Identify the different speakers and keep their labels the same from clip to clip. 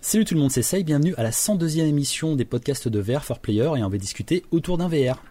Speaker 1: Salut tout le monde, c'est Sai, bienvenue à la 102e émission des podcasts de VR for Player et on va discuter autour d'un VR.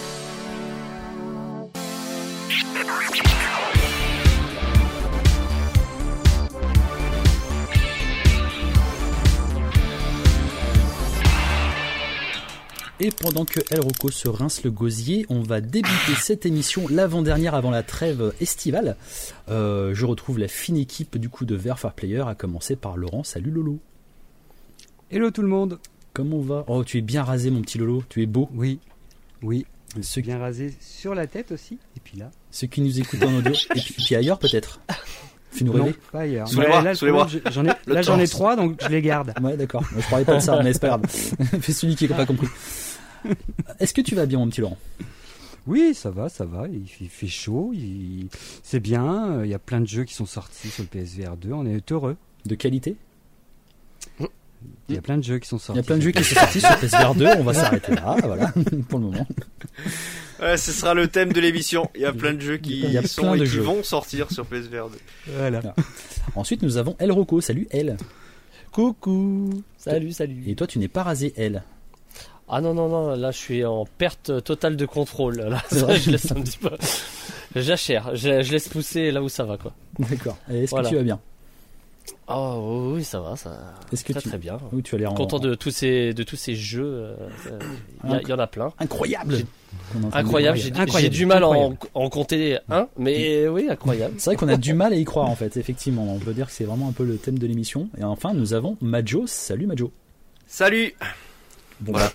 Speaker 1: Et pendant que El Rocco se rince le gosier, on va débuter cette émission, l'avant-dernière avant la trêve estivale. Je retrouve la fine équipe du coup de VR for Player, à commencer par Laurent. Salut Lolo.
Speaker 2: Hello tout le monde.
Speaker 1: Comment on va ? Oh, tu es bien rasé mon petit Lolo, tu es beau.
Speaker 2: Oui. Bien rasé sur la tête aussi, et puis là.
Speaker 1: Ceux qui nous écoutent en audio, et puis ailleurs peut-être. Fais-nous rêver.
Speaker 2: Non, pas ailleurs.
Speaker 3: Sous les bras,
Speaker 2: là,
Speaker 3: sous les bras.
Speaker 2: J'en ai 3, donc je les garde.
Speaker 1: Ouais, d'accord. Je parlais pas de ça, mais c'est pas grave. Fais celui qui n'a pas compris. Est-ce que tu vas bien, mon petit Laurent ?
Speaker 2: Oui, ça va. Il fait chaud, c'est bien. Il y a plein de jeux qui sont sortis sur le PSVR 2. On est heureux.
Speaker 1: De qualité ?
Speaker 2: Il y a plein de jeux qui sont sortis.
Speaker 1: Il y a plein de jeux qui sont sortis sur PSVR 2. On va s'arrêter là, voilà, pour le moment.
Speaker 3: Ouais, ce sera le thème de l'émission. Il y a plein de jeux qui sont et qui vont sortir sur PSVR 2.
Speaker 2: Voilà.
Speaker 1: Ensuite, nous avons El Rocco. Salut El.
Speaker 4: Coucou. Salut.
Speaker 1: Et toi, tu n'es pas rasé El.
Speaker 4: Ah non, là je suis en perte totale de contrôle. Là, je laisse un petit peu. J'achère, je laisse pousser là où ça va, quoi.
Speaker 1: D'accord. Et est-ce que tu vas bien ?
Speaker 4: Oh oui, ça va, ça.
Speaker 1: Est-ce que
Speaker 4: très bien.
Speaker 1: Oui, tu as l'air
Speaker 4: content de tous ces jeux. Il y en a plein.
Speaker 1: Incroyable.
Speaker 4: Incroyable. J'ai du mal à en compter un, mais oui, incroyable.
Speaker 1: C'est vrai qu'on a du mal à y croire en fait. Effectivement, on peut dire que c'est vraiment un peu le thème de l'émission. Et enfin, nous avons Majo. Salut Majo.
Speaker 3: Salut.
Speaker 1: Bon, voilà.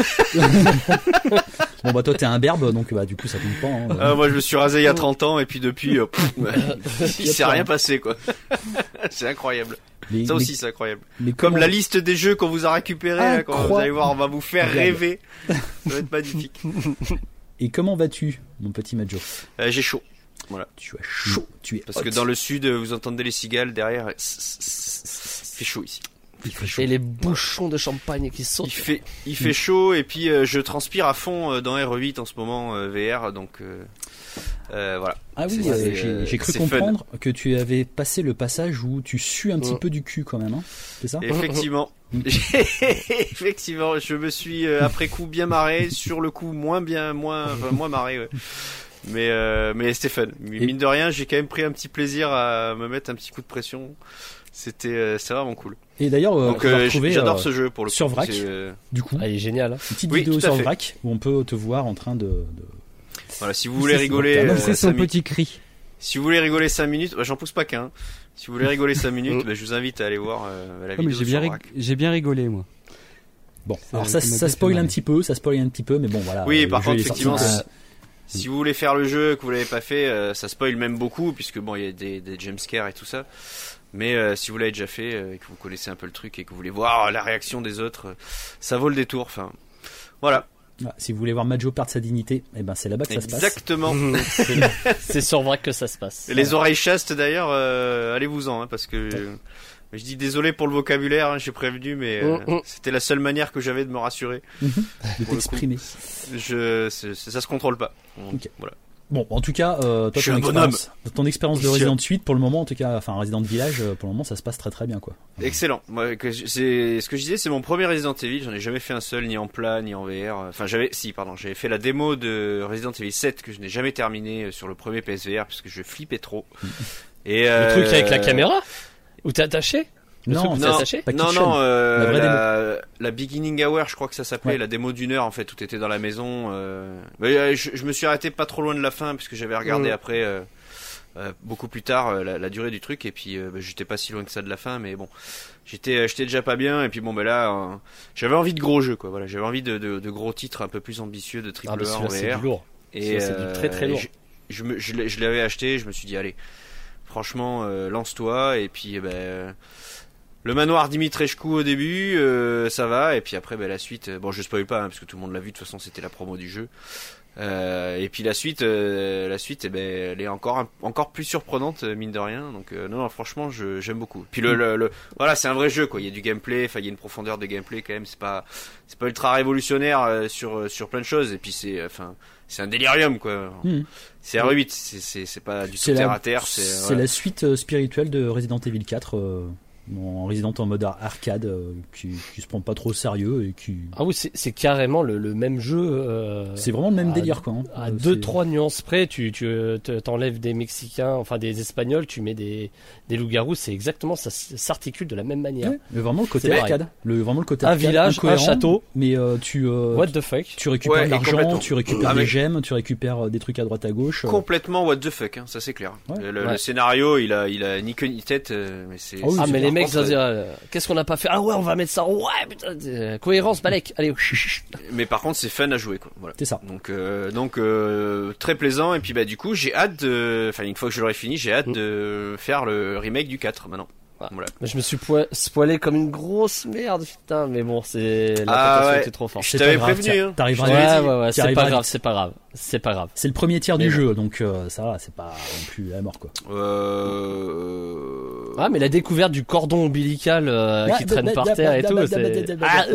Speaker 1: Toi t'es un berbe, donc du coup ça compte pas. Hein.
Speaker 3: Moi je me suis rasé il y a 30 ans et puis depuis il s'est rien passé, quoi. C'est incroyable. C'est incroyable. Mais comme la liste des jeux qu'on vous a récupérés, là, quand vous allez voir, on va vous faire rêver. Ça va être magnifique.
Speaker 1: Et comment vas-tu, mon petit Majo ?
Speaker 3: J'ai chaud. Voilà.
Speaker 1: Tu as chaud. Tu es
Speaker 3: parce que dans le sud, vous entendez les cigales derrière. Il fait chaud ici.
Speaker 4: Et les bouchons de champagne qui sautent.
Speaker 3: Il fait chaud et puis je transpire à fond dans R8 en ce moment VR, donc voilà.
Speaker 1: Ah oui, j'ai cru comprendre que tu avais passé le passage où tu sues un petit peu du cul quand même, hein. C'est ça ?
Speaker 3: Effectivement. Effectivement, je me suis après coup bien marré, sur le coup moins marré. Ouais. Mais c'était fun. Mine de rien, j'ai quand même pris un petit plaisir à me mettre un petit coup de pression. C'était vraiment cool.
Speaker 1: Et d'ailleurs,
Speaker 3: j'adore ce jeu pour le coup.
Speaker 1: Sur Vrac, du coup.
Speaker 4: Il est génial.
Speaker 1: Une petite vidéo sur Vrac où on peut te voir en train de...
Speaker 3: Voilà, si vous voulez rigoler...
Speaker 2: c'est son petit cri.
Speaker 3: Si vous voulez rigoler 5 minutes, j'en pousse pas qu'un. Si vous voulez rigoler 5 minutes, je vous invite à aller voir la vidéo sur Vrac.
Speaker 2: J'ai bien rigolé, moi.
Speaker 1: Bon, alors ça spoil un petit peu, mais bon, voilà.
Speaker 3: Oui, par contre, effectivement... Si vous voulez faire le jeu, que vous l'avez pas fait, ça spoil même beaucoup, puisque bon, il y a des jumpscares et tout ça. Mais si vous l'avez déjà fait et que vous connaissez un peu le truc et que vous voulez voir la réaction des autres, ça vaut le détour. Enfin, voilà.
Speaker 1: Si vous voulez voir Majo perdre sa dignité, c'est là-bas que ça se passe.
Speaker 3: Exactement.
Speaker 4: C'est sur Vrac que ça se passe.
Speaker 3: Et les oreilles chastes d'ailleurs, allez-vous-en, parce que je dis désolé pour le vocabulaire, j'ai prévenu, mais c'était la seule manière que j'avais de me rassurer,
Speaker 1: de t'exprimer.
Speaker 3: Ça se contrôle pas.
Speaker 1: Okay.
Speaker 3: Voilà.
Speaker 1: Bon, en tout cas, toi, ton expérience de Resident 8, pour le moment, en tout cas, enfin Resident Village, pour le moment, ça se passe très très bien, quoi.
Speaker 3: Excellent. Moi, c'est ce que je disais, c'est mon premier Resident Evil. J'en ai jamais fait un seul, ni en plat, ni en VR. Enfin, j'avais fait la démo de Resident Evil 7 que je n'ai jamais terminé sur le premier PSVR parce que je flippais trop. Et
Speaker 4: le truc avec la caméra où t'es attaché.
Speaker 3: Non, la Beginning Hour, je crois que ça s'appelait, la démo d'1 heure en fait, tout était dans la maison. Je me suis arrêté pas trop loin de la fin parce que j'avais regardé après beaucoup plus tard la durée du truc et puis j'étais pas si loin que ça de la fin, mais bon, j'étais déjà pas bien et puis bon là j'avais envie de gros jeux, quoi. Voilà, j'avais envie de gros titres un peu plus ambitieux, de triple A en VR.
Speaker 4: C'est du lourd. Et c'est du très très lourd.
Speaker 3: Je l'avais acheté, je me suis dit allez, franchement lance-toi et puis le manoir Dimitrescu au début, ça va, et puis après la suite, je spoil pas parce que tout le monde l'a vu, de toute façon c'était la promo du jeu. Et puis la suite, elle est encore plus surprenante, mine de rien. Donc non, franchement, j'aime beaucoup. Puis voilà, c'est un vrai jeu, quoi. Il y a du gameplay, enfin il y a une profondeur de gameplay quand même. C'est pas ultra révolutionnaire sur plein de choses. Et puis c'est un délirium, quoi. C'est R8, c'est pas du tout terre à terre.
Speaker 1: C'est la suite spirituelle de Resident Evil 4. en résident en mode arcade, qui se prend pas trop au sérieux et qui.
Speaker 4: Ah oui, c'est carrément le même jeu.
Speaker 1: C'est vraiment le même délire, quoi. Hein.
Speaker 4: À 2-3 nuances près, tu t'enlèves des Mexicains, enfin des Espagnols, tu mets des loups-garous, c'est exactement, ça s'articule de la même manière.
Speaker 1: Ouais, mais vraiment le côté
Speaker 4: C'est
Speaker 1: arcade. Vraiment le côté
Speaker 4: un
Speaker 1: arcade,
Speaker 4: village, un château.
Speaker 1: Mais
Speaker 4: What the fuck?
Speaker 1: tu récupères de l'argent,
Speaker 3: complètement.
Speaker 1: tu récupères des gemmes, tu récupères des trucs à droite à gauche.
Speaker 3: Complètement what the fuck, hein, ça c'est clair.
Speaker 1: Ouais.
Speaker 3: Le scénario, il a ni queue ni tête, mais c'est.
Speaker 1: Ah oui,
Speaker 4: Mais les
Speaker 3: par
Speaker 4: mecs,
Speaker 3: contre,
Speaker 4: ça veut dire, qu'est-ce qu'on n'a pas fait? Ah ouais, on va mettre ça. Ouais, putain, cohérence, Balek. Allez.
Speaker 3: Mais par contre, c'est fun à jouer, quoi. Voilà.
Speaker 1: C'est ça.
Speaker 3: Donc très plaisant. Et puis du coup, j'ai hâte une fois que je l'aurai fini, j'ai hâte de faire le remake du 4 maintenant. Voilà.
Speaker 4: Je me suis spoilé comme une grosse merde, putain, mais bon, la tentation était trop forte.
Speaker 3: Je t'avais prévenu, hein.
Speaker 1: T'arriveras.
Speaker 4: Ouais, c'est pas grave.
Speaker 1: C'est le premier tiers du jeu, donc ça va, c'est pas non plus la mort, quoi.
Speaker 4: Ah, mais la découverte du cordon ombilical qui traîne par terre et tout, c'est.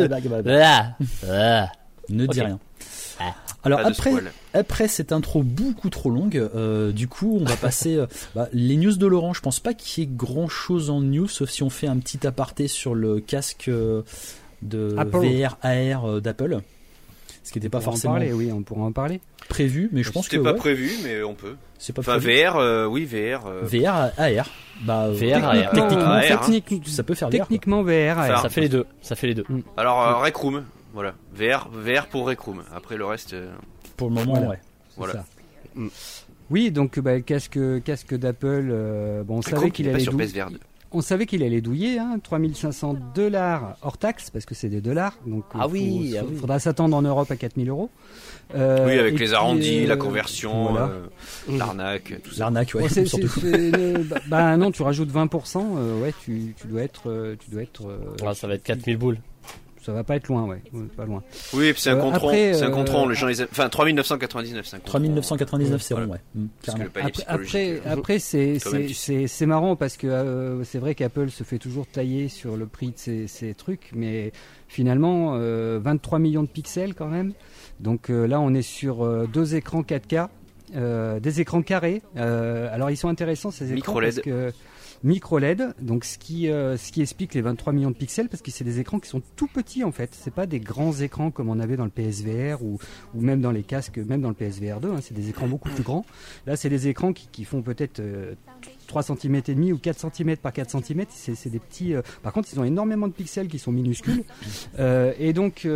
Speaker 1: Ne dis rien. Alors après cette intro beaucoup trop longue, du coup on va passer les news de Laurent. Je pense pas qu'il y ait grand chose en news, sauf si on fait un petit aparté sur le casque de
Speaker 2: Apple.
Speaker 1: VR AR d'Apple, ce qui n'était pas forcément
Speaker 2: On pourra en parler.
Speaker 1: prévu, mais je pense que
Speaker 3: c'était pas prévu, mais on peut.
Speaker 1: c'est pas
Speaker 3: Enfin
Speaker 1: prévu.
Speaker 3: VR, oui VR.
Speaker 1: VR AR,
Speaker 4: VR AR.
Speaker 1: Techniquement, ça peut faire VR, quoi.
Speaker 2: Techniquement VR.
Speaker 3: Enfin,
Speaker 4: Ça fait les deux.
Speaker 3: Alors Rec Room, voilà. VR pour Rec Room. Après le reste.
Speaker 1: Pour le moment,
Speaker 2: Voilà.
Speaker 1: ouais.
Speaker 3: Voilà.
Speaker 2: Oui, donc le casque d'Apple, on
Speaker 3: Rec
Speaker 2: savait
Speaker 3: Room
Speaker 2: qu'il
Speaker 3: n'est pas
Speaker 2: allait
Speaker 3: sur PSVR 2.
Speaker 2: On savait qu'il allait douiller, hein, $3 hors taxe, parce que c'est des dollars, donc il faudra s'attendre en Europe à 4 000 €.
Speaker 3: Oui, avec
Speaker 2: et
Speaker 3: les
Speaker 2: puis,
Speaker 3: arrondis, la conversion,
Speaker 2: voilà.
Speaker 3: l'arnaque, tout ça.
Speaker 1: L'arnaque, ouais.
Speaker 2: Bon,
Speaker 1: surtout.
Speaker 2: non, tu rajoutes 20%, tu dois être.
Speaker 4: Ça va être 4000 boules.
Speaker 2: Ça va pas être loin, ouais, pas loin.
Speaker 3: Oui, et puis c'est un contron.
Speaker 2: après,
Speaker 3: C'est un contron. Les gens enfin 3999, c'est un contron.
Speaker 1: 3999, c'est
Speaker 3: Voilà.
Speaker 1: rond, ouais.
Speaker 3: Parce que le palier
Speaker 2: Après,
Speaker 3: psychologique.
Speaker 2: après c'est
Speaker 3: quand même
Speaker 2: c'est marrant parce que c'est vrai qu'Apple se fait toujours tailler sur le prix de ces trucs, mais finalement 23 millions de pixels quand même. Donc là, on est sur deux écrans 4K, des écrans carrés. Alors ils sont intéressants ces écrans
Speaker 3: Micro LED.
Speaker 2: parce que micro LED, donc ce qui explique les 23 millions de pixels, parce que c'est des écrans qui sont tout petits en fait. C'est pas des grands écrans comme on avait dans le PSVR ou même dans les casques, même dans le PSVR 2. Hein, c'est des écrans beaucoup plus grands. Là, c'est des écrans qui font peut-être 3 cm et demi ou 4 cm par 4 cm. C'est des petits. Par contre, ils ont énormément de pixels qui sont minuscules. Et donc,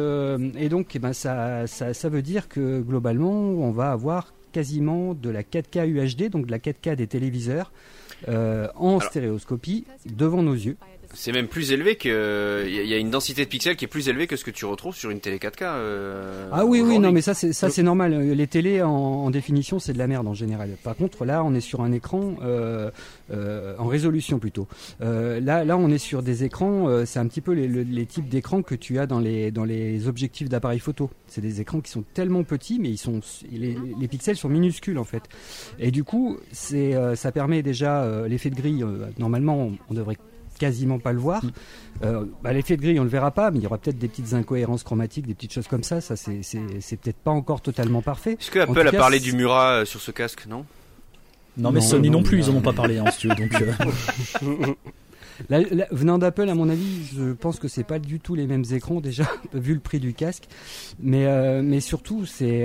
Speaker 2: ça veut dire que globalement, on va avoir quasiment de la 4K UHD, donc de la 4K des téléviseurs. En stéréoscopie devant nos yeux.
Speaker 3: C'est même plus élevé que. Il y a une densité de pixels qui est plus élevée que ce que tu retrouves sur une télé 4K.
Speaker 2: Ah oui, non, mais ça c'est normal. Les télés en définition, c'est de la merde en général. Par contre, là, on est sur un écran en résolution plutôt. Là, on est sur des écrans. C'est un petit peu les types d'écrans que tu as dans les objectifs d'appareil photo. C'est des écrans qui sont tellement petits, mais les pixels sont minuscules en fait. Et du coup, ça permet déjà l'effet de grille. Normalement, on devrait quasiment pas le voir. L'effet de grille, on le verra pas, mais il y aura peut-être des petites incohérences chromatiques, des petites choses comme ça. Ça, c'est peut-être pas encore totalement parfait.
Speaker 3: Est-ce que Apple a parlé du Murat sur ce casque, non?
Speaker 1: Non, mais Sony non plus, ils en ont pas parlé, hein, si tu veux, donc.
Speaker 2: Venant d'Apple, à mon avis, je pense que c'est pas du tout les mêmes écrans déjà, vu le prix du casque. Mais surtout, c'est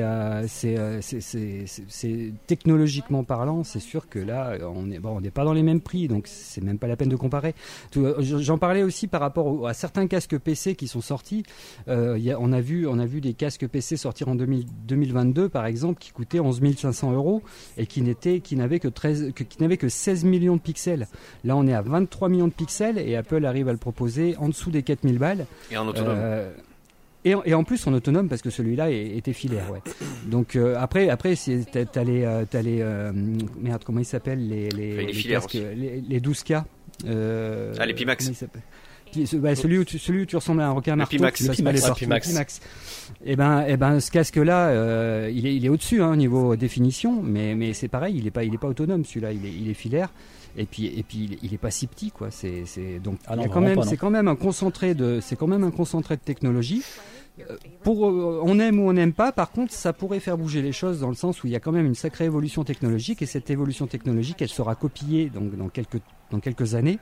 Speaker 2: technologiquement parlant, c'est sûr que là, on n'est pas dans les mêmes prix, donc c'est même pas la peine de comparer. J'en parlais aussi par rapport à certains casques PC qui sont sortis. On a vu des casques PC sortir en 2022, par exemple, qui coûtaient 11 500 € et qui n'avaient que 16 millions de pixels. Là, on est à 23 millions de pixels et Apple arrive à le proposer en dessous des 4000 balles.
Speaker 3: Et en autonome.
Speaker 2: Et en plus en autonome parce que celui-là était filaire, ouais. Donc après t'as les merde, comment ils s'appellent les casques, les 12K.
Speaker 3: Les Pimax.
Speaker 2: Celui où tu ressembles à un requin marteau.
Speaker 3: Le
Speaker 4: Pimax.
Speaker 2: Et ben ce casque-là, il est au-dessus niveau définition, mais c'est pareil, il est pas autonome celui-là, il est filaire. Et puis il est pas si petit quoi. Donc c'est quand même un concentré de technologie. On aime ou on n'aime pas. Par contre, ça pourrait faire bouger les choses dans le sens où il y a quand même une sacrée évolution technologique et cette évolution technologique, elle sera copiée donc dans quelques années.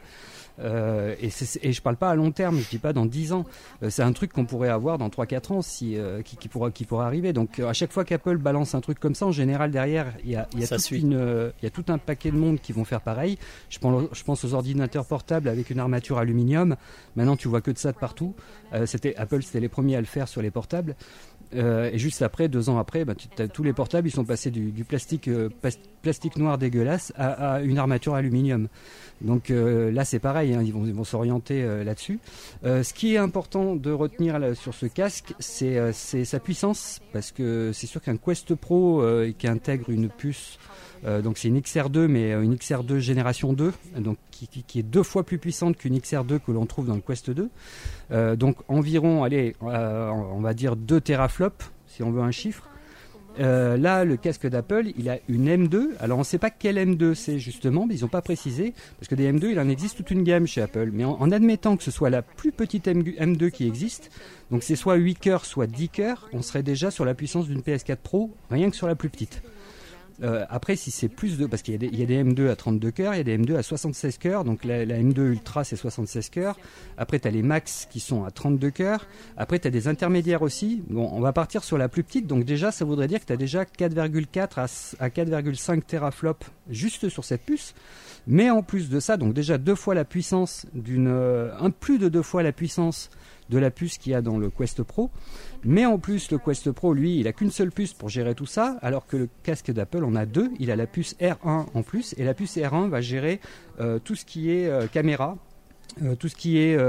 Speaker 2: Et je parle pas à long terme, je dis pas dans 10 ans. C'est un truc qu'on pourrait avoir dans 3-4 ans qui pourra arriver. Donc à chaque fois qu'Apple balance un truc comme ça, en général derrière il y a tout un paquet de monde qui vont faire pareil. Je pense aux ordinateurs portables avec une armature aluminium. Maintenant tu vois que de ça de partout. Apple c'était les premiers à le faire sur les portables. Et juste après, 2 ans après, tous les portables ils sont passés du plastique noir dégueulasse à une armature aluminium. Donc là c'est pareil, hein, ils vont s'orienter là-dessus. Ce qui est important de retenir sur ce casque, c'est sa puissance, parce que c'est sûr qu'un Quest Pro qui intègre une puce, donc c'est une XR2 mais une XR2 génération 2, donc qui est 2 fois plus puissante qu'une XR2 que l'on trouve dans le Quest 2. Donc environ, on va dire 2 teraflops si on veut un chiffre. Là, le casque d'Apple, il a une M2. Alors, on ne sait pas quelle M2 c'est justement, mais ils n'ont pas précisé, parce que des M2, il en existe toute une gamme chez Apple. Mais en admettant que ce soit la plus petite M2 qui existe, donc c'est soit 8 cœurs, soit 10 cœurs, on serait déjà sur la puissance d'une PS4 Pro, rien que sur la plus petite. Après, si c'est plus de... Parce qu'il y a des M2 à 32 cœurs, il y a des M2 à 76 cœurs. Donc la M2 Ultra, c'est 76 cœurs. Après, tu as les Max qui sont à 32 cœurs. Après, tu as des intermédiaires aussi. Bon, on va partir sur la plus petite. Donc déjà, ça voudrait dire que tu as déjà 4,4 à 4,5 teraflops juste sur cette puce. Mais en plus de ça, donc déjà 2 fois la puissance plus de 2 fois la puissance de la puce qu'il y a dans le Quest Pro. Mais en plus, le Quest Pro, lui, il a qu'une seule puce pour gérer tout ça, alors que le casque d'Apple en a 2. Il a la puce R1 en plus, et la puce R1 va gérer tout ce qui est caméra, tout ce qui est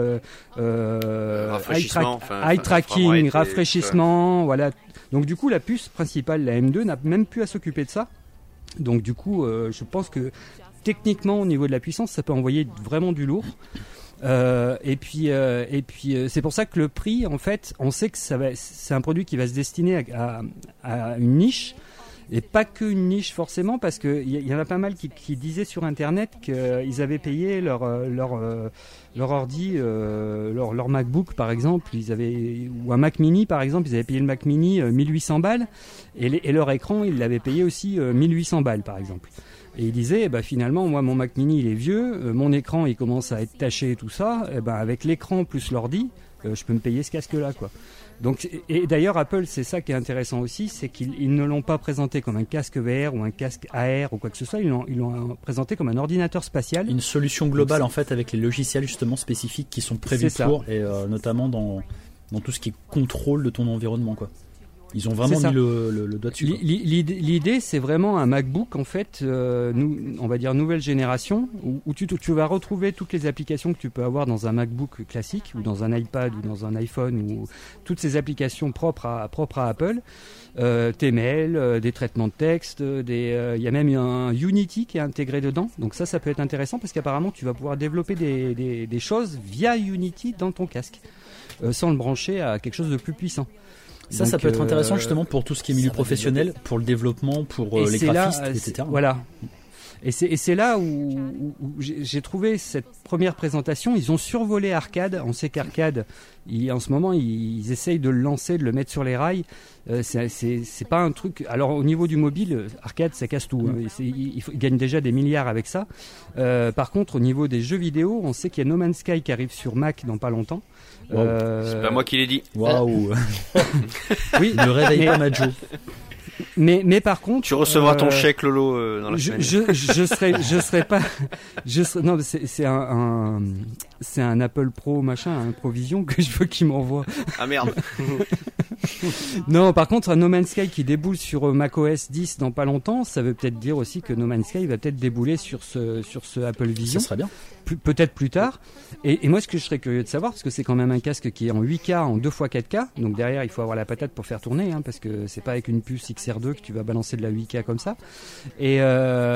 Speaker 2: eye tracking, rafraîchissement, voilà. Donc du coup, la puce principale, la M2, n'a même plus à s'occuper de ça. Donc du coup, je pense que techniquement, au niveau de la puissance, ça peut envoyer vraiment du lourd. Et puis c'est pour ça que le prix, en fait, on sait que c'est un produit qui va se destiner à une niche, et pas qu'une niche forcément, parce que il y en a pas mal qui disaient sur internet qu'ils avaient payé leur ordi, leur MacBook par exemple, ou un Mac Mini par exemple, ils avaient payé le Mac Mini 1800 balles, et leur écran ils l'avaient payé aussi 1800 balles par exemple. Et il disait, finalement, moi, mon Mac Mini, il est vieux, mon écran, il commence à être taché et tout ça. Et avec l'écran plus l'ordi, je peux me payer ce casque-là, quoi. Donc, et d'ailleurs, Apple, c'est ça qui est intéressant aussi, c'est qu'ils ne l'ont pas présenté comme un casque VR ou un casque AR ou quoi que ce soit. Ils l'ont présenté comme un ordinateur spatial.
Speaker 1: Une solution globale, en fait, avec les logiciels justement spécifiques qui sont prévus pour, et notamment dans tout ce qui est contrôle de ton environnement, quoi. Ils ont vraiment mis le doigt dessus.
Speaker 2: L'idée, c'est vraiment un MacBook, en fait, on va dire nouvelle génération, où tu vas retrouver toutes les applications que tu peux avoir dans un MacBook classique, ou dans un iPad, ou dans un iPhone, ou toutes ces applications propres à Apple. Tes mails, des traitements de texte, il y a même un Unity qui est intégré dedans. Donc ça peut être intéressant, parce qu'apparemment, tu vas pouvoir développer des choses via Unity dans ton casque, sans le brancher à quelque chose de plus puissant.
Speaker 1: Ça peut être intéressant justement pour tout ce qui est milieu professionnel, pour le développement, pour les graphistes, etc.
Speaker 2: Voilà. Et c'est là où j'ai trouvé cette première présentation. Ils ont survolé Arcade. On sait qu'Arcade, en ce moment, ils essayent de le lancer, de le mettre sur les rails. C'est pas un truc. Alors au niveau du mobile, Arcade, ça casse tout. Ils gagnent déjà des milliards avec ça. Par contre, au niveau des jeux vidéo, on sait qu'il y a No Man's Sky qui arrive sur Mac dans pas longtemps.
Speaker 3: C'est pas moi qui l'ai dit.
Speaker 1: Waouh. Oui, ne réveille pas Majo.
Speaker 2: Mais par contre,
Speaker 3: tu recevras ton chèque Lolo dans la semaine.
Speaker 2: Je serai pas. Non, c'est un Apple Pro machin, un Provision que je veux qu'il m'envoie.
Speaker 3: Ah merde.
Speaker 2: Non, par contre, un No Man's Sky qui déboule sur macOS 10 dans pas longtemps, ça veut peut-être dire aussi que No Man's Sky va peut-être débouler sur ce Apple Vision.
Speaker 1: Ça serait bien.
Speaker 2: Peut-être plus tard. Et moi, ce que je serais curieux de savoir, parce que c'est quand même un casque qui est en 8K, en 2x4K, donc derrière, il faut avoir la patate pour faire tourner, parce que c'est pas avec une puce XR2 que tu vas balancer de la 8K comme ça. Et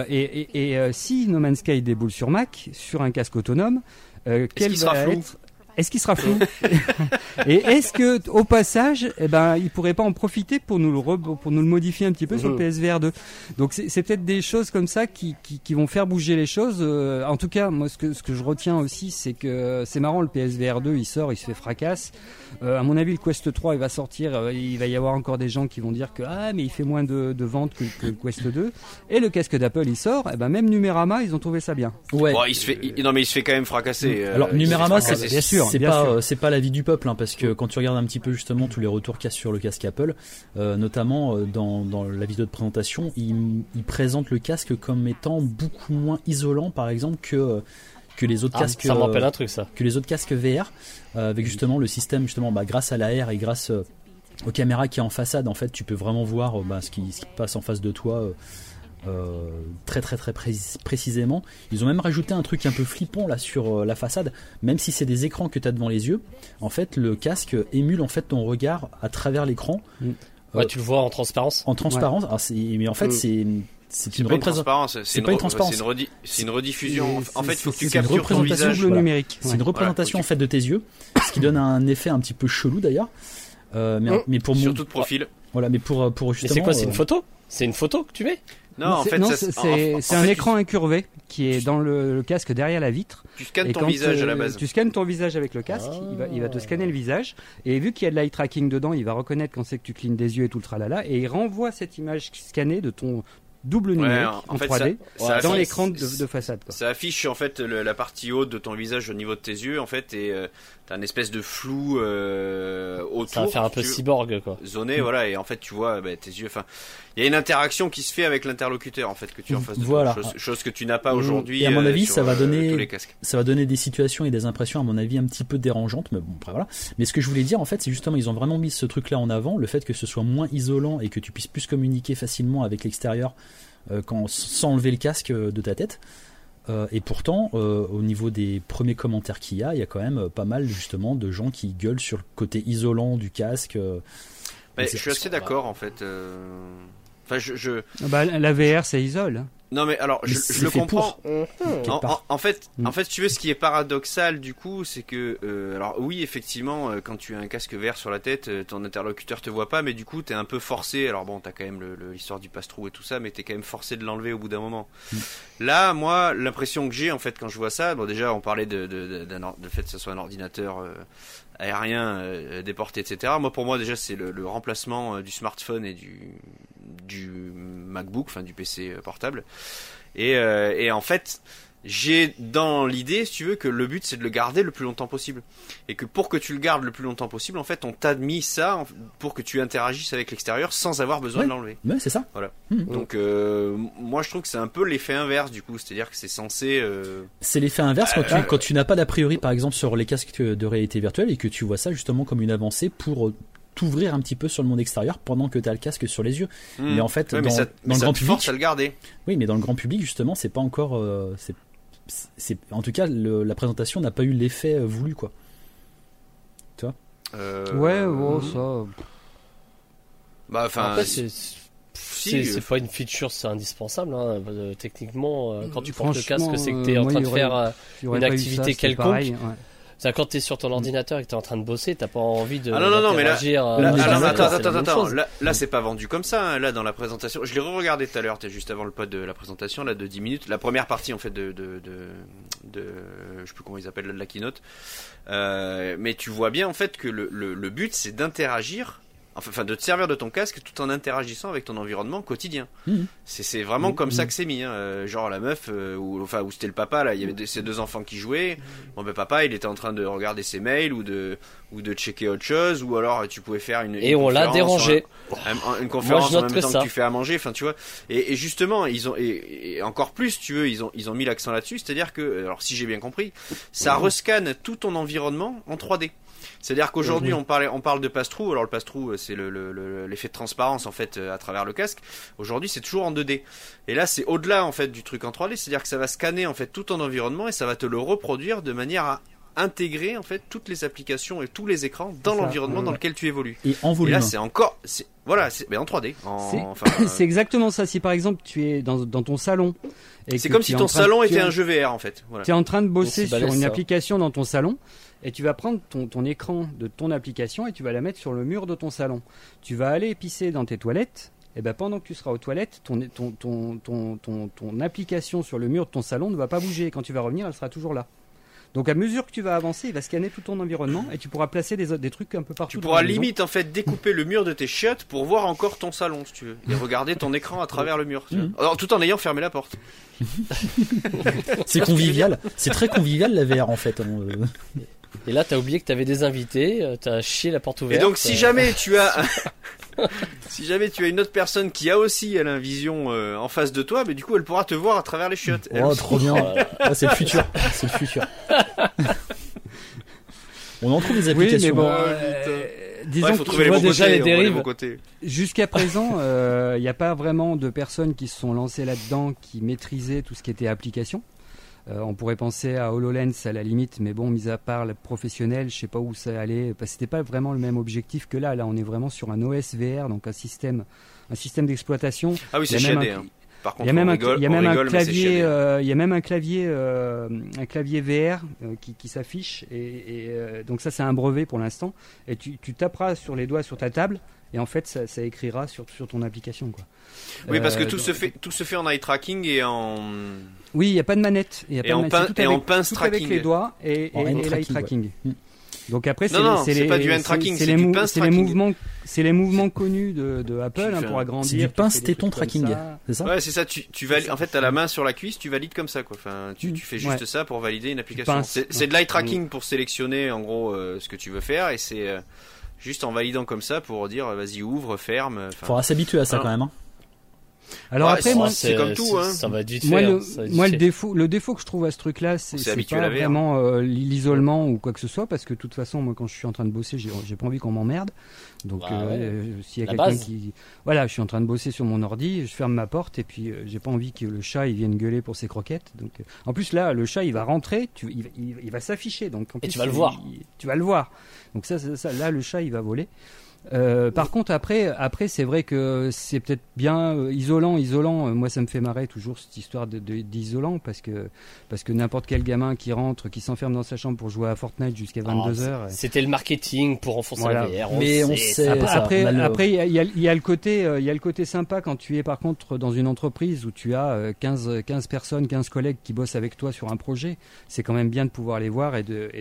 Speaker 2: si No Man's Sky déboule sur Mac, sur un casque autonome, quel va être... est-ce qu'il sera flou? Et est-ce que, au passage, il pourrait pas en profiter pour nous le modifier un petit peu sur le PSVR 2? Donc c'est peut-être des choses comme ça qui vont faire bouger les choses. En tout cas, moi, ce que je retiens aussi, c'est que c'est marrant, le PSVR 2, il sort, il se fait fracasse. À mon avis, le Quest 3, il va sortir, il va y avoir encore des gens qui vont dire que mais il fait moins de ventes que le Quest 2. Et le casque d'Apple, il sort, même Numérama, ils ont trouvé ça bien.
Speaker 1: Ouais.
Speaker 3: Bon, il se fait quand même fracasser.
Speaker 1: Alors Numérama,
Speaker 2: bien sûr,
Speaker 1: c'est pas l'avis du peuple, parce que quand tu regardes un petit peu justement tous les retours qu'il y a sur le casque Apple, notamment dans la vidéo de présentation, il présente le casque comme étant beaucoup moins isolant, par exemple, que les autres casques.
Speaker 4: Ça me rappelle un truc, ça.
Speaker 1: Que les autres casques VR, avec justement le système, grâce à l'AR et grâce aux caméras qui est en façade, en fait, tu peux vraiment voir ce qui passe en face de toi. Très très très précisément. Ils ont même rajouté un truc un peu flippant là sur la façade, même si c'est des écrans que tu as devant les yeux. En fait, le casque émule en fait ton regard à travers l'écran.
Speaker 4: Tu le vois en transparence.
Speaker 1: En transparence. Ouais. Alors, mais en fait, c'est une
Speaker 3: transparence. C'est pas une transparence. C'est une rediffusion. En fait, il faut que tu captures ton visage
Speaker 2: numérique.
Speaker 1: C'est une représentation en fait de tes yeux, ce qui donne un effet un petit peu chelou d'ailleurs. Mais pour
Speaker 3: surtout de profil.
Speaker 1: Voilà, mais pour justement.
Speaker 4: Mais c'est quoi? C'est une photo? C'est une photo que tu mets?
Speaker 3: Non, en fait,
Speaker 2: c'est un écran incurvé qui est dans le casque derrière la vitre.
Speaker 3: Tu scannes ton visage à la base.
Speaker 2: Tu scannes ton visage avec le casque, il va te scanner le visage, et vu qu'il y a de l'eye tracking dedans, il va reconnaître quand c'est que tu clignes des yeux et tout le tralala, et il renvoie cette image scannée de ton double numérique en 3D dans l'écran de façade. Quoi.
Speaker 3: Ça affiche en fait la partie haute de ton visage au niveau de tes yeux en fait, et t'as une espèce de flou autour.
Speaker 4: Ça va faire un peu cyborg quoi.
Speaker 3: Zoné, voilà, et en fait tu vois tes yeux. Enfin, il y a une interaction qui se fait avec l'interlocuteur en fait que tu as en face de toi, chose que tu n'as pas aujourd'hui.
Speaker 1: Et à mon avis, ça va donner
Speaker 3: tous les casques.
Speaker 1: Ça va donner des situations et des impressions à mon avis un petit peu dérangeantes, mais bon, après, voilà. Mais ce que je voulais dire en fait, c'est justement ils ont vraiment mis ce truc-là en avant, le fait que ce soit moins isolant et que tu puisses plus communiquer facilement avec l'extérieur sans enlever le casque de ta tête. Et pourtant, au niveau des premiers commentaires qu'il y a quand même pas mal justement de gens qui gueulent sur le côté isolant du casque.
Speaker 3: Je suis assez d'accord en fait. Enfin,
Speaker 2: la VR, ça isole.
Speaker 3: Non mais alors je le comprends. En fait, si tu veux, ce qui est paradoxal du coup, c'est que alors oui, effectivement, quand tu as un casque VR sur la tête, ton interlocuteur te voit pas, mais du coup t'es un peu forcé. Alors bon, t'as quand même l'histoire du passe-trou et tout ça, mais t'es quand même forcé de l'enlever au bout d'un moment. Là, moi, l'impression que j'ai en fait quand je vois ça, bon déjà on parlait de fait que ce soit un ordinateur aérien déporté, etc. Moi, pour moi déjà c'est le remplacement du smartphone et du MacBook, enfin du PC portable. Et en fait, j'ai dans l'idée, si tu veux, que le but c'est de le garder le plus longtemps possible. Et que pour que tu le gardes le plus longtemps possible, en fait, on t'a mis ça pour que tu interagisses avec l'extérieur sans avoir besoin de l'enlever.
Speaker 1: Ouais, c'est ça.
Speaker 3: Voilà. Donc, moi je trouve que c'est un peu l'effet inverse du coup, c'est-à-dire que c'est censé.
Speaker 1: C'est l'effet inverse quand tu n'as pas d'a priori, par exemple, sur les casques de réalité virtuelle et que tu vois ça justement comme une avancée pour t'ouvrir un petit peu sur le monde extérieur pendant que tu as le casque sur les yeux. Mais en fait, dans le grand public,
Speaker 3: force à le garder.
Speaker 1: Oui, mais dans le grand public justement, c'est pas encore. En tout cas, la présentation n'a pas eu l'effet voulu, quoi. Tu vois
Speaker 2: ça.
Speaker 4: Après, c'est pas une feature, c'est indispensable. Hein. Techniquement, quand tu portes le casque, c'est que tu es en train de faire une activité quelconque. Pareil, ouais. C'est quand t'es sur ton ordinateur et que t'es en train de bosser, t'as pas envie de.
Speaker 3: Non, mais attends. Là, c'est pas vendu comme ça. Hein. Là, dans la présentation, je l'ai re-regardé tout à l'heure, juste avant le pod de la présentation, là, de 10 minutes. La première partie, en fait, de je sais plus comment ils appellent la keynote. Mais tu vois bien, en fait, que le but, c'est d'interagir. Enfin, de te servir de ton casque tout en interagissant avec ton environnement quotidien. C'est vraiment comme ça que c'est mis. Genre la meuf, ou c'était le papa, là, il y avait ces deux enfants qui jouaient. Bon, papa, il était en train de regarder ses mails ou de checker autre chose, ou alors tu pouvais faire une
Speaker 4: on l'a dérangé.
Speaker 3: Une conférence en même temps que tu fais à manger. Enfin, tu vois. Et justement, ils ont et encore plus, tu veux, ils ont mis l'accent là-dessus. C'est-à-dire que, alors si j'ai bien compris, ça rescanne tout ton environnement en 3D. C'est-à-dire qu'aujourd'hui on parle de passe-trou. Alors le passe-trou c'est l'effet de transparence en fait à travers le casque. Aujourd'hui c'est toujours en 2D. Et là c'est au-delà en fait du truc en 3D, c'est-à-dire que ça va scanner en fait tout ton environnement et ça va te le reproduire de manière à intégrer en fait toutes les applications et tous les écrans dans l'environnement dans lequel tu évolues.
Speaker 1: Et en volume.
Speaker 3: Et là, c'est encore, mais en 3D.
Speaker 2: C'est exactement ça. Si par exemple tu es dans ton salon,
Speaker 3: c'est comme si ton salon était un jeu VR en fait.
Speaker 2: Voilà. Tu es en train de bosser sur une application dans ton salon. Et tu vas prendre ton écran de ton application et tu vas la mettre sur le mur de ton salon. Tu vas aller pisser dans tes toilettes. Et ben pendant que tu seras aux toilettes, ton application sur le mur de ton salon ne va pas bouger. Et quand tu vas revenir, elle sera toujours là. Donc à mesure que tu vas avancer, il va scanner tout ton environnement et tu pourras placer des trucs un peu partout.
Speaker 3: Tu pourras limite en fait découper le mur de tes chiottes pour voir encore ton salon si tu veux et regarder ton écran à travers le mur. Alors, tout en ayant fermé la porte.
Speaker 1: C'est convivial. C'est très convivial la VR en fait.
Speaker 4: Et là, t'as oublié que t'avais des invités, t'as chié la porte ouverte.
Speaker 3: Et donc, si jamais tu as une autre personne qui a aussi une vision en face de toi, mais du coup, elle pourra te voir à travers les chiottes.
Speaker 1: Oh, trop bien. C'est le futur. C'est le futur. On en trouve des applications.
Speaker 2: Oui, mais bon, disons
Speaker 3: faut trouver les bons
Speaker 4: déjà
Speaker 3: côtés,
Speaker 4: les dérives.
Speaker 2: Jusqu'à présent, il n'y a pas vraiment de personnes qui se sont lancées là-dedans, qui maîtrisaient tout ce qui était application. On pourrait penser à HoloLens à la limite, mais bon, mis à part le professionnel, je sais pas où ça allait. C'était pas vraiment le même objectif que là. Là, on est vraiment sur un OS VR, donc un système d'exploitation.
Speaker 3: Ah oui, c'est chiadé. Par contre,
Speaker 2: il y a même un clavier VR qui s'affiche et donc ça c'est un brevet pour l'instant. Et tu taperas sur les doigts sur ta table. Et en fait, ça écrira sur ton application, quoi.
Speaker 3: Oui, parce que tout se fait en eye tracking et en.
Speaker 2: Oui, il n'y a pas de manette.
Speaker 3: Et en pince tracking.
Speaker 2: Avec les doigts et l'eye tracking. Ouais. Donc après, c'est
Speaker 3: pas du hand tracking, c'est du pince tracking.
Speaker 2: C'est les mouvements connus de Apple pour agrandir.
Speaker 1: C'est du pince téton tracking, c'est ça ?
Speaker 3: Ouais, c'est ça. Tu valides. En fait, t'as la main sur la cuisse, tu valides comme ça, quoi. Enfin, tu fais juste ça pour valider une application. C'est de l'eye tracking pour sélectionner en gros ce que tu veux faire et c'est juste en validant comme ça pour dire vas-y ouvre, ferme.
Speaker 1: Faudra s'habituer à ça quand même. Hein.
Speaker 2: Alors après, moi,
Speaker 3: c'est comme tout. Hein.
Speaker 4: Ça va être vite
Speaker 2: moi,
Speaker 4: fait.
Speaker 2: le défaut que je trouve à ce truc-là, c'est pas vraiment l'isolement ou quoi que ce soit, parce que de toute façon, moi, quand je suis en train de bosser, j'ai pas envie qu'on m'emmerde. Donc, s'il y a quelqu'un qui, je suis en train de bosser sur mon ordi, je ferme ma porte et puis j'ai pas envie que le chat il vienne gueuler pour ses croquettes. Donc, en plus là, le chat il va rentrer, il va s'afficher, donc en plus,
Speaker 4: tu vas le voir.
Speaker 2: Tu vas le voir. Donc ça, là, le chat il va voler. Par contre après c'est vrai que c'est peut-être bien isolant. Moi ça me fait marrer toujours cette histoire d'isolant parce que n'importe quel gamin qui rentre, qui s'enferme dans sa chambre pour jouer à Fortnite jusqu'à 22h.
Speaker 4: C'était le marketing pour renforcer la VR.
Speaker 1: On sait.
Speaker 2: Après il y a le côté sympa quand tu es par contre dans une entreprise où tu as 15 personnes, 15 collègues qui bossent avec toi sur un projet. C'est quand même bien de pouvoir les voir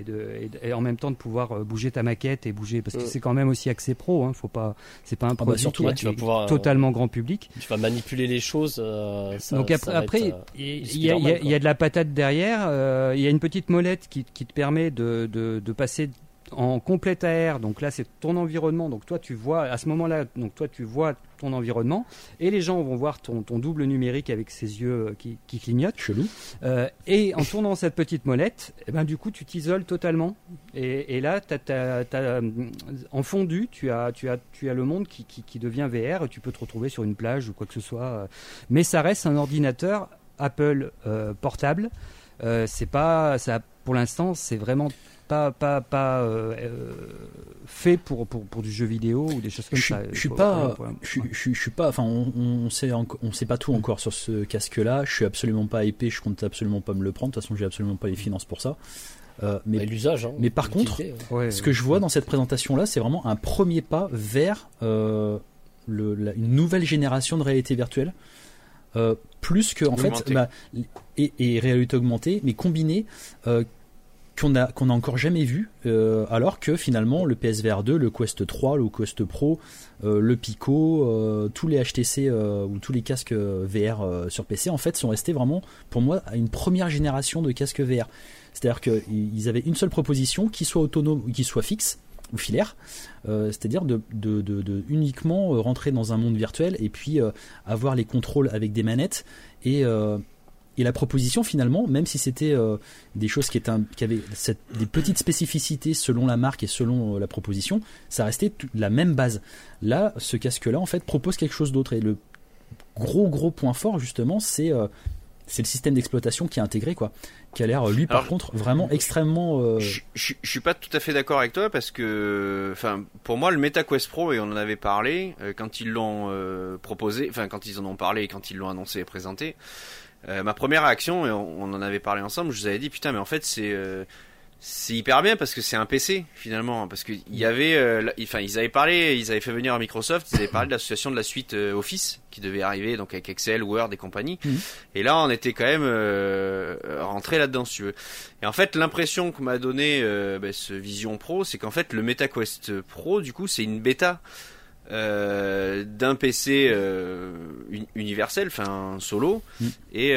Speaker 2: et en même temps de pouvoir bouger ta maquette et bouger parce que c'est quand même aussi accès pro. Faut pas, c'est pas un produit
Speaker 1: surtout,
Speaker 2: qui est totalement grand public.
Speaker 4: Tu vas manipuler les choses.
Speaker 2: Donc après, il y a de la patate derrière. Il y a une petite molette qui te permet de passer en complète AR. Donc là, c'est ton environnement. Donc toi, tu vois à ce moment-là. Donc toi, tu vois ton environnement et les gens vont voir ton double numérique avec ses yeux qui clignotent.
Speaker 1: Chelou.
Speaker 2: Et en tournant cette petite molette, du coup, tu t'isoles totalement. Et là, en fondu, tu as le monde qui devient VR. Tu peux te retrouver sur une plage ou quoi que ce soit. Mais ça reste un ordinateur Apple portable. C'est pas ça. Pour l'instant, c'est vraiment pas fait pour du jeu vidéo ou des choses comme ça.
Speaker 1: Je suis pas. Enfin, on sait pas tout encore sur ce casque-là. Je suis absolument pas hypé. Je compte absolument pas me le prendre. De toute façon, j'ai absolument pas les finances pour ça. Mais
Speaker 4: l'usage.
Speaker 1: Mais par contre, ce que je vois dans cette présentation-là, c'est vraiment un premier pas vers une nouvelle génération de réalité virtuelle. Plus que en fait, et réalité augmentée, mais combinée. Qu'on a encore jamais vu, alors que finalement le PSVR 2, le Quest 3, le Quest Pro, le Pico, tous les HTC ou tous les casques VR sur PC en fait sont restés vraiment pour moi à une première génération de casques VR. C'est-à-dire qu'ils avaient une seule proposition qui soit autonome ou qui soit fixe ou filaire, c'est-à-dire de uniquement rentrer dans un monde virtuel et puis avoir les contrôles avec des manettes et la proposition finalement, même si c'était des choses qui avaient des petites spécificités selon la marque et selon la proposition, ça restait la même base. Là, ce casque-là en fait propose quelque chose d'autre et le gros point fort justement, c'est c'est le système d'exploitation qui est intégré, quoi, qui a l'air, lui, par contre, vraiment extrêmement...
Speaker 3: Je suis pas tout à fait d'accord avec toi, parce que, pour moi, le MetaQuest Pro, et on en avait parlé, quand ils l'ont proposé, quand ils en ont parlé et quand ils l'ont annoncé et présenté, ma première réaction, et on en avait parlé ensemble, je vous avais dit, putain, mais en fait, c'est hyper bien parce que c'est un PC finalement, parce que il y avait ils avaient fait venir à Microsoft, ils avaient parlé de l'association de la suite Office qui devait arriver, donc avec Excel, Word et compagnie. Et là on était quand même rentré là-dedans, si tu veux. Et en fait l'impression que m'a donné ce Vision Pro, c'est qu'en fait le MetaQuest Pro du coup c'est une bêta d'un PC universel, solo, et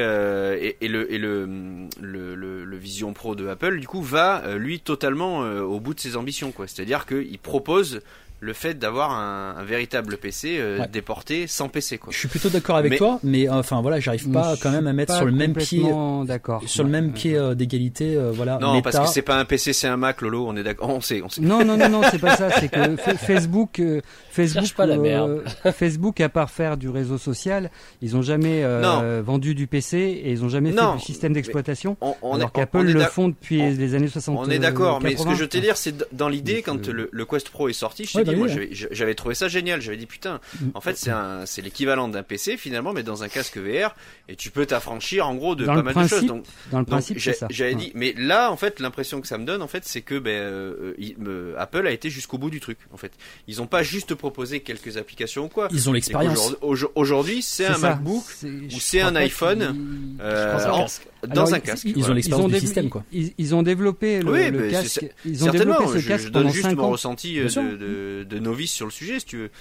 Speaker 3: le Vision Pro de Apple du coup va lui totalement au bout de ses ambitions, quoi. C'est-à-dire qu'il propose le fait d'avoir un véritable PC déporté sans PC, quoi.
Speaker 1: Je suis plutôt d'accord avec toi, mais j'arrive pas quand même à mettre sur le même pied, sur le même pied d'égalité, voilà.
Speaker 3: Non,
Speaker 1: Meta.
Speaker 3: parce que c'est pas un PC, c'est un Mac, Lolo. On est d'accord. On sait.
Speaker 2: Non, c'est pas ça. C'est que Facebook,
Speaker 4: pas la merde.
Speaker 2: Facebook, à part faire du réseau social, ils ont jamais vendu du PC et ils ont jamais fait du système d'exploitation. Alors qu'Apple le font depuis les années 60.
Speaker 3: On est d'accord,
Speaker 2: 80,
Speaker 3: mais ce que je veux te dire, c'est dans l'idée, quand le Quest Pro est sorti, je t'ai dit, moi, j'avais trouvé ça génial. J'avais dit, putain, en fait, c'est l'équivalent d'un PC finalement, mais dans un casque VR, et tu peux t'affranchir en gros de pas mal de choses.
Speaker 2: Dans le principe, c'est ça.
Speaker 3: J'avais dit, mais là, en fait, l'impression que ça me donne, en fait, c'est que Apple a été jusqu'au bout du truc. En fait, ils ont pas juste proposé quelques applications ou quoi.
Speaker 1: Ils ont l'expérience.
Speaker 3: Aujourd'hui, c'est un MacBook ou c'est un iPhone dans un casque.
Speaker 1: Ils ont l'expérience du système, quoi.
Speaker 2: Ils ont développé le casque. Ils ont développé ce casque pendant 5 ans.
Speaker 3: Je donne juste mon ressenti de novice sur le sujet, si tu veux.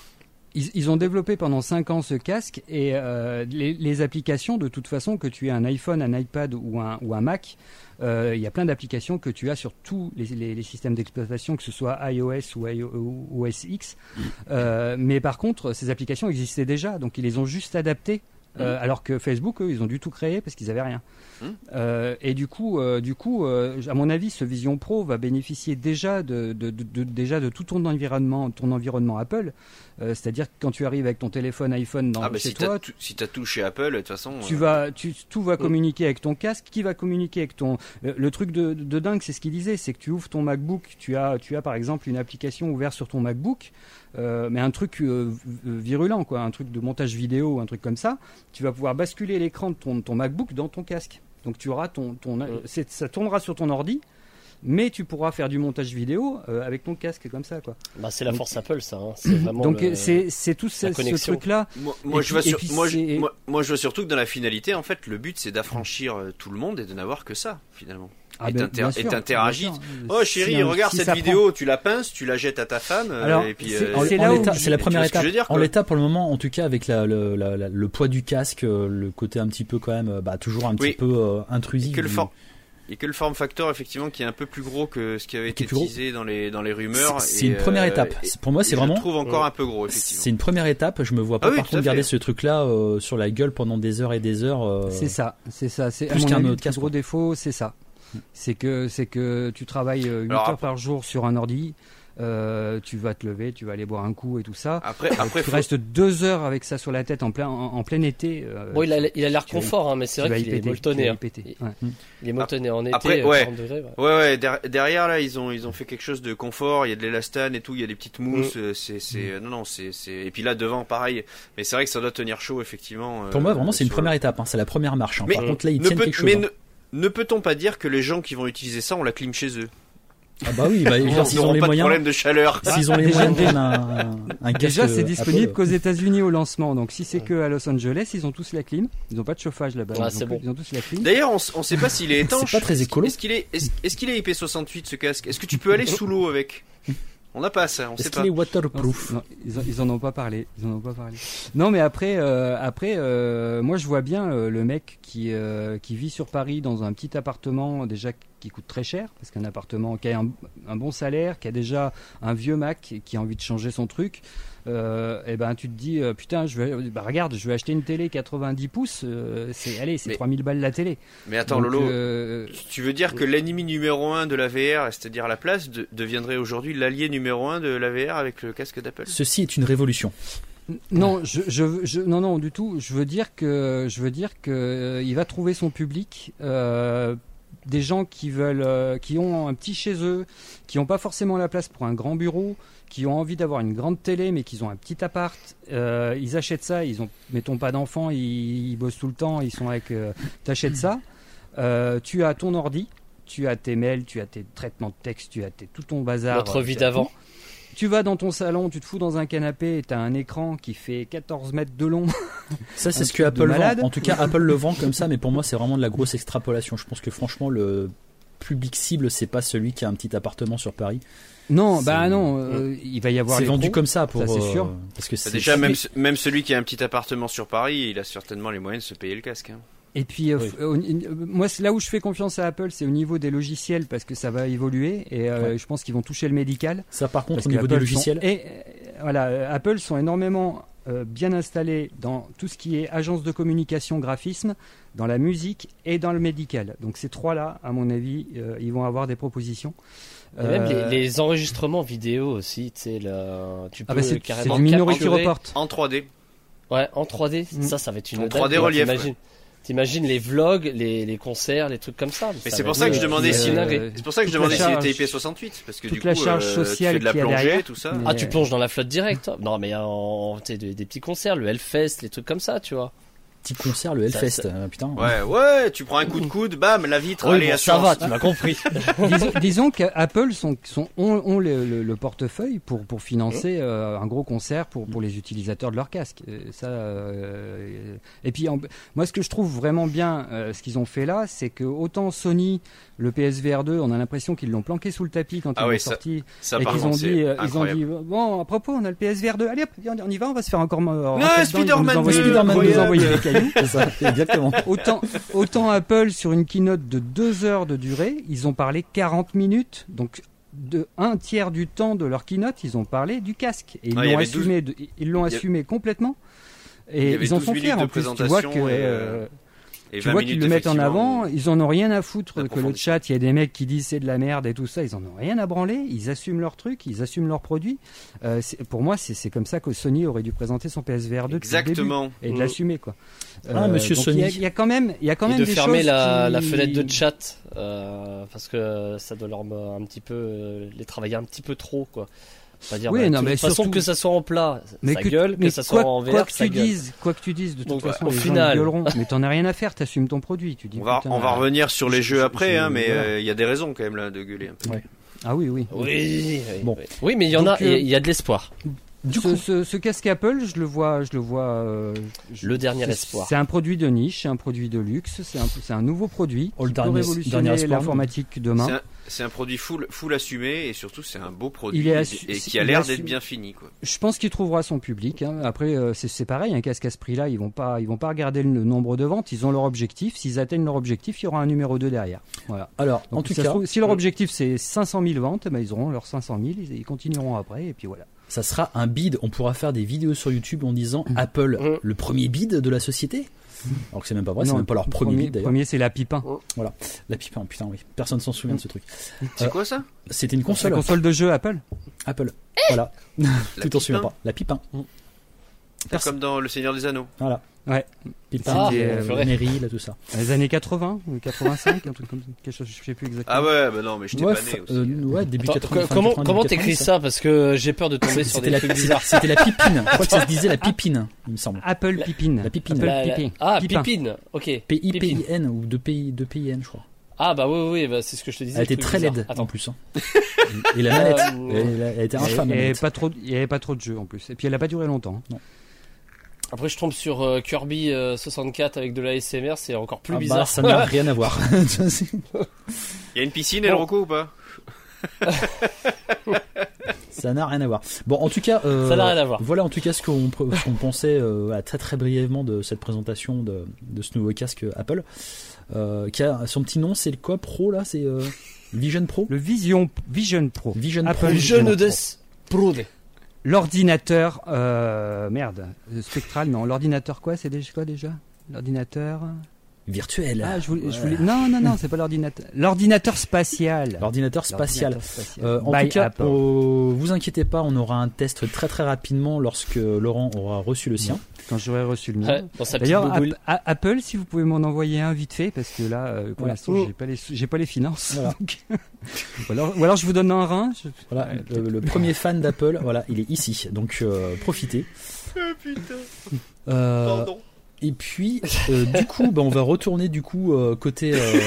Speaker 2: Ils ont développé pendant 5 ans ce casque, et les applications, de toute façon, que tu aies un iPhone, un iPad ou un Mac, il y a plein d'applications que tu as sur tous les systèmes d'exploitation, que ce soit iOS ou OS X. Mais par contre, ces applications existaient déjà, donc ils les ont juste adaptées. Alors que Facebook, eux, ils ont dû tout créer parce qu'ils avaient rien. Et du coup, à mon avis, ce Vision Pro va bénéficier déjà de tout ton environnement Apple. C'est-à-dire que quand tu arrives avec ton téléphone iPhone chez toi,
Speaker 3: si t'as tout chez Apple, de toute façon,
Speaker 2: tout va communiquer avec ton casque, qui va communiquer avec ton. Le truc de dingue, c'est ce qu'il disait, c'est que tu ouvres ton MacBook, tu as par exemple une application ouverte sur ton MacBook. Mais un truc virulent, quoi, un truc de montage vidéo, un truc comme ça, tu vas pouvoir basculer l'écran de ton MacBook dans ton casque. Donc tu auras ça tournera sur ton ordi, mais tu pourras faire du montage vidéo avec ton casque comme ça, quoi.
Speaker 4: C'est la force Apple, ça. Hein. C'est vraiment
Speaker 2: donc c'est tout ce truc-là.
Speaker 3: Moi je vois surtout que dans la finalité, en fait, le but c'est d'affranchir tout le monde et de n'avoir que ça, finalement. Et t'interagis. Oh chérie, regarde cette vidéo, tu la pinces, tu la jettes à ta femme.
Speaker 1: Alors,
Speaker 3: et puis,
Speaker 1: c'est la première étape. En l'état, pour le moment, en tout cas, avec le poids du casque, le côté un petit peu quand même, toujours un petit peu intrusif.
Speaker 3: Et que le form factor, effectivement, qui est un peu plus gros que ce qui avait été teasé dans les rumeurs.
Speaker 1: C'est une première étape. Pour moi, c'est vraiment.
Speaker 3: Je le trouve encore un peu gros, effectivement.
Speaker 1: C'est une première étape. Je me vois pas par contre garder ce truc-là sur la gueule pendant des heures et des heures.
Speaker 2: C'est ça. C'est
Speaker 1: plus qu'un autre
Speaker 2: casque. Le gros défaut, c'est ça. C'est que tu travailles 8 heures par jour sur un ordi. Tu vas te lever, tu vas aller boire un coup et tout ça.
Speaker 3: Après
Speaker 2: tu restes 2 heures avec ça sur la tête en plein été.
Speaker 4: Bon, il a l'air confort, mais c'est vrai qu'il est molletonné. Il est molletonné en été.
Speaker 3: Après, 40 degrés, derrière là, ils ont fait quelque chose de confort. Il y a de l'élastane et tout. Il y a des petites mousses. Et puis là devant, pareil. Mais c'est vrai que ça doit tenir chaud, effectivement.
Speaker 1: Pour moi, vraiment, c'est une première étape. C'est la première marche. Par contre, là, ils tiennent quelque chose.
Speaker 3: Ne peut-on pas dire que les gens qui vont utiliser ça ont la clim chez eux?
Speaker 1: Ah bah oui, s'ils ont les
Speaker 3: pas
Speaker 1: moyens,
Speaker 3: de problème de chaleur.
Speaker 1: S'ils ont les moyens de prendre un casque.
Speaker 2: Déjà, c'est disponible qu'aux États-Unis au lancement. Donc, si c'est que à Los Angeles, ils ont tous la clim. Ils n'ont pas de chauffage là-bas. Ils ont tous la clim.
Speaker 3: D'ailleurs, on ne sait pas s'il est étanche.
Speaker 1: C'est pas très écolo.
Speaker 3: Est-ce qu'il est IP68 ce casque? Est-ce que tu peux aller sous l'eau avec? On n'a pas ça, on sait pas.
Speaker 1: Est-ce qu'il est waterproof?
Speaker 2: Non, ils en ont pas parlé. Non, mais après, moi je vois bien le mec qui vit sur Paris dans un petit appartement déjà qui coûte très cher, parce qu'un appartement qui a un bon salaire, qui a déjà un vieux Mac, qui a envie de changer son truc. Et ben tu te dis putain, regarde, je vais acheter une télé 90 pouces, c'est 3000 balles la télé.
Speaker 3: Mais attends, donc, Lolo, tu veux dire que l'ennemi numéro 1 de la VR, c'est-à-dire la place, deviendrait aujourd'hui l'allié numéro 1 de la VR avec le casque d'Apple?
Speaker 1: Ceci est une révolution.
Speaker 2: Non, non, du tout. Je veux dire que il va trouver son public. Des gens qui ont un petit chez eux, qui n'ont pas forcément la place pour un grand bureau, qui ont envie d'avoir une grande télé, mais qui ont un petit appart. Ils achètent ça. Mettons pas d'enfants, ils bossent tout le temps. Ils sont avec. T'achètes ça. Tu as ton ordi, tu as tes mails, tu as tes traitements de texte, tu as tout ton bazar.
Speaker 4: Notre vie d'avant.
Speaker 2: Tu vas dans ton salon, tu te fous dans un canapé et tu as un écran qui fait 14 mètres de long.
Speaker 1: Ça, c'est ce que Apple vend. En tout cas, Apple le vend comme ça, mais pour moi, c'est vraiment de la grosse extrapolation. Je pense que franchement, le public cible, c'est pas celui qui a un petit appartement sur Paris.
Speaker 2: Non, il va y avoir.
Speaker 1: C'est vendu comme ça, pour.
Speaker 2: Ça, c'est sûr.
Speaker 1: Parce que
Speaker 3: déjà, même celui qui a un petit appartement sur Paris, il a certainement les moyens de se payer le casque. Hein.
Speaker 2: Et puis, moi, là où je fais confiance à Apple, c'est au niveau des logiciels, parce que ça va évoluer, et je pense qu'ils vont toucher le médical.
Speaker 1: Ça, par contre, au niveau des logiciels.
Speaker 2: Apple sont énormément bien installés dans tout ce qui est agence de communication, graphisme, dans la musique et dans le médical. Donc ces trois-là, à mon avis, ils vont avoir des propositions.
Speaker 4: Et même les enregistrements vidéo aussi, tu sais, tu peux carrément.
Speaker 2: C'est du Minority Report.
Speaker 3: En 3D.
Speaker 4: Ouais, en 3D, ça va être une.
Speaker 3: En 3D relief.
Speaker 4: T'imagines les vlogs, les concerts, les trucs comme ça.
Speaker 3: Mais c'est pour ça que je demandais s'il était IP68, parce que
Speaker 2: toute
Speaker 3: du coup,
Speaker 2: la charge sociale
Speaker 3: tu fais de la plongée, tout ça.
Speaker 4: Ah, tu plonges dans la flotte directe. Non, mais des petits concerts, le Hellfest, les trucs comme ça, tu vois.
Speaker 1: Petit concert, le Hellfest, putain.
Speaker 3: Ouais, tu prends un coup de coude, bam, la vitre,
Speaker 4: allez, ça va, tu m'as compris.
Speaker 2: disons qu'Apple ont le portefeuille pour financer un gros concert pour les utilisateurs de leur casque. Et puis, moi, ce que je trouve vraiment bien, ce qu'ils ont fait là, c'est que autant Sony, le PSVR 2, on a l'impression qu'ils l'ont planqué sous le tapis quand ils l'ont sorti. Et qu'ils ont dit, bon, à propos, on a le PSVR 2, allez hop, on y va, on va se faire encore.
Speaker 3: Spider-Man
Speaker 2: nous envoyer les cailloux.
Speaker 1: C'est ça, exactement.
Speaker 2: Autant Apple, sur une keynote de 2 heures de durée, ils ont parlé 40 minutes, donc de un tiers du temps de leur keynote, ils ont parlé du casque. Et ils l'ont assumé complètement. Et ils en sont fiers. En plus, tu vois que... Tu vois qu'ils le mettent en avant, ils en ont rien à foutre que le chat, il y a des mecs qui disent c'est de la merde et tout ça, ils en ont rien à branler, ils assument leur truc, ils assument leurs produits. Pour moi, c'est comme ça que Sony aurait dû présenter son PSVR 2
Speaker 3: exactement
Speaker 2: et de l'assumer, quoi.
Speaker 1: Monsieur Sony.
Speaker 2: Il y a quand même
Speaker 4: et de
Speaker 2: des
Speaker 4: fermer la fenêtre de chat parce que ça doit leur un petit peu les travailler un petit peu trop, quoi. Dire,
Speaker 2: oui,
Speaker 4: de toute façon, que ça soit en plat, ça gueule, que ça soit en VR, ça gueule.
Speaker 2: Quoi que tu dises, de toute façon,
Speaker 4: au
Speaker 2: les
Speaker 4: final,
Speaker 2: gens gueuleront. Mais t'en as rien à faire, t'assumes ton produit. Tu dis,
Speaker 3: on va revenir sur les jeux après, mais il y a des raisons quand même là de gueuler un peu.
Speaker 2: Ouais. Ah oui.
Speaker 4: Oui, mais il y en a, il y a de l'espoir.
Speaker 2: Du coup, ce casque Apple, je le vois.
Speaker 4: Le dernier espoir.
Speaker 2: C'est un produit de niche, c'est un produit de luxe, c'est un nouveau produit qui peut révolutionner l'informatique demain.
Speaker 3: C'est un produit full assumé et surtout c'est un beau produit et qui a l'air d'être bien fini, quoi.
Speaker 2: Je pense qu'il trouvera son public. Hein. Après, c'est pareil, un casque à ce prix-là, ils vont pas regarder le nombre de ventes. Ils ont leur objectif. S'ils atteignent leur objectif, il y aura un numéro 2 derrière. Voilà.
Speaker 1: Alors, donc, en tout cas,
Speaker 2: si leur objectif c'est 500 000 ventes, ils auront leurs 500 000. Ils continueront après et puis voilà.
Speaker 1: Ça sera un bid. On pourra faire des vidéos sur YouTube en disant Apple, le premier bid de la société. Alors que c'est même pas vrai, c'est même pas leur premier bid d'ailleurs.
Speaker 2: Le premier, c'est la Pipin.
Speaker 1: Voilà, la Pipin, putain, oui. Personne s'en souvient de ce truc.
Speaker 3: C'est quoi ça?
Speaker 1: C'était une console.
Speaker 2: La console de jeu Apple.
Speaker 1: Voilà. Tu t'en souviens pas. La Pipin.
Speaker 3: C'est comme dans Le Seigneur des Anneaux.
Speaker 2: Voilà. Ouais.
Speaker 1: Pipin, Mary, là, tout ça.
Speaker 2: Les années 80, 85, un truc comme ça. Je sais plus exactement.
Speaker 3: Ah ouais, bah non, mais je t'ai pas né aussi.
Speaker 1: Début 80.
Speaker 4: Comment t'écris ça? Parce que j'ai peur de tomber sur des trucs bizarres.
Speaker 1: C'était la Pipine. Je crois que ça se disait la Pipine, il me semble.
Speaker 2: Apple Pipine.
Speaker 1: La Pipine.
Speaker 4: Pipine. Ok.
Speaker 1: P-I-P-I-N ou de P-I-N, je crois.
Speaker 4: Ah bah oui, c'est ce que je te disais.
Speaker 1: Elle était très laide en plus. Et la manette, elle était infâme.
Speaker 2: Il n'y avait pas trop de jeux en plus. Et puis elle a pas duré longtemps. Non.
Speaker 4: Après, je tombe sur Kirby 64 avec de la SMR, c'est encore plus bizarre.
Speaker 1: Ça n'a rien à voir.
Speaker 3: Il y a une piscine, Rocco, ou pas?
Speaker 1: Ça n'a rien à voir. Bon, en tout cas,
Speaker 4: ça n'a rien à voir.
Speaker 1: Voilà en tout cas ce qu'on pensait très très brièvement de cette présentation de ce nouveau casque Apple, qui a son petit nom, c'est le quoi Pro là, c'est Vision Pro.
Speaker 2: Le Vision Pro.
Speaker 1: Apple
Speaker 4: Vision Pro.
Speaker 2: L'ordinateur, spectral, non, l'ordinateur quoi? C'est quoi déjà? L'ordinateur
Speaker 1: virtuel.
Speaker 2: Ah, je voulais... Non, c'est pas l'ordinateur. L'ordinateur spatial.
Speaker 1: L'ordinateur spatial. En tout cas, vous inquiétez pas, on aura un test très très rapidement lorsque Laurent aura reçu le sien.
Speaker 2: Quand j'aurai reçu le mien. D'ailleurs, Apple, si vous pouvez m'en envoyer un vite fait, parce que là, pour l'instant, j'ai pas les finances. Voilà. Ou alors je vous donne un rein.
Speaker 1: Voilà, le premier fan d'Apple, voilà, il est ici. Donc profitez.
Speaker 3: Putain. Pardon.
Speaker 1: Et puis, du coup, on va retourner côté.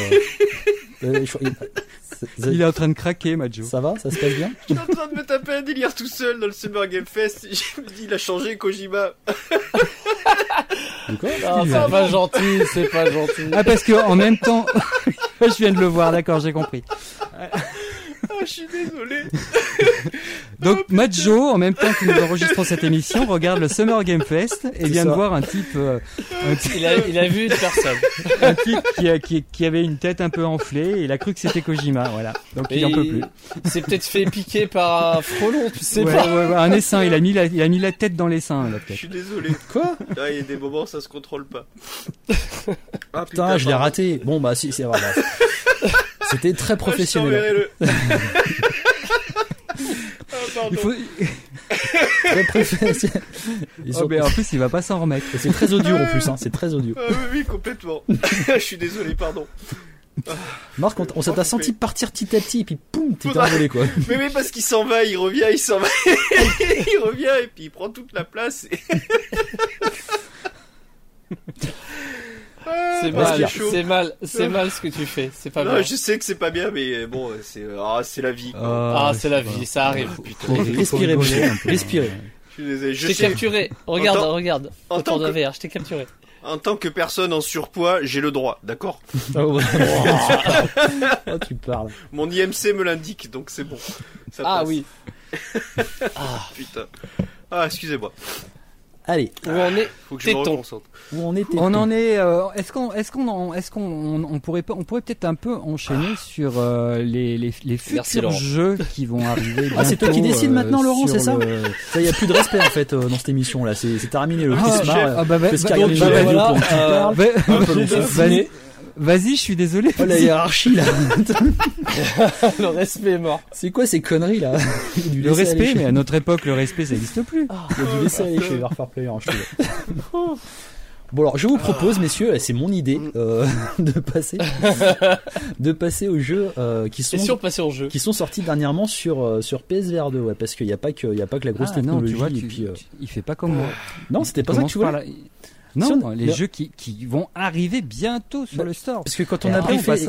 Speaker 2: Il est en train de craquer, Majo.
Speaker 1: Ça va, ça se passe bien.
Speaker 3: Je suis en train de me taper un délire tout seul dans le Summer Game Fest. Je me dis, il a changé Kojima.
Speaker 4: C'est pas gentil, c'est pas gentil.
Speaker 2: Ah, parce que en même temps, je viens de le voir, d'accord, j'ai compris.
Speaker 3: Je suis désolé.
Speaker 2: Donc Majo, en même temps que nous enregistrons cette émission, regarde le Summer Game Fest et vient de voir un type.
Speaker 4: Il a vu une personne.
Speaker 2: Un type qui avait une tête un peu enflée et il a cru que c'était Kojima, voilà. Donc il en peut plus.
Speaker 4: Il s'est peut-être fait piquer par un frelon, tu sais pas.
Speaker 2: Ouais, un essaim. Il a mis la tête dans l'essaim.
Speaker 3: Je suis désolé.
Speaker 1: Quoi?
Speaker 3: Là, il y a des moments ça se contrôle pas.
Speaker 1: Ah putain, je l'ai raté. Bon bah si, c'est vrai. C'était très professionnel.
Speaker 3: Pardon.
Speaker 1: Très professionnel.
Speaker 2: En plus, il va pas s'en remettre.
Speaker 1: C'est très audio en plus, c'est très audio.
Speaker 3: Oui, complètement. Je suis désolé, pardon.
Speaker 1: Marc, on s'est senti partir petit à petit et puis poum, t'es envolé quoi.
Speaker 3: Mais oui, parce qu'il s'en va, il revient, il revient et puis il prend toute la place.
Speaker 4: C'est mal ce que tu fais. C'est pas bien.
Speaker 3: Je sais que c'est pas bien, mais bon, c'est la vie.
Speaker 4: C'est la vie, ça arrive.
Speaker 1: Respirez, respirez.
Speaker 3: Je suis désolé.
Speaker 4: Je t'ai capturé. Regarde. Autour de VR, je t'ai capturé.
Speaker 3: En tant que personne en surpoids, j'ai le droit, d'accord?
Speaker 1: Tu parles.
Speaker 3: Mon IMC me l'indique, donc c'est bon. Ça passe.
Speaker 4: Oui.
Speaker 3: Putain. Excusez-moi.
Speaker 1: Allez.
Speaker 4: Où on est?
Speaker 3: Faut que je me reconcentre.
Speaker 2: Où on était. On en est. Est-ce qu'on pourrait peut-être un peu enchaîner sur les futurs jeux qui vont arriver.
Speaker 1: C'est toi qui décides maintenant, Laurent, c'est ça? Il y a plus de respect en fait dans cette émission là. C'est terminé le
Speaker 2: Chris. Vas-y, je suis désolé.
Speaker 1: Oh la hiérarchie là.
Speaker 4: Le respect est mort.
Speaker 1: C'est quoi ces conneries là?
Speaker 2: Le respect, mais à notre époque, le respect ça n'existe plus.
Speaker 1: Il y a du laisser aller chez Warfare Player. Bon alors je vous propose messieurs, c'est mon idée de passer aux jeux qui sont sortis dernièrement sur PSVR 2 parce qu'il y a pas que la grosse technologie.
Speaker 2: Non, tu vois, il fait pas comme moi.
Speaker 1: Non, c'était pas ça que tu voulais.
Speaker 2: Non, les jeux qui vont arriver bientôt sur le store.
Speaker 1: Parce que quand on a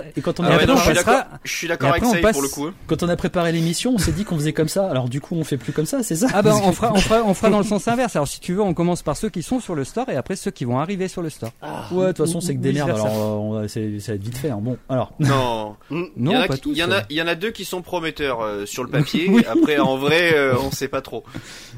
Speaker 3: je suis d'accord avec ça pour le coup.
Speaker 1: Quand on a préparé l'émission, on s'est dit qu'on faisait comme ça. Alors du coup, on fait plus comme ça, c'est ça?
Speaker 2: On fera dans le sens inverse. Alors si tu veux, on commence par ceux qui sont sur le store et après ceux qui vont arriver sur le store.
Speaker 1: Ouais, de toute façon, c'est que des merdes. Alors ça va être vite fait. Bon, alors.
Speaker 3: Non, pas tous. Il y en a deux qui sont prometteurs sur le papier. Après, en vrai, on sait pas trop.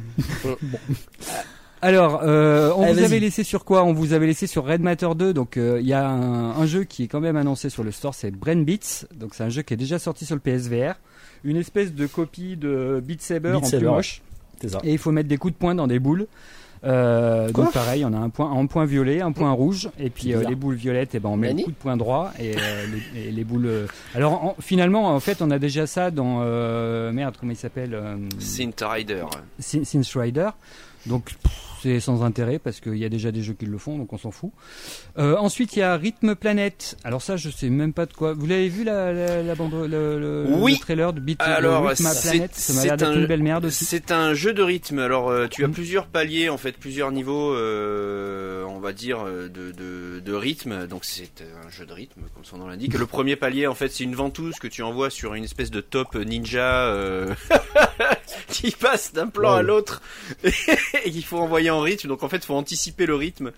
Speaker 2: Alors, on vous avait laissé sur quoi? On vous avait laissé sur Red Matter 2. Donc, il y a un jeu qui est quand même annoncé sur le store, c'est Brain Beats. Donc, c'est un jeu qui est déjà sorti sur le PSVR. Une espèce de copie de Beat Saber en plus moche.
Speaker 1: C'est ça.
Speaker 2: Et il faut mettre des coups de poing dans des boules. Donc pareil, on a un point violet, un point rouge, et puis les boules violettes, on met le coup de poing droit et les boules. Alors finalement, en fait, on a déjà ça dans comment il s'appelle?
Speaker 3: Synth Rider.
Speaker 2: Synth Rider. Donc c'est sans intérêt parce qu'il y a déjà des jeux qui le font, donc on s'en fout. Ensuite, il y a Rhythm Planet. Alors ça, je sais même pas de quoi. Vous l'avez vu la bande, le trailer de Rhythm Planet? Ça m'a l'air d'être une belle merde aussi.
Speaker 3: C'est un jeu de rythme. Alors tu as plusieurs paliers, en fait, plusieurs niveaux, on va dire de rythme. Donc c'est un jeu de rythme, comme son nom l'indique. Le premier palier, en fait, c'est une ventouse que tu envoies sur une espèce de top ninja qui passe d'un plan à l'autre et qu'il faut envoyer en rythme. Donc en fait, il faut anticiper le rythme.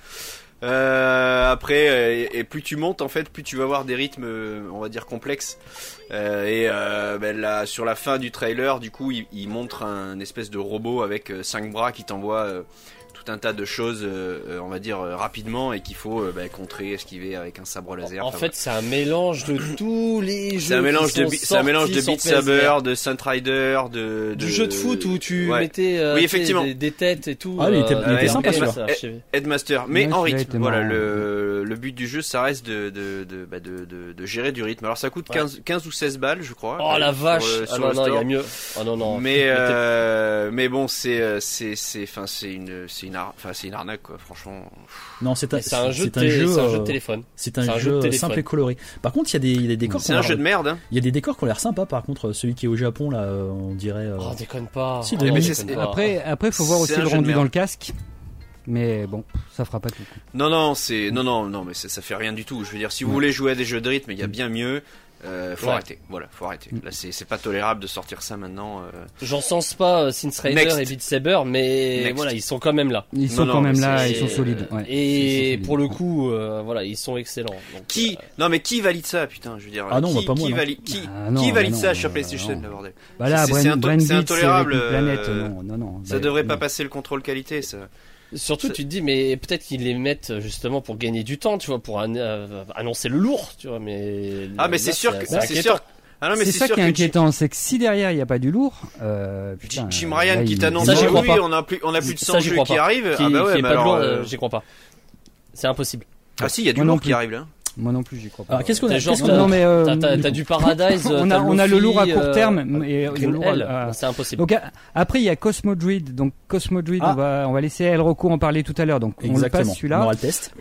Speaker 3: Après, et plus tu montes, en fait, plus tu vas avoir des rythmes, on va dire complexes. Là, sur la fin du trailer, du coup, il montre un espèce de robot avec 5 bras qui t'envoie tout un tas de choses, on va dire rapidement, et qu'il faut contrer, esquiver avec un sabre laser.
Speaker 4: En fait, c'est un mélange de tous les jeux.
Speaker 3: C'est un mélange de Beat Saber, de Synth Rider, du
Speaker 4: jeu de foot où tu mettais
Speaker 3: effectivement
Speaker 4: des têtes et tout.
Speaker 1: Ah, il était sympa,
Speaker 3: Headmaster, mais en rythme. Voilà, le but du jeu, ça reste de gérer du rythme. Alors ça coûte 15 ou 16 balles, je crois.
Speaker 4: Oh la vache. Non, il y a mieux. Oh non.
Speaker 3: Mais bon, c'est une arnaque, quoi, franchement.
Speaker 1: Non, c'est un jeu
Speaker 4: de téléphone.
Speaker 1: C'est un jeu simple et coloré. Par contre, il y a des décors.
Speaker 3: C'est un jeu de merde. Hein.
Speaker 1: Il y a des décors qui ont l'air sympas. Par contre, celui qui est au Japon, là, on dirait.
Speaker 4: Oh, déconne pas.
Speaker 1: Si,
Speaker 2: après, faut voir aussi le rendu dans le casque. Mais bon, ça fera pas tout.
Speaker 3: Non, mais ça fait rien du tout. Je veux dire, si vous voulez jouer à des jeux de rythme, il y a bien mieux. Faut arrêter. Voilà, faut arrêter. Là, c'est pas tolérable de sortir ça maintenant.
Speaker 4: J'en sens pas Sins Rider et Beat Saber, mais voilà, ils sont quand même là.
Speaker 2: Ils sont solides. Ouais.
Speaker 4: Et pour le coup, voilà, ils sont excellents. Donc,
Speaker 3: Non, mais qui valide ça, putain, je veux dire.
Speaker 1: Ah non, pas moi.
Speaker 3: Qui valide ça sur PlayStation, le bordel.
Speaker 2: Bah là,
Speaker 3: c'est intolérable.
Speaker 2: Non.
Speaker 3: Ça devrait pas passer le contrôle qualité, ça.
Speaker 4: Surtout, tu te dis, mais peut-être qu'ils les mettent justement pour gagner du temps, tu vois, pour annoncer le lourd, tu vois, mais.
Speaker 3: Ah, mais c'est sûr que c'est sûr.
Speaker 2: Ah non, mais c'est ça qui est inquiétant, c'est que si derrière il n'y a pas du lourd, putain.
Speaker 3: Jim Ryan qui t'annonce oui, on a plus de 100 jeux qui arrivent. Ah bah ouais, mais alors.
Speaker 4: J'y crois pas. C'est impossible.
Speaker 3: Ah si, il y a du lourd qui arrive là.
Speaker 2: Moi non plus, j'y crois pas.
Speaker 1: Alors qu'est-ce qu'on
Speaker 2: a
Speaker 4: t'as du Paradise.
Speaker 2: On a le lourd à court terme et le lourd
Speaker 4: c'est impossible.
Speaker 2: Donc après il y a Cosmo Druid. Donc Cosmo Druid, on va laisser El Rocco en parler tout à l'heure. Donc on le passe celui-là.
Speaker 1: On aura le test.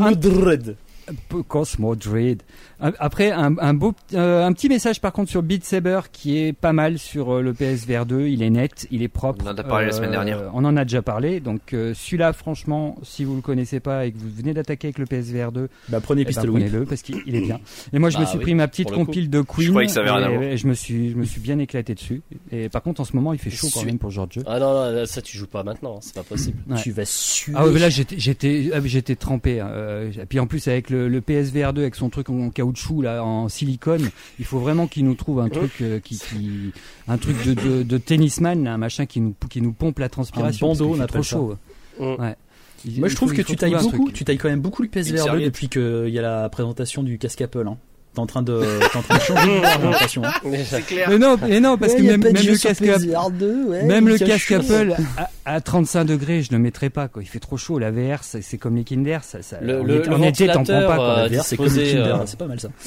Speaker 2: Cosmo Druid. Après un petit message par contre sur Beat Saber qui est pas mal sur le PSVR 2. Il est net, il est propre.
Speaker 3: On en a parlé la semaine dernière.
Speaker 2: On en a déjà parlé. Donc celui-là, franchement, si vous le connaissez pas et que vous venez d'attaquer avec le PSVR 2, prenez-le parce qu'il est bien. Et moi, je me suis pris ma petite compile de Queen.
Speaker 3: Je croyais que ça avait rien à voir.
Speaker 2: Et je me suis bien éclaté dessus. Et par contre, en ce moment, il fait chaud quand même pour ce genre de jeu.
Speaker 4: Ah non, ça tu joues pas maintenant, c'est pas possible.
Speaker 1: Ouais. Tu vas suer.
Speaker 2: Ah ouais, là j'étais trempé. Et puis en plus avec le PSVR 2 avec son truc en caoutchouc là, en silicone, il faut vraiment qu'il nous trouve un truc un truc de tennisman, un machin qui nous pompe la transpiration.
Speaker 1: Un bandeau, on a
Speaker 2: trop chaud.
Speaker 1: Ouais. Moi je trouve que tu tailles quand même beaucoup le PSVR 2 depuis qu'il y a la présentation du casque Apple. Hein. T'es en train de changer j'ai l'impression. Hein.
Speaker 3: C'est clair.
Speaker 2: Mais non, parce que même le casque
Speaker 1: le
Speaker 2: casque Apple à 35 degrés, je le mettrais pas, quoi. Il fait trop chaud. La VR, c'est comme les Kinder, en été, t'en prends pas, quoi.
Speaker 1: La VR, c'est comme les Kinder, c'est pas mal ça.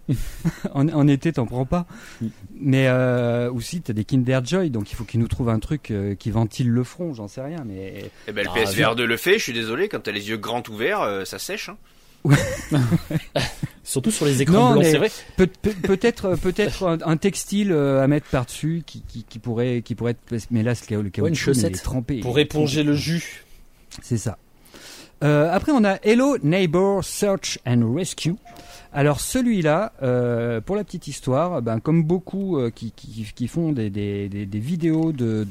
Speaker 2: En été, t'en prends pas. Mais aussi, t'as des Kinder Joy, donc il faut qu'ils nous trouvent un truc qui ventile le front, j'en sais rien. Mais
Speaker 3: le PSVR 2 le fait. Je suis désolé, quand t'as les yeux grands ouverts, ça sèche. Hein.
Speaker 1: Surtout sur les écrans blancs, c'est vrai.
Speaker 2: Peut-être un textile à mettre par-dessus qui pourrait être, mais là le caoutchouc,
Speaker 1: une chaussette
Speaker 2: trempé
Speaker 4: pour éponger le jus.
Speaker 2: C'est ça. Après on a Hello Neighbor Search and Rescue. Alors celui-là, pour la petite histoire, comme beaucoup qui font des vidéos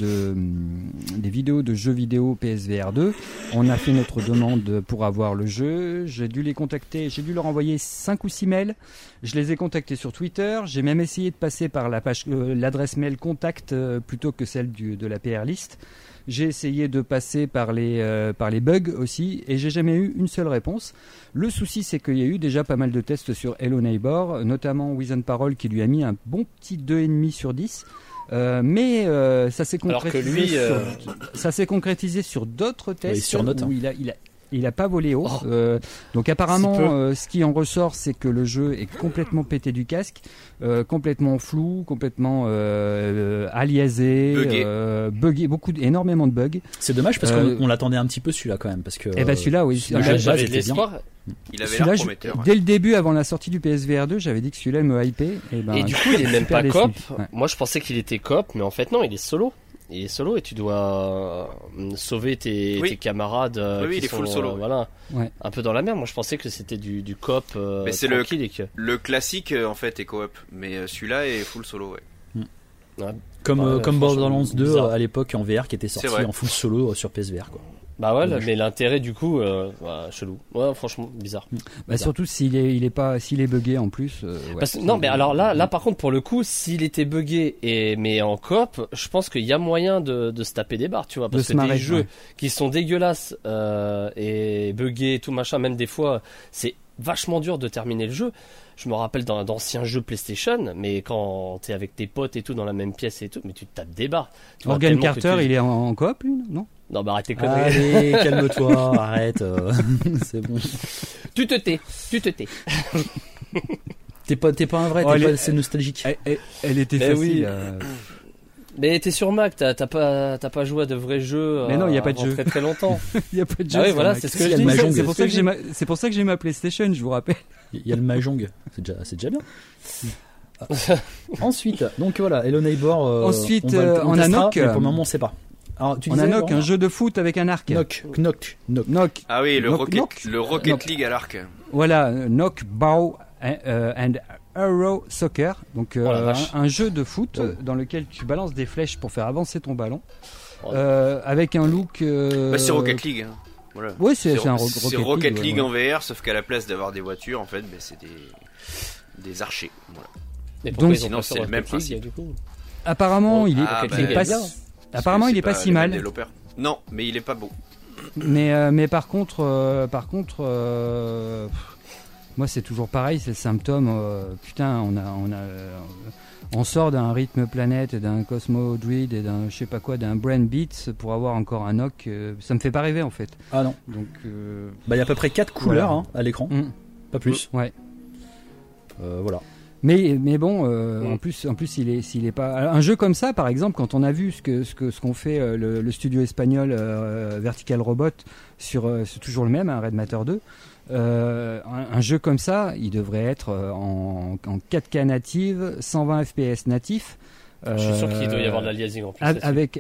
Speaker 2: des vidéos de jeux vidéo PSVR 2, on a fait notre demande pour avoir le jeu. J'ai dû les contacter, j'ai dû leur envoyer 5 ou 6 mails. Je les ai contactés sur Twitter. J'ai même essayé de passer par la page, l'adresse mail contact plutôt que celle de la PR list. J'ai essayé de passer par les bugs aussi et j'ai jamais eu une seule réponse. Le souci, c'est qu'il y a eu déjà pas mal de tests sur Hello Neighbor, notamment Wizen Parole qui lui a mis un bon petit 2,5 sur 10. Mais ça s'est concrétisé sur d'autres tests où il a pas volé haut. Donc apparemment, ce qui en ressort, c'est que le jeu est complètement pété du casque, complètement flou, complètement aliasé, buggé, énormément de bugs.
Speaker 1: C'est dommage parce qu'on l'attendait un petit peu celui-là quand même, parce que.
Speaker 2: Celui-là, oui.
Speaker 4: J'avais de l'espoir.
Speaker 3: Il avait l'air prometteur.
Speaker 2: Dès le début, avant la sortie du PSVR 2, j'avais dit que celui-là me hypait.
Speaker 4: Et du coup, il est même pas coop. Ouais. Moi, je pensais qu'il était coop, mais en fait, non, il est solo. Il est solo et tu dois sauver tes camarades
Speaker 3: qui
Speaker 4: sont
Speaker 3: full solo.
Speaker 4: Un peu dans la merde. Moi je pensais que c'était du coop
Speaker 3: mais c'est le classique en fait est coop, mais celui-là est full solo.
Speaker 1: Comme Borderlands 2 à l'époque en VR qui était sorti en full solo sur PSVR quoi.
Speaker 4: Bah ouais, mais l'intérêt du coup, chelou. Ouais, franchement, bizarre.
Speaker 2: Surtout s'il est buggé en plus.
Speaker 4: Non, mais alors là, par contre, pour le coup, s'il était buggé mais en coop, je pense qu'il y a moyen de se taper des barres, tu vois, parce que des jeux qui sont dégueulasses et buggés, tout machin, même des fois, c'est vachement dur de terminer le jeu. Je me rappelle d'anciens jeux PlayStation, mais quand t'es avec tes potes et tout dans la même pièce et tout, mais tu te tapes des barres.
Speaker 2: Morgan Carter, il est en coop, lui, non?
Speaker 4: Non, bah arrête tes conneries.
Speaker 1: Allez, calme-toi, arrête. C'est bon.
Speaker 4: Tu te tais.
Speaker 1: T'es pas un vrai, c'est nostalgique.
Speaker 2: Elle était facile. Oui.
Speaker 4: Mais t'es sur Mac, t'as pas joué à de vrais jeux.
Speaker 2: Mais non, il y a pas de jeu.
Speaker 4: Très très longtemps.
Speaker 2: Il y a pas de jeu.
Speaker 4: Ah oui, voilà, c'est ce que je dis.
Speaker 2: C'est pour ça que j'ai ma PlayStation, je vous rappelle.
Speaker 1: Il y a le Mahjong, c'est déjà bien. Ensuite, donc voilà, Hello Neighbor.
Speaker 2: Ensuite, on a Knock.
Speaker 1: Pour le moment, on sait pas. Alors,
Speaker 2: on a Knock, un jeu de foot avec un arc.
Speaker 1: Knock.
Speaker 3: Ah oui, le Rocket League à l'arc.
Speaker 2: Voilà, Knock, Bow and Arrow Soccer, donc un jeu de foot dans lequel tu balances des flèches pour faire avancer ton ballon, avec un look.
Speaker 3: C'est Rocket League. Hein. Voilà.
Speaker 2: Oui, c'est un
Speaker 3: Rocket League en VR, sauf qu'à la place d'avoir des voitures, en fait, c'est des archers. Voilà.
Speaker 4: Donc
Speaker 3: sinon, c'est le même principe. Du coup.
Speaker 2: Apparemment, il est pas si mal.
Speaker 3: Non, mais il est pas beau.
Speaker 2: Mais par contre, moi c'est toujours pareil, c'est le symptôme. Putain, on sort d'un rythme planète et d'un Cosmo Druid et d'un je sais pas quoi, d'un Brain Beats pour avoir encore un Knock. Ça me fait pas rêver en fait.
Speaker 1: Ah non.
Speaker 2: Donc,
Speaker 1: il y a à peu près 4 couleurs à l'écran, pas plus.
Speaker 2: Ouais.
Speaker 1: Voilà.
Speaker 2: Mais bon, en plus s'il est pas un jeu comme ça, par exemple, quand on a vu ce qu'ont fait le studio espagnol Vertical Robot c'est toujours le même, Red Matter 2. Un jeu comme ça, il devrait être en 4K native, 120 FPS natif.
Speaker 4: Je suis sûr qu'il doit y avoir de l'aliasing en plus.
Speaker 2: Avec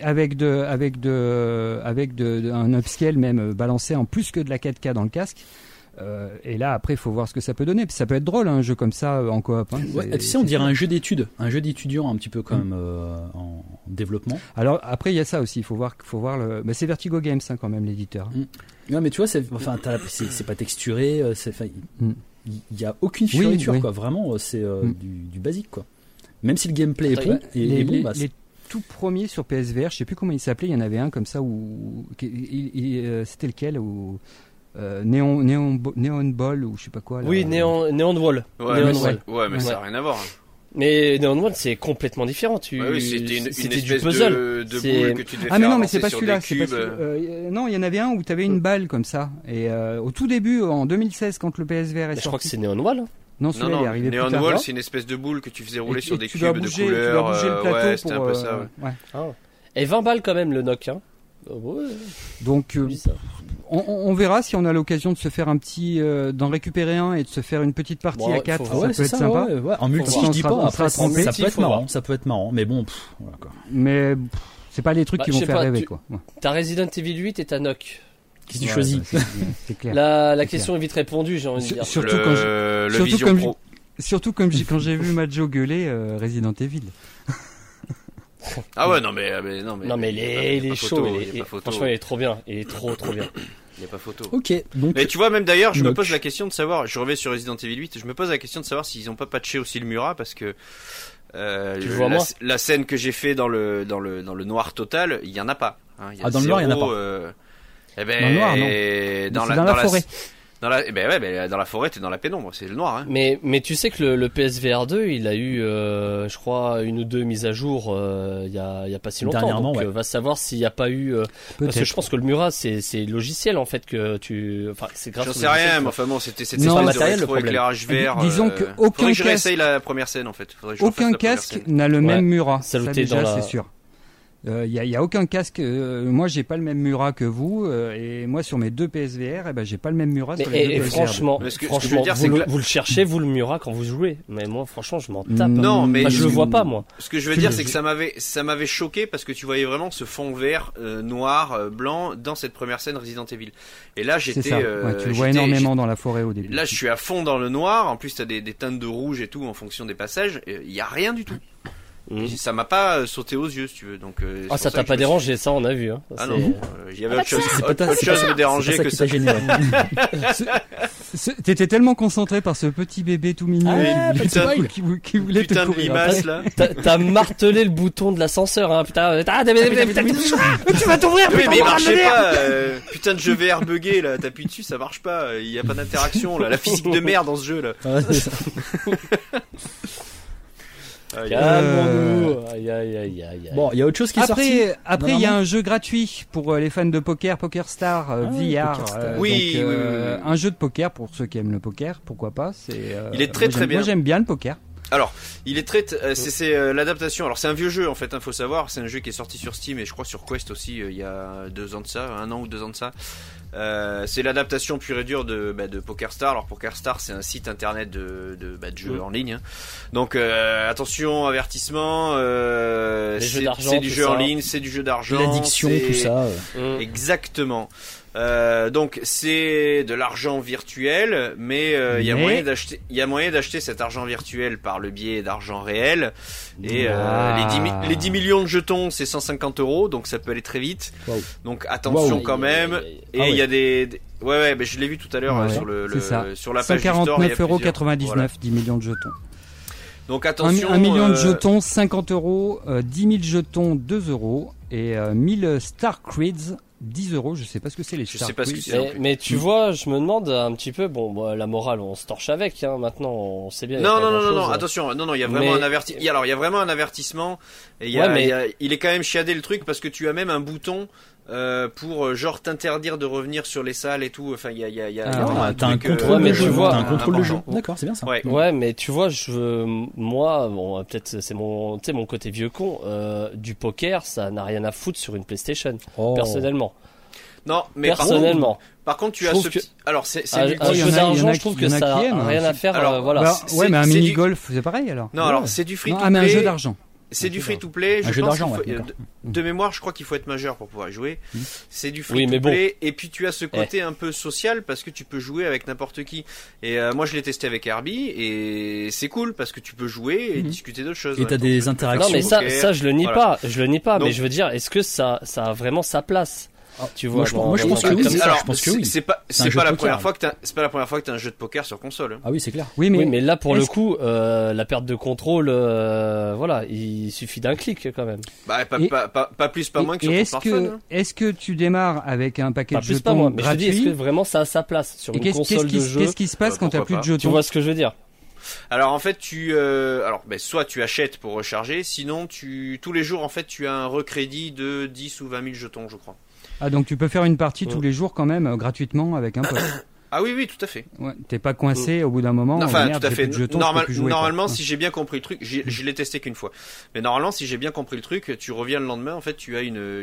Speaker 2: un upscale même balancé en plus que de la 4K dans le casque. Et là après il faut voir ce que ça peut donner. Puis ça peut être drôle un jeu comme ça en coop.
Speaker 1: Tu sais, on dirait un jeu d'études, un jeu d'étudiants un petit peu quand même en développement.
Speaker 2: Alors après il y a ça aussi, il faut voir mais c'est Vertigo Games quand même l'éditeur.
Speaker 1: Non mais tu vois, c'est pas texturé, il y a aucune fioriture quoi. Vraiment c'est du basique quoi. Même si le gameplay est bon
Speaker 2: les tout premiers sur PSVR, je sais plus comment il s'appelait, il y en avait un comme ça où c'était lequel où Neon Ball ou je sais pas quoi là.
Speaker 4: Oui, Neon Wall.
Speaker 3: Ouais, mais ça n'a rien à voir.
Speaker 4: Mais Neon Wall c'est complètement différent.
Speaker 3: C'était une espèce
Speaker 4: du puzzle.
Speaker 3: de boule que tu devais faire.
Speaker 2: Ah mais non, mais c'est pas
Speaker 3: sur
Speaker 2: celui-là. Non, il y en avait un où tu avais une balle comme ça. Et au tout début, en 2016, quand le PSVR est sorti.
Speaker 4: Je crois que c'est Neon Wall.
Speaker 2: Non, celui-là il est arrivé plus tard.
Speaker 3: Neon Wall, c'est une espèce de boule que tu faisais rouler sur des cubes de couleurs. Tu
Speaker 2: dois bouger le plateau
Speaker 3: c'était un peu ça.
Speaker 4: Et 20 balles quand même le Knock.
Speaker 2: Donc on verra si on a l'occasion de se faire un petit d'en récupérer un et de se faire une petite partie à 4, ça peut être sympa.
Speaker 1: En multi, je dis pas, après ça peut être marrant, mais bon, voilà quoi.
Speaker 2: Mais c'est pas les trucs qui vont faire rêver quoi.
Speaker 4: T'as Resident Evil 8 et t'as Knock.
Speaker 1: Qu'est-ce que tu choisis?
Speaker 2: C'est clair.
Speaker 4: La question est vite répondue, j'ai envie de dire.
Speaker 2: Surtout quand j'ai vu Majo gueuler Resident Evil.
Speaker 3: Ah ouais, non mais
Speaker 4: il est chaud, franchement il est trop bien, il est trop bien.
Speaker 3: Il n'y a pas photo.
Speaker 1: Ok, donc.
Speaker 3: Mais tu vois, même d'ailleurs, je me pose la question de savoir, je reviens sur Resident Evil 8, je me pose la question de savoir s'ils n'ont pas patché aussi le Murat parce que la scène que j'ai fait dans le noir total, il y en a pas.
Speaker 1: Dans le noir, il y en a pas.
Speaker 3: Dans le
Speaker 2: noir, non.
Speaker 3: Dans
Speaker 2: la forêt.
Speaker 3: Dans la forêt, t'es dans la pénombre, c'est le noir. Hein.
Speaker 4: Mais tu sais que le PSVR 2, il a eu, je crois, 1 ou 2 mises à jour il y a pas si longtemps.
Speaker 1: Dernièrement,
Speaker 4: donc va savoir s'il n'y a pas eu. Parce que je pense que le Murat, c'est logiciel en fait que tu. Enfin, c'est grâce.
Speaker 3: J'en sais rien, mais enfin bon, c'était
Speaker 4: pas matériel le problème.
Speaker 3: Éclairage vert.
Speaker 2: Disons que aucun casque.
Speaker 3: Je réessaye la première scène en fait.
Speaker 2: Aucun casque n'a le même Murat.
Speaker 4: Ça
Speaker 2: déjà, c'est sûr. Il y a aucun casque. Moi, j'ai pas le même Murat que vous, et moi sur mes 2 PSVR, j'ai pas le même Murat. Sur les 2 PSVR.
Speaker 4: Franchement, vous le cherchez vous le Murat quand vous jouez. Mais moi, franchement, je m'en tape.
Speaker 3: Non, mais
Speaker 4: je le vois pas moi.
Speaker 3: Ce que je veux dire, c'est que ça m'avait choqué parce que tu voyais vraiment ce fond vert, noir, blanc dans cette première scène Resident Evil. Et là, j'étais.
Speaker 2: tu le vois énormément dans la forêt au début.
Speaker 3: Là, je suis à fond dans le noir. En plus, t'as des teintes de rouge et tout en fonction des passages. Il y a rien du tout. Ça m'a pas sauté aux yeux si tu veux donc
Speaker 4: ça t'a pas dérangé, ça on a vu hein.
Speaker 3: Non, il y avait autre chose me dérangeait que ça.
Speaker 2: T'étais tellement concentré par ce petit bébé tout mignon qui voulait te courir
Speaker 3: grimace, là.
Speaker 4: T'as martelé le bouton de l'ascenseur hein, putain, tu vas t'ouvrir.
Speaker 3: Oui, mais il marchait pas, putain de jeu VR buggé là, t'appuies dessus, ça marche pas, il y a pas d'interaction là, la physique de merde dans ce jeu là.
Speaker 4: Calmons-nous.
Speaker 1: Bon, il y a autre chose qui est sorti.
Speaker 2: Après, il y a un jeu gratuit pour les fans de poker, PokerStar VR.
Speaker 3: Oui,
Speaker 2: un jeu de poker pour ceux qui aiment le poker, pourquoi pas.
Speaker 3: Il est très bien.
Speaker 2: Moi, j'aime bien le poker.
Speaker 3: Alors, il est c'est l'adaptation. Alors, c'est un vieux jeu en fait. Faut savoir, c'est un jeu qui est sorti sur Steam et je crois sur Quest aussi. Il y a 2 ans de ça, 1 an ou 2 ans de ça. C'est l'adaptation pure et dure de PokerStar. Alors PokerStar, c'est un site internet de jeux en ligne. Donc attention, avertissement. C'est du jeu en ligne, c'est du jeu d'argent.
Speaker 1: L'addiction, tout ça.
Speaker 3: Exactement. Donc c'est de l'argent virtuel, mais il y a moyen d'acheter cet argent virtuel par le biais d'argent réel. Et les 10 millions de jetons, c'est 150 €, donc ça peut aller très vite. Wow. Donc attention quand même. Et il y a des mais je l'ai vu tout à l'heure sur la page du store.
Speaker 2: 149,99 €, 10 millions de jetons.
Speaker 3: Donc attention.
Speaker 2: 1 million de jetons, 50 €, 10 000 jetons, 2 € et 1000 Star Creeds, 10 €. Je sais pas ce que c'est les Star Creeds.
Speaker 4: Mais tu vois, je me demande un petit peu, la morale, on se torche avec, maintenant, on sait bien.
Speaker 3: Non, attention, il y a vraiment il y a vraiment un avertissement, et il est quand même chiadé le truc, parce que tu as même un bouton, pour genre t'interdire de revenir sur les salles et tout. Enfin,
Speaker 1: t'as un contrôle de jeu. T'as un contrôle de jeu. D'accord, c'est bien ça.
Speaker 4: Ouais, mais tu vois, moi, peut-être c'est mon côté vieux con. Du poker, ça n'a rien à foutre sur une PlayStation. Personnellement.
Speaker 3: Non, mais
Speaker 4: personnellement.
Speaker 3: Par contre, tu as alors c'est
Speaker 4: un jeu d'argent, je trouve que ça n'a rien à faire. Alors voilà.
Speaker 2: Ouais, mais un mini golf, c'est pareil alors.
Speaker 3: Non, alors c'est du free to play.
Speaker 2: Ah, mais un jeu d'argent.
Speaker 3: C'est du free to play.
Speaker 1: Un jeu d'argent,
Speaker 3: de mémoire, je crois qu'il faut être majeur pour pouvoir y jouer. C'est du free to play. Et puis tu as ce côté un peu social, parce que tu peux jouer avec n'importe qui. Et moi, je l'ai testé avec Herbie et c'est cool parce que tu peux jouer et discuter d'autres choses.
Speaker 1: Et t'as des interactions.
Speaker 4: Non, mais ça, je le nie pas. Je le nie pas. Mais je veux dire, est-ce que ça a vraiment sa place? Tu vois,
Speaker 1: moi je pense que oui.
Speaker 3: Alors,
Speaker 1: je pense que oui.
Speaker 3: C'est pas la première fois que t'as un jeu de poker sur console.
Speaker 1: Ah oui, c'est clair.
Speaker 4: Oui, mais là pour le coup, la perte de contrôle, il suffit d'un clic quand même.
Speaker 3: Pas plus, pas moins que sur ton smartphone.
Speaker 2: Est-ce que tu démarres avec un paquet de jetons gratuits?
Speaker 4: Est-ce que vraiment ça a sa place sur une console de jeu?
Speaker 2: Qu'est-ce qui se passe quand t'as plus de jetons?
Speaker 4: Tu vois ce que je veux dire?
Speaker 3: Alors en fait soit tu achètes pour recharger, sinon tous les jours en fait tu as un recrédit de 10 ou 20 000 jetons, je crois.
Speaker 2: Ah, donc tu peux faire une partie tous les jours quand même, gratuitement, avec un pote.
Speaker 3: Ah oui, tout à fait.
Speaker 2: Ouais, t'es pas coincé au bout d'un moment.
Speaker 3: Enfin, tout à fait. Normalement, si j'ai bien compris le truc, je l'ai testé qu'une fois. Mais normalement, si j'ai bien compris le truc, tu reviens le lendemain, en fait, tu as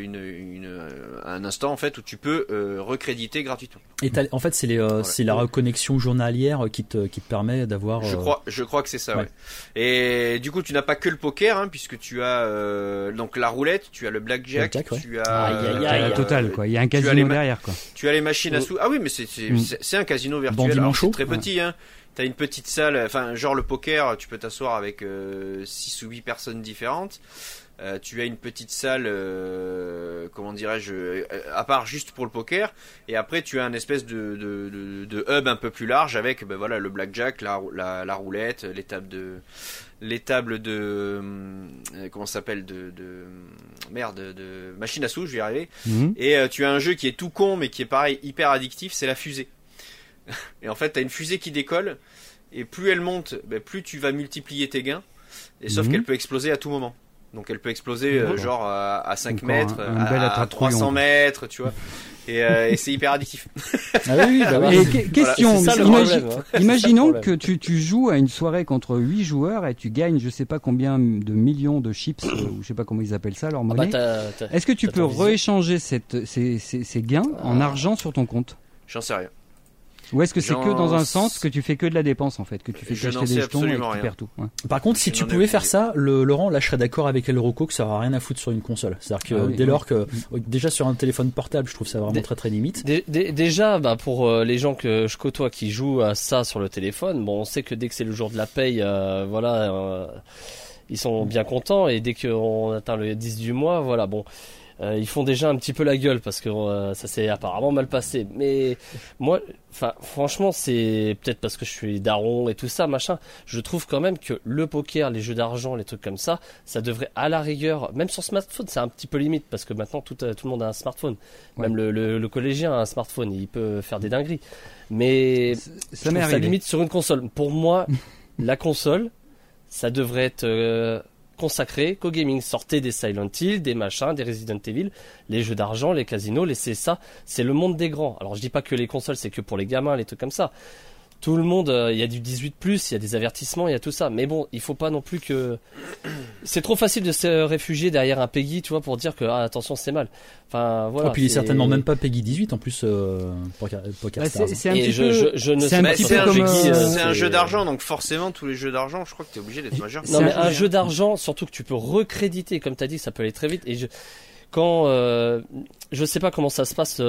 Speaker 3: un instant en fait où tu peux recréditer gratuitement.
Speaker 1: Et en fait, c'est la reconnexion journalière qui te permet d'avoir.
Speaker 3: Je crois que c'est ça. Ouais. Et du coup, tu n'as pas que le poker, puisque tu as donc la roulette, tu as le blackjack, tu as
Speaker 2: la totale, quoi. Il y a un casino derrière, quoi.
Speaker 3: Tu as les machines à sous. Ah oui, mais c'est un casino virtuel. Alors, c'est très petit, T'as une petite salle, enfin genre le poker, tu peux t'asseoir avec 6 ou 8 personnes différentes. Tu as une petite salle, comment dirais-je, à part juste pour le poker. Et après tu as un espèce de hub un peu plus large avec le blackjack, la roulette, les tables de comment ça s'appelle de machine à sous, je vais y arriver. Et tu as un jeu qui est tout con mais qui est pareil hyper addictif, c'est la fusée. Et en fait t'as une fusée qui décolle et plus elle monte, plus tu vas multiplier tes gains, et sauf qu'elle peut exploser à tout moment. Donc elle peut exploser genre à 5 mètres, à 300 mètres, tu vois. Et c'est hyper addictif.
Speaker 2: Ah oui, et question, imaginons que tu joues à une soirée contre 8 joueurs et tu gagnes je sais pas combien de millions de chips, ou je sais pas comment ils appellent ça, leur monnaie. Est-ce que tu peux rééchanger ces gains en argent sur ton compte?
Speaker 3: J'en sais rien.
Speaker 2: Ou est-ce que c'est que dans un sens que tu fais que de la dépense en fait, que tu fais acheter des jetons et que tu perds tout.
Speaker 1: Par contre, si tu pouvais faire ça, Laurent, là je serais d'accord avec El Rocco que ça n'aura rien à foutre sur une console. C'est-à-dire que dès lors que déjà sur un téléphone portable, je trouve ça vraiment très très limite.
Speaker 4: Déjà, pour les gens que je côtoie qui jouent à ça sur le téléphone, on sait que dès que c'est le jour de la paye, ils sont bien contents, et dès qu'on atteint le 10 du mois, ils font déjà un petit peu la gueule parce que ça s'est apparemment mal passé. Mais moi, franchement, c'est peut-être parce que je suis daron et tout ça, machin. Je trouve quand même que le poker, les jeux d'argent, les trucs comme ça devrait à la rigueur, même sur smartphone, c'est un petit peu limite parce que maintenant tout le monde a un smartphone. Ouais. Même le collégien a un smartphone, il peut faire des dingueries. Mais ça limite sur une console. Pour moi, la console, ça devrait être consacré qu'au gaming. Sortez des Silent Hill, des machins, des Resident Evil, les jeux d'argent, les casinos, c'est ça, c'est le monde des grands. Alors je dis pas que les consoles c'est que pour les gamins, les trucs comme ça. Tout le monde, il y a du 18+, il y a des avertissements, il y a tout ça. Mais bon, il faut pas non plus que... C'est trop facile de se réfugier derrière un Peggy, tu vois, pour dire que, attention, c'est mal. Enfin, voilà.
Speaker 1: Et puis il est certainement même pas Peggy 18 en plus, Poker Stars.
Speaker 2: C'est un petit peu...
Speaker 3: Je ne sais pas si c'est un jeu d'argent, donc forcément, tous les jeux d'argent, je crois que t'es obligé d'être majeur.
Speaker 4: Non, mais un jeu d'argent, surtout que tu peux recréditer, comme t'as dit, ça peut aller très vite. Et quand je sais pas comment ça se passe,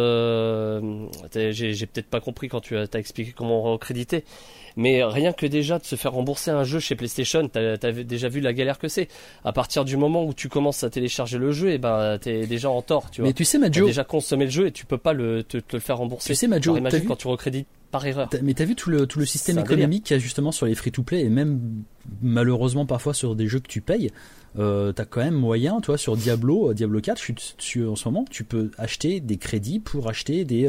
Speaker 4: j'ai peut-être pas compris quand tu as expliqué comment recréditer, mais rien que déjà de se faire rembourser un jeu chez PlayStation, t'as déjà vu la galère que c'est. À partir du moment où tu commences à télécharger le jeu, et ben t'es déjà en tort, tu vois.
Speaker 1: Mais tu sais, Majo,
Speaker 4: t'as déjà consommé le jeu et tu peux pas te le faire rembourser.
Speaker 1: Tu sais, Majo,
Speaker 4: imagine quand tu recrédites par erreur.
Speaker 1: Mais t'as vu tout le système économique qu'il y a justement sur les free-to-play et même malheureusement parfois sur des jeux que tu payes. T'as quand même moyen, toi, sur Diablo 4, je suis en ce moment, tu peux acheter des crédits pour acheter des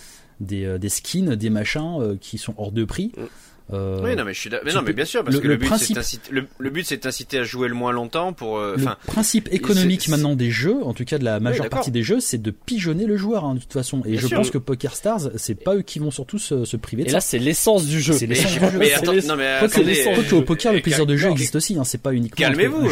Speaker 1: skins, des machins qui sont hors de prix.
Speaker 3: Oui, non, mais bien sûr, parce que le but c'est d'inciter à jouer le moins longtemps pour.
Speaker 1: Le principe économique maintenant des jeux, en tout cas de la majeure partie des jeux, c'est de pigeonner le joueur, hein, de toute façon. Et bien je pense que Poker Stars, c'est pas eux qui vont surtout se priver de ça.
Speaker 4: Et là, c'est l'essence du jeu.
Speaker 3: C'est l'essence du jeu. Mais attends, non, mais
Speaker 1: attendez, au poker, le plaisir de jeu existe aussi, hein, c'est pas uniquement.
Speaker 3: Calmez-vous,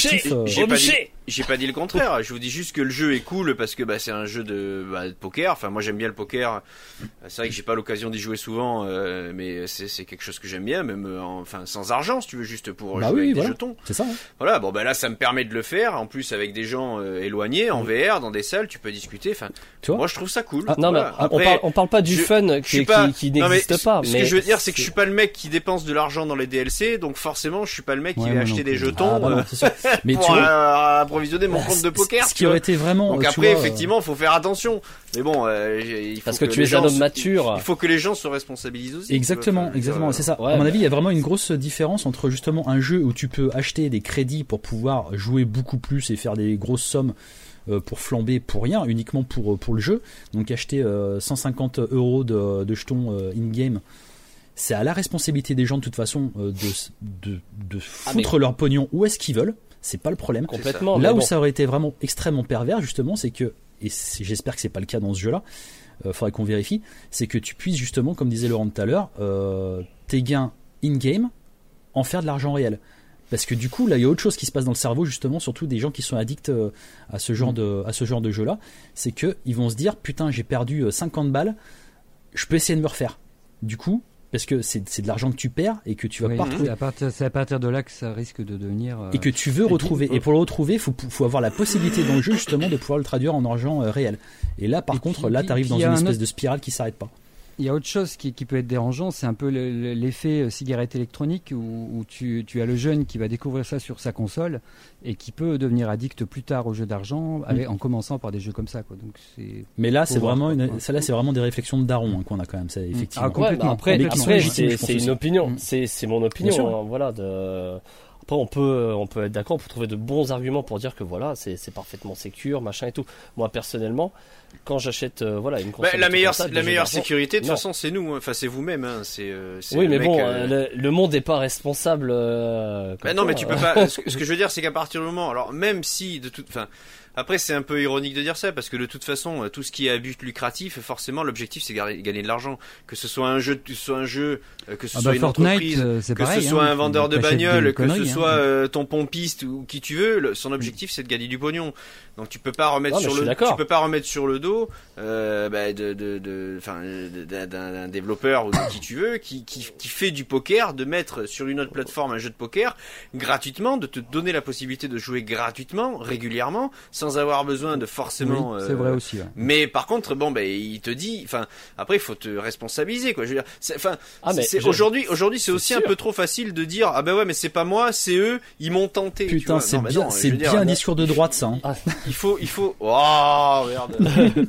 Speaker 3: j'ai pas dit le contraire. Je vous dis juste que le jeu est cool parce que c'est un jeu de poker. Enfin, moi j'aime bien le poker. C'est vrai que j'ai pas l'occasion d'y jouer souvent, mais c'est quelque chose que j'aime bien, même sans argent, si tu veux, juste pour jouer avec des jetons.
Speaker 1: C'est ça. Hein.
Speaker 3: Voilà, bon là ça me permet de le faire. En plus avec des gens éloignés, en VR, dans des salles, tu peux discuter. Enfin, moi je trouve ça cool.
Speaker 4: Non, mais après, on parle pas du fun qui n'existe pas.
Speaker 3: Ce que je veux dire, c'est que je suis pas le mec qui dépense de l'argent dans les DLC, donc forcément je suis pas le mec qui va acheter des jetons pour approvisionner mon compte de poker.
Speaker 1: Ce qui aurait été vraiment.
Speaker 3: Donc après, effectivement, faut faire attention. Mais bon, il faut
Speaker 4: parce que tu es un homme mature.
Speaker 3: Il faut que les gens se responsabilisent aussi.
Speaker 1: Exactement, c'est ça. À mon avis, il y a vraiment une grosse différence entre justement un jeu où tu peux acheter des crédits pour pouvoir jouer beaucoup plus et faire des grosses sommes pour flamber pour rien, uniquement pour le jeu. Donc acheter 150 € de jetons in-game, c'est à la responsabilité des gens de toute façon de foutre leur pognon où est-ce qu'ils veulent. C'est pas le problème.
Speaker 4: Complètement.
Speaker 1: Là où ça aurait été vraiment extrêmement pervers, justement, c'est que, et j'espère que c'est pas le cas dans ce jeu-là, faudrait qu'on vérifie, c'est que tu puisses justement, comme disait Laurent tout à l'heure, tes gains in-game en faire de l'argent réel. Parce que du coup, là, il y a autre chose qui se passe dans le cerveau, justement, surtout des gens qui sont addicts à ce genre de jeu-là, c'est que ils vont se dire, putain, j'ai perdu 50 balles, je peux essayer de me refaire. Du coup, parce que c'est de l'argent que tu perds et que tu vas pas retrouver.
Speaker 2: C'est à partir de là que ça risque de devenir.
Speaker 1: Et que tu veux retrouver. Et pour le retrouver, faut avoir la possibilité dans le jeu justement de pouvoir le traduire en argent réel. Et là, par contre, là, t'arrives dans une espèce de spirale qui s'arrête pas.
Speaker 2: Il y a autre chose qui peut être dérangeant, c'est un peu l'effet cigarette électronique où tu as le jeune qui va découvrir ça sur sa console et qui peut devenir addict plus tard aux jeux d'argent en commençant par des jeux comme ça, quoi. Donc
Speaker 1: mais là c'est vraiment c'est vraiment des réflexions de daron qu'on a quand même, ça, effectivement.
Speaker 4: Après c'est une opinion, c'est mon opinion, voilà. Après, on peut être d'accord, on peut trouver de bons arguments pour dire que voilà, c'est parfaitement sécure, machin et tout. Moi, personnellement, quand j'achète une console,
Speaker 3: la meilleure sécurité, de toute façon, c'est nous, enfin, c'est vous-même, hein.
Speaker 4: Oui, mais bon, le monde n'est pas responsable.
Speaker 3: Non, mais tu peux pas. Ce que je veux dire, c'est qu'à partir du moment, alors même si après, c'est un peu ironique de dire ça, parce que de toute façon, tout ce qui est à but lucratif, forcément, l'objectif, c'est gagner de l'argent. Que ce soit un jeu, que ce soit une entreprise, que ce soit un vendeur de bagnole, que ce soit ton pompiste ou qui tu veux, son objectif, c'est de gagner du pognon. Donc tu peux pas remettre sur le dos d'un développeur ou de qui tu veux qui fait du poker, de mettre sur une autre plateforme un jeu de poker gratuitement, de te donner la possibilité de jouer gratuitement, régulièrement, sans avoir besoin de forcément.
Speaker 2: C'est vrai aussi. Ouais.
Speaker 3: Mais par contre, il te dit, après il faut te responsabiliser, quoi. Je veux dire, aujourd'hui, c'est aussi sûr. Un peu trop facile de dire mais c'est pas moi, c'est eux, ils m'ont tenté.
Speaker 1: Putain, c'est bien un discours de droite, ça. Hein.
Speaker 3: Il faut. Oh merde.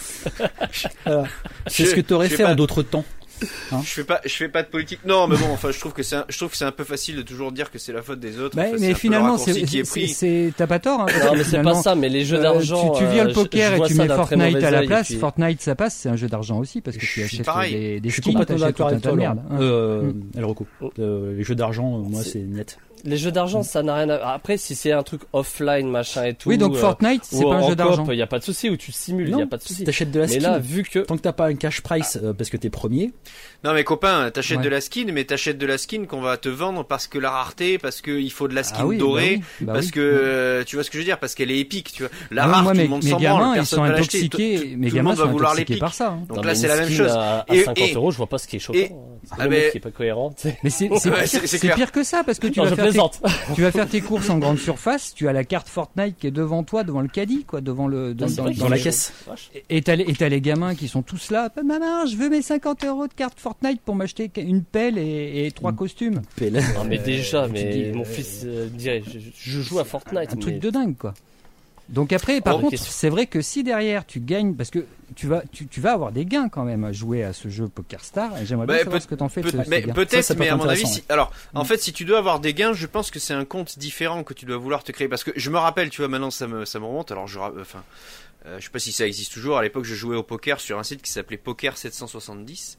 Speaker 1: C'est ce que t'aurais fait en d'autres temps.
Speaker 3: Hein, je fais pas de politique. Non, mais bon, enfin, je trouve que c'est un peu facile de toujours dire que c'est la faute des autres.
Speaker 2: Mais finalement, t'as pas tort. Hein,
Speaker 4: non, mais c'est pas ça. Mais les jeux d'argent.
Speaker 2: Tu viens le poker et tu mets Fortnite à la place. Puis... Fortnite, ça passe. C'est un jeu d'argent aussi parce que tu achètes des skins, t'achètes tout un tas de merde.
Speaker 1: Elle recouvre. Les jeux d'argent, moi, c'est net.
Speaker 4: Les jeux d'argent, ça n'a rien à... Après, si c'est un truc offline, machin et tout...
Speaker 2: Oui, donc Fortnite, c'est pas un jeu d'argent.
Speaker 4: Il n'y a pas de souci, où tu simules, il n'y a pas de souci.
Speaker 1: T'achètes de la skin.
Speaker 4: Mais là, vu que...
Speaker 1: Tant que t'as pas un cash price parce que t'es premier...
Speaker 3: Non mais copain, t'achètes de la skin, mais t'achètes de la skin qu'on va te vendre parce que la rareté, parce qu'il faut de la skin dorée, parce que... tu vois ce que je veux dire, parce qu'elle est épique, tu vois. La rare, tout le monde s'en branle, personne va l'acheter. Tout le monde va vouloir l'épique. Donc là, c'est la même chose.
Speaker 4: À 50 €, je vois pas ce qui est choquant. C'est le qui est pas cohérent.
Speaker 2: Mais c'est pire que ça, parce que tu vas faire tes courses en grande surface, tu as la carte Fortnite qui est devant toi, devant le caddie, quoi, dans
Speaker 1: la caisse.
Speaker 2: Et t'as les gamins qui sont tous là. Maman, je veux mes 50 € de carte Fortnite pour m'acheter une pelle et 3 costumes.
Speaker 4: Non, mais déjà, mon fils dirait, je joue à Fortnite.
Speaker 2: Un truc de dingue, quoi. Donc après, par contre, c'est vrai que si derrière tu gagnes, parce que tu vas avoir des gains quand même à jouer à ce jeu PokerStars, et j'aimerais bien savoir ce que t'en fais de ces gains.
Speaker 3: Peut-être, mais à mon avis, en fait, si tu dois avoir des gains, je pense que c'est un compte différent que tu dois vouloir te créer, parce que je me rappelle, tu vois, maintenant ça me remonte, alors je sais pas si ça existe toujours. À l'époque, je jouais au poker sur un site qui s'appelait Poker 770.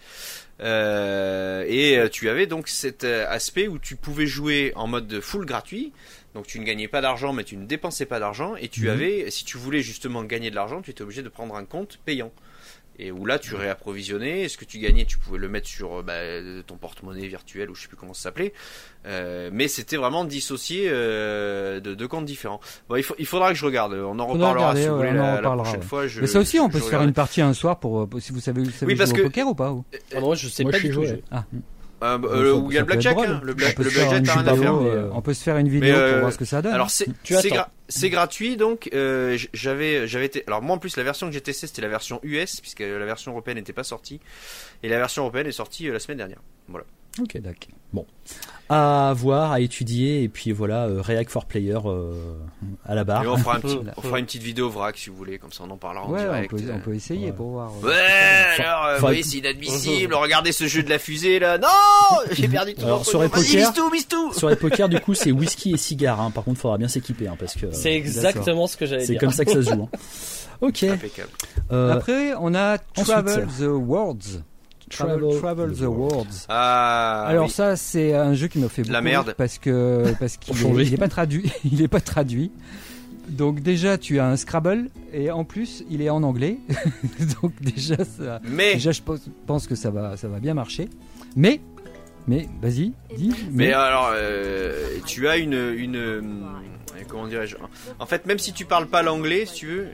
Speaker 3: Et tu avais donc cet aspect où tu pouvais jouer en mode full gratuit. Donc tu ne gagnais pas d'argent, mais tu ne dépensais pas d'argent. Et tu avais, si tu voulais justement gagner de l'argent, tu étais obligé de prendre un compte payant. Et où là, tu réapprovisionnais. Ce que tu gagnais, tu pouvais le mettre sur ton porte-monnaie virtuel, ou je sais plus comment ça s'appelait. Mais c'était vraiment dissocié de deux comptes différents. Bon, il faudra que je regarde. On en reparlera si vous voulez la prochaine fois.
Speaker 2: Mais ça aussi, on peut se faire une partie un soir pour si vous savez jouer au poker ou pas.
Speaker 4: Moi, je sais pas du tout.
Speaker 3: Où il y a le blackjack, le blackjack, t'as rien à faire.
Speaker 2: On peut se faire une vidéo pour voir ce que ça donne.
Speaker 3: Alors c'est gratuit, donc j'avais été. Alors moi en plus la version que j'ai testée c'était la version US, puisque la version européenne n'était pas sortie, et la version européenne est sortie la semaine dernière. Voilà.
Speaker 1: Ok, d'accord. Bon, à voir, à étudier, et puis voilà, React for Player à la barre.
Speaker 3: Et on fera une petite vidéo vrac si vous voulez, comme ça on en parlera en direct.
Speaker 2: On peut essayer pour voir.
Speaker 3: Oui, c'est inadmissible. Regardez ce jeu de la fusée là. Non, j'ai perdu tout.
Speaker 1: Alors sur les poker, sur les poker, du coup, c'est whisky et cigare. Hein. Par contre, faudra bien s'équiper, hein, parce que.
Speaker 4: C'est exactement ce que j'allais dire.
Speaker 1: C'est comme ça que ça se joue. Hein. Ok.
Speaker 3: Impeccable.
Speaker 2: Après, on a Travel the Worlds. Travel the Worlds. Alors ça, c'est un jeu qui me fait beaucoup
Speaker 3: la merde
Speaker 2: parce qu'il est pas traduit. Il est pas traduit. Donc déjà, tu as un Scrabble et en plus, il est en anglais. Donc déjà, je pense que ça va bien marcher. Mais vas-y, dis.
Speaker 3: Mais alors, tu as une comment dirais-je ? En fait, même si tu parles pas l'anglais, si tu veux.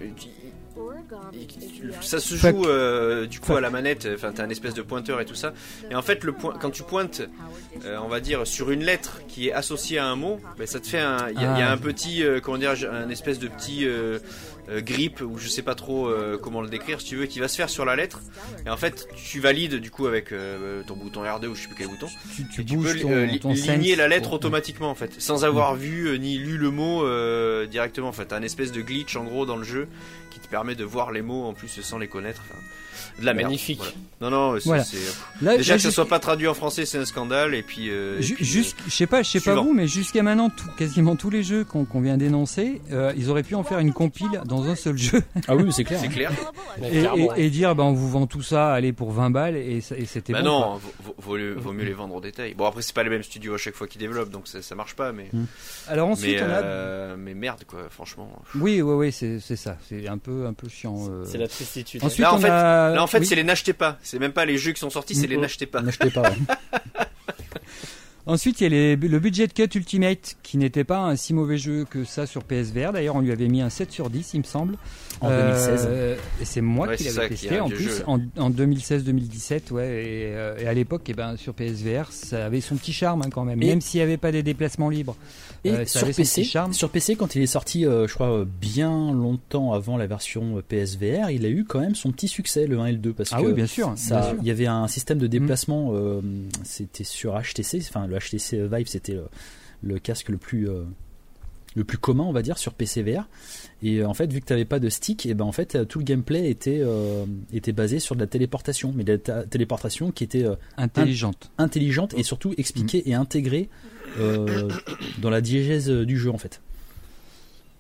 Speaker 3: Ça se joue du coup à la manette, enfin t'as un espèce de pointeur et tout ça, et en fait quand tu pointes on va dire sur une lettre qui est associée à un mot, ça te fait il y a un petit comment dire, un espèce de petit grip, ou je sais pas trop comment le décrire si tu veux, qui va se faire sur la lettre, et en fait tu valides du coup avec ton bouton R2 ou je sais plus quel bouton, tu peux ligner la lettre automatiquement en fait, sans avoir vu ni lu le mot directement. En fait t'as un espèce de glitch en gros dans le jeu qui te permet de voir les mots en plus sans les connaître. Enfin, de la merde.
Speaker 4: Magnifique.
Speaker 3: Voilà. Non, déjà que ça soit pas traduit en français, c'est un scandale. Et puis,
Speaker 2: je sais pas vous, mais jusqu'à maintenant, quasiment tous les jeux qu'on vient d'énoncer, ils auraient pu en faire une compile dans un seul jeu.
Speaker 1: Ah oui, c'est clair.
Speaker 3: C'est clair.
Speaker 2: Et dire, on vous vend tout ça, allez pour 20 balles, et c'était bon.
Speaker 3: Non, vaut mieux les vendre au détail. Bon, après, c'est pas les mêmes studios à chaque fois qui développent, donc ça marche pas. Mais
Speaker 2: alors ensuite,
Speaker 3: mais merde, quoi, franchement.
Speaker 2: Oui, c'est ça. C'est un peu chiant.
Speaker 4: C'est la tristitude.
Speaker 2: Ensuite,
Speaker 3: là, en fait, c'est les n'achetez pas. C'est même pas les jeux qui sont sortis, c'est les n'achetez pas.
Speaker 1: N'achetez pas. Ouais.
Speaker 2: Ensuite, il y a le Budget Cut Ultimate, qui n'était pas un si mauvais jeu que ça sur PSVR. D'ailleurs, on lui avait mis un 7 sur 10, il me semble.
Speaker 1: En 2016.
Speaker 2: Et c'est moi qui l'avais testé en plus, en 2016-2017. Et à l'époque, sur PSVR, ça avait son petit charme quand même. Même s'il n'y avait pas des déplacements libres.
Speaker 1: Et sur PC, quand il est sorti, je crois, bien longtemps avant la version PSVR, il a eu quand même son petit succès, le 1 et le 2. Parce que
Speaker 2: oui, bien sûr.
Speaker 1: Il y avait un système de déplacement, c'était sur HTC, enfin le HTC Vive, c'était le casque le plus commun, on va dire, sur PC VR. Et en fait, vu que tu n'avais pas de stick, et en fait, tout le gameplay était basé sur de la téléportation, mais de la téléportation qui était intelligente et surtout expliquée et intégrée dans la diégèse du jeu, en fait.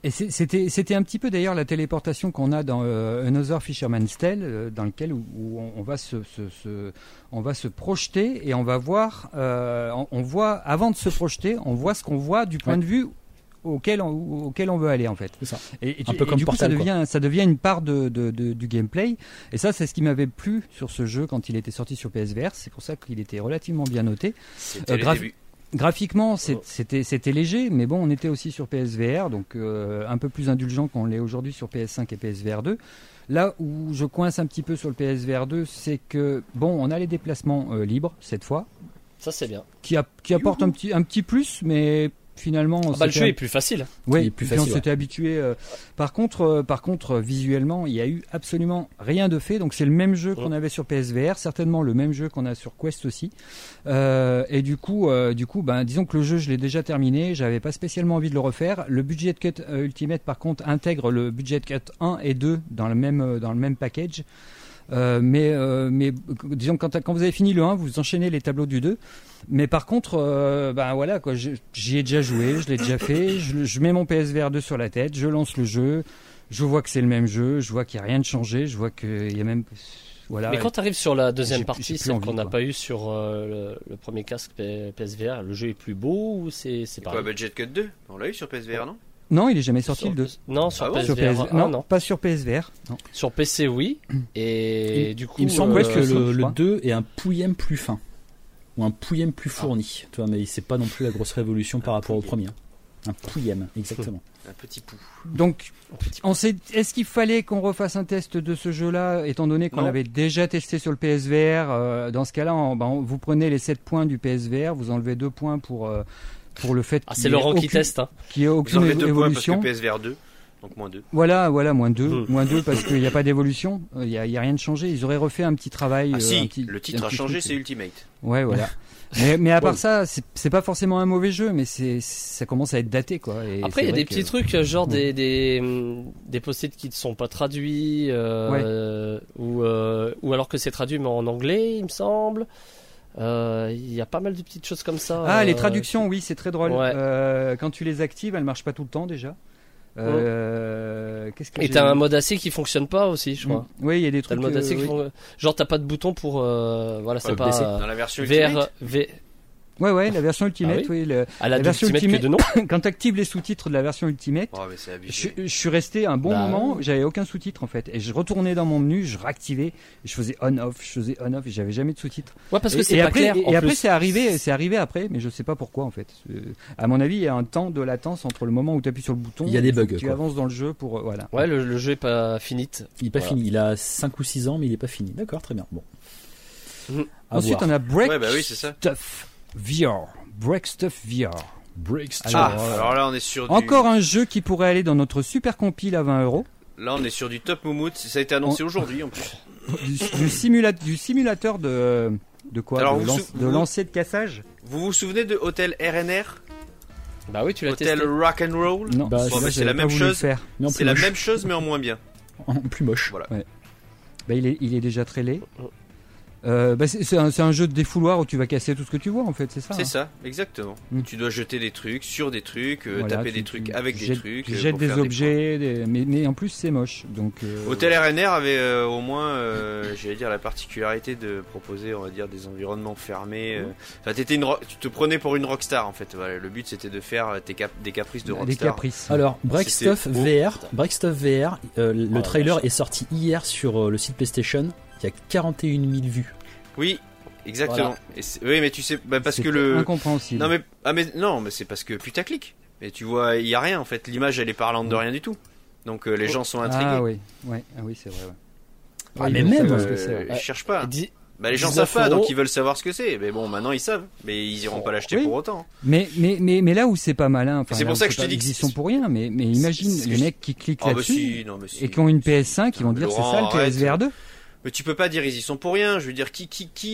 Speaker 2: Et c'était un petit peu d'ailleurs la téléportation qu'on a dans Another Fisherman's Tale, dans lequel où on va se projeter et on va voir, on voit avant de se projeter, on voit ce qu'on voit du point de vue auquel on veut aller en fait.
Speaker 1: C'est ça.
Speaker 2: Et du coup ça devient une part du gameplay. Et ça c'est ce qui m'avait plu sur ce jeu quand il était sorti sur PSVR. C'est pour ça qu'il était relativement bien noté.
Speaker 3: C'était le début.
Speaker 2: Graphiquement, c'était léger, mais bon, on était aussi sur PSVR, donc un peu plus indulgent qu'on l'est aujourd'hui sur PS5 et PSVR 2. Là où je coince un petit peu sur le PSVR 2, c'est que bon, on a les déplacements libres cette fois.
Speaker 4: Ça c'est bien.
Speaker 2: Qui apporte un petit plus, mais finalement,
Speaker 4: le jeu est plus facile.
Speaker 2: Oui, on s'était habitué. Par contre, visuellement, il y a eu absolument rien de fait. Donc c'est le même jeu qu'on avait sur PSVR, certainement le même jeu qu'on a sur Quest aussi. Et du coup, disons que le jeu, je l'ai déjà terminé. J'avais pas spécialement envie de le refaire. Le Budget Cut Ultimate, par contre, intègre le Budget Cut 1 et 2 dans le même package. Mais disons quand vous avez fini le 1, vous enchaînez les tableaux du 2. Mais par contre, voilà quoi, j'y ai déjà joué, je l'ai déjà fait. Je mets mon PSVR 2 sur la tête, je lance le jeu, je vois que c'est le même jeu, je vois qu'il n'y a rien de changé, je vois qu'il y a même voilà.
Speaker 4: Mais quand tu arrives sur la deuxième partie, celle qu'on n'a pas eu sur le premier casque PSVR, le jeu est plus beau ou c'est pareil?
Speaker 3: Budget Cut 2, on l'a eu sur PSVR, non?
Speaker 2: Non, il est jamais sorti le 2.
Speaker 4: Non, sur PSVR.
Speaker 2: Non, pas sur PSVR. Non.
Speaker 4: Sur PC, oui. Et du coup,
Speaker 1: il me semble que le 2 est un pouillème plus fin ou un pouillème plus fourni. Tu vois, mais c'est pas non plus la grosse révolution par rapport au premier. Un pouillème, exactement.
Speaker 3: Un petit pou.
Speaker 2: Donc, est-ce qu'il fallait qu'on refasse un test de ce jeu-là, étant donné qu'on l'avait déjà testé sur le PSVR? Dans ce cas-là, vous prenez les 7 points du PSVR, vous enlevez 2 points pour le fait
Speaker 4: c'est Laurent qui teste, hein.
Speaker 2: Qu'il n'y ait aucune évolution.
Speaker 3: Parce que PSVR 2, donc moins 2.
Speaker 2: Voilà, moins 2. Moins 2 parce qu'il n'y a pas d'évolution, il n'y a rien de changé. Ils auraient refait un petit travail.
Speaker 3: Le titre a changé, c'est Ultimate.
Speaker 2: Ouais, voilà. mais à part ça, c'est pas forcément un mauvais jeu, mais ça commence à être daté, quoi. Et
Speaker 4: après, il y a des petits trucs, genre des post-it qui ne sont pas traduits, ou alors que c'est traduit mais en anglais, il me semble. Il y a pas mal de petites choses comme ça.
Speaker 2: Les traductions, oui, c'est très drôle. Ouais. Quand tu les actives, elles marchent pas tout le temps déjà.
Speaker 4: Et t'as un mode AC qui fonctionne pas aussi, je crois.
Speaker 2: Oui, il y a des trucs.
Speaker 4: T'as le mode AC genre t'as pas de bouton pour c'est pas
Speaker 3: dans la version Ultimate.
Speaker 2: Ouais, la version Ultimate, oui.
Speaker 4: La version Ultimate,
Speaker 2: quand tu actives les sous-titres de la version Ultimate, je suis resté un bon moment, j'avais aucun sous-titre en fait. Et je retournais dans mon menu, je réactivais, et je faisais on-off, et j'avais jamais de sous-titres.
Speaker 4: Ouais, parce que c'est pas clair.
Speaker 2: Et après, c'est arrivé après, mais je sais pas pourquoi en fait. À mon avis, il y a un temps de latence entre le moment où tu appuies sur le bouton,
Speaker 1: il y a des bugs,
Speaker 2: tu avances dans le jeu pour. Voilà.
Speaker 4: Ouais, le jeu est pas fini.
Speaker 1: Il est pas fini, il a 5 ou 6 ans, mais il est pas fini. D'accord, très bien. Bon.
Speaker 2: Ensuite, on a Break
Speaker 3: c'est ça.
Speaker 2: Stuff VR. Break Stuff VR.
Speaker 3: Alors là, on est sur
Speaker 2: encore un jeu qui pourrait aller dans notre super compile à 20€.
Speaker 3: Là, on est sur du top moumoute. Ça a été annoncé aujourd'hui en plus.
Speaker 2: Du simulateur de quoi? Alors, de lancer de cassage.
Speaker 3: Vous vous souvenez de Hôtel RNR?
Speaker 4: Bah oui, tu l'as testé.
Speaker 3: Hôtel Rock and Roll.
Speaker 2: Non,
Speaker 3: c'est la même chose. C'est la même chose, mais en moins bien.
Speaker 1: En plus moche.
Speaker 3: Voilà.
Speaker 2: Ouais. Il est déjà très laid. C'est un jeu de défouloir où tu vas casser tout ce que tu vois en fait, c'est ça.
Speaker 3: C'est ça, exactement. Tu dois jeter des trucs sur des trucs, taper des trucs avec des trucs.
Speaker 2: Tu jettes des objets, mais en plus c'est moche. Donc
Speaker 3: Hôtel RNR avait au moins, j'allais dire, la particularité de proposer, on va dire, des environnements fermés. Enfin, tu te prenais pour une rockstar en fait. Voilà, le but c'était de faire des caprices de rockstar.
Speaker 2: Des caprices.
Speaker 1: Alors Break Stuff VR, le trailer est sorti hier sur le site PlayStation. Il y a 41 000 vues.
Speaker 3: Oui, exactement. Voilà. Oui, mais tu sais, parce que
Speaker 2: incompréhensible.
Speaker 3: Non, mais c'est parce que putaclic. Et tu vois, il y a rien en fait. L'image, elle est parlante de rien du tout. Donc les gens sont intrigués.
Speaker 2: Ah oui, c'est vrai. Ouais.
Speaker 1: Mais même,
Speaker 3: ils cherchent pas. Les gens savent pas, donc ils veulent savoir ce que c'est. Mais bon, maintenant ils savent, mais ils iront pas l'acheter pour autant.
Speaker 2: Mais là où c'est pas malin,
Speaker 3: c'est pour ça que je te dis
Speaker 2: qu'ils sont pour rien. Mais imagine les mecs qui cliquent là-dessus et qui ont une PS5, ils vont dire c'est ça le PSVR 2.
Speaker 3: Mais tu peux pas dire ils y sont pour rien. Je veux dire qui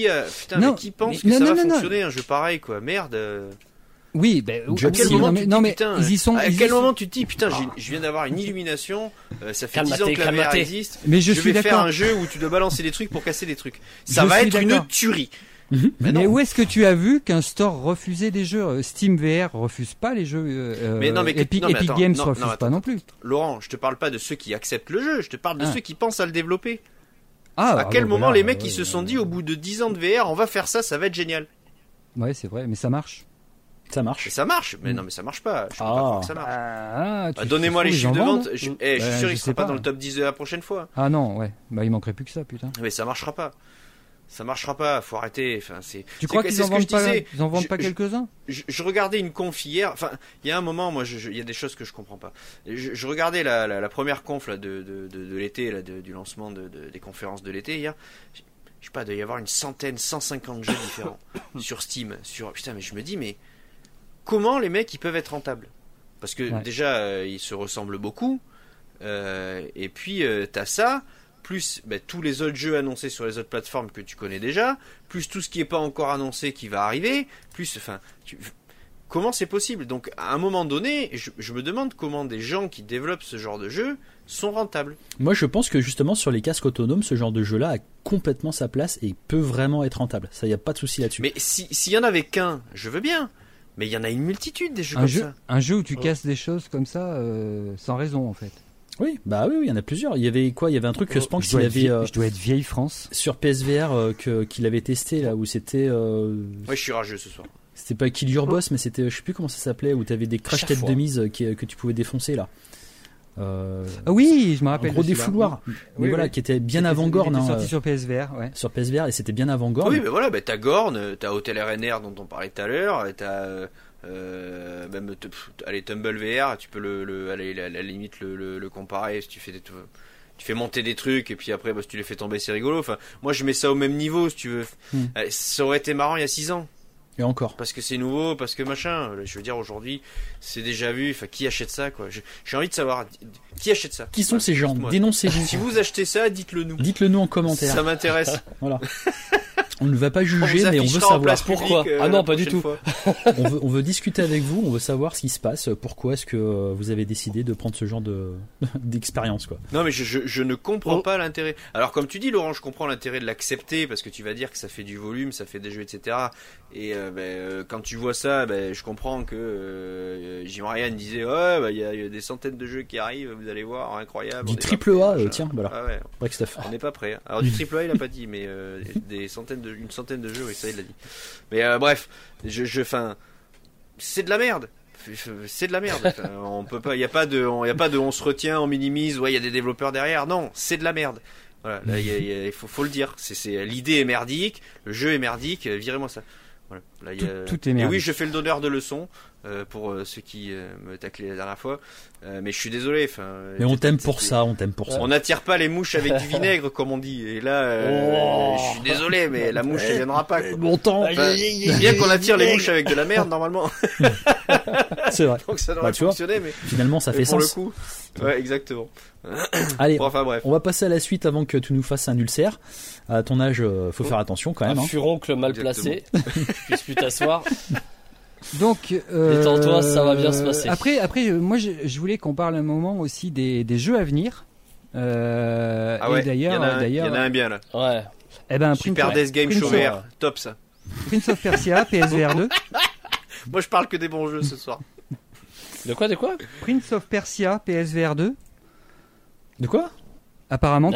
Speaker 3: pense que ça va fonctionner un jeu pareil quoi. Merde.
Speaker 2: Oui, à quel moment ils y sont.
Speaker 3: À quel moment tu te dis putain, je viens d'avoir une illumination. Ça fait 10 ans que la VR existe.
Speaker 2: Mais je
Speaker 3: vais faire un jeu où tu dois balancer des trucs pour casser des trucs. Ça va être une tuerie.
Speaker 2: Mais où est-ce que tu as vu qu'un store refusait des jeux? Steam VR refuse pas les jeux. Epic Games refuse pas non plus.
Speaker 3: Laurent, je te parle pas de ceux qui acceptent le jeu, je te parle de ceux qui pensent à le développer. À quel moment les mecs ils se sont dit au bout de 10 ans de VR, on va faire ça, ça va être génial.
Speaker 2: Ouais, c'est vrai, mais ça marche.
Speaker 1: Ça marche.
Speaker 3: Et ça marche, mais non, mais ça marche pas. Je peux pas croire que ça marche. Donnez-moi les chiffres de vente. Je suis sûr qu'il sera pas dans le top 10 de la prochaine fois.
Speaker 2: Ah non, ouais. Bah il manquerait plus que ça, putain.
Speaker 3: Mais ça marchera pas. Ça marchera pas. Faut arrêter. Enfin,
Speaker 2: Tu crois qu'ils en vendent pas? Ils en vendent pas quelques-uns?
Speaker 3: Je regardais une conf hier. Enfin, il y a un moment, moi, il y a des choses que je comprends pas. Je regardais la première conf là de l'été, là, du lancement des conférences de l'été hier. Je sais pas, il doit y avoir 150 jeux différents sur Steam. Putain, mais je me dis, mais comment les mecs ils peuvent être rentables? Parce que déjà ils se ressemblent beaucoup, et puis t'as ça, plus tous les autres jeux annoncés sur les autres plateformes que tu connais déjà, plus tout ce qui est pas encore annoncé qui va arriver, plus comment c'est possible? Donc à un moment donné, je me demande comment des gens qui développent ce genre de jeu sont rentables.
Speaker 1: Moi je pense que justement sur les casques autonomes, ce genre de jeu-là a complètement sa place et peut vraiment être rentable. Ça, y a pas de souci là-dessus.
Speaker 3: Mais s'il y en avait qu'un, je veux bien. Mais il y en a une multitude des jeux comme ça.
Speaker 2: Un jeu où tu casses des choses comme ça sans raison en fait.
Speaker 1: Oui, oui, il y en a plusieurs. Il y avait quoi? Il y avait un truc que Spanx
Speaker 2: il avait. Je dois être vieille France.
Speaker 1: Sur PSVR qu'il avait testé là où c'était.
Speaker 3: Ouais, je suis rageux ce soir.
Speaker 1: C'était pas Kill Your Boss, mais c'était, je sais plus comment ça s'appelait, où t'avais des crash têtes de mise que tu pouvais défoncer là.
Speaker 2: Oui, je me rappelle.
Speaker 1: Un gros défouloir. Mais voilà, qui était bien avant Gorn.
Speaker 2: C'était sorti sur PSVR, ouais.
Speaker 1: Sur PSVR et c'était bien avant Gorn.
Speaker 3: Oui, mais voilà, t'as Gorn, t'as Hotel RNR dont on parlait tout à l'heure, t'as même allez Tumble VR, tu peux aller à la limite le comparer si tu fais monter des trucs et puis après si tu les fais tomber c'est rigolo. Enfin, moi je mets ça au même niveau si tu veux. Ça aurait été marrant il y a 6 ans.
Speaker 1: Et encore.
Speaker 3: Parce que c'est nouveau, parce que machin. Je veux dire, aujourd'hui, c'est déjà vu. Enfin, qui achète ça, quoi? J'ai envie de savoir qui achète ça.
Speaker 1: Qui sont ces gens? Dénoncez-vous.
Speaker 3: Si vous achetez ça, dites-le nous.
Speaker 1: Dites-le nous en commentaire.
Speaker 3: Ça m'intéresse.
Speaker 1: Voilà. On ne va pas juger, mais on veut savoir
Speaker 4: pourquoi. Ah non, pas du tout.
Speaker 1: on veut discuter avec vous, on veut savoir ce qui se passe, pourquoi est-ce que vous avez décidé de prendre ce genre d'expérience, quoi.
Speaker 3: Non, mais je ne comprends pas l'intérêt. Alors, comme tu dis, Laurent, je comprends l'intérêt de l'accepter parce que tu vas dire que ça fait du volume, ça fait des jeux, etc. Et quand tu vois ça, je comprends que Jim Ryan disait il y a des centaines de jeux qui arrivent, vous allez voir, incroyable.
Speaker 1: Du triple A, tiens, voilà.
Speaker 3: Ah ouais.
Speaker 1: Break stuff.
Speaker 3: On n'est pas prêt. Alors du triple A, il a pas dit, mais une centaine de jeux, oui, ça il l'a dit. Mais bref, c'est de la merde. C'est de la merde. On peut pas, il y a pas de on se retient, on minimise. Ouais, il y a des développeurs derrière. Non, c'est de la merde. Voilà, là, il faut le dire. L'idée est merdique, le jeu est merdique. Virez-moi ça. Voilà. Là,
Speaker 2: tout est merdique.
Speaker 3: Et oui, je fais le donneur de leçons pour ceux qui me taclaient la dernière fois. Mais je suis désolé.
Speaker 1: Mais on t'aime pour ça,
Speaker 3: On n'attire pas les mouches avec du vinaigre, comme on dit. Et là, je suis désolé, mais la mouche, elle viendra pas.
Speaker 1: Longtemps.
Speaker 3: Bien qu'on attire les mouches avec de la merde, normalement.
Speaker 1: C'est vrai.
Speaker 3: Donc ça devrait fonctionner, mais
Speaker 1: finalement, ça fait
Speaker 3: pour
Speaker 1: sens.
Speaker 3: Le coup. Ouais, exactement.
Speaker 1: Allez,
Speaker 3: bref.
Speaker 1: On va passer à la suite avant que tu nous fasses un ulcère. À ton âge, faut faire attention quand même.
Speaker 4: Un furoncle mal placé. Tu puisses plus t'asseoir.
Speaker 2: Donc,
Speaker 4: détends-toi, ça va bien se passer.
Speaker 2: Après, moi, je voulais qu'on parle un moment aussi des jeux à venir.
Speaker 3: Et d'ailleurs, il y en a un bien là.
Speaker 4: Ouais.
Speaker 2: Eh ben,
Speaker 3: Super Death Game Show VR, top ça.
Speaker 2: Prince of Persia, PSVR 2.
Speaker 3: Moi, je parle que des bons jeux ce soir.
Speaker 4: De quoi
Speaker 2: Prince of Persia, PSVR 2.
Speaker 1: De quoi?
Speaker 2: Apparemment,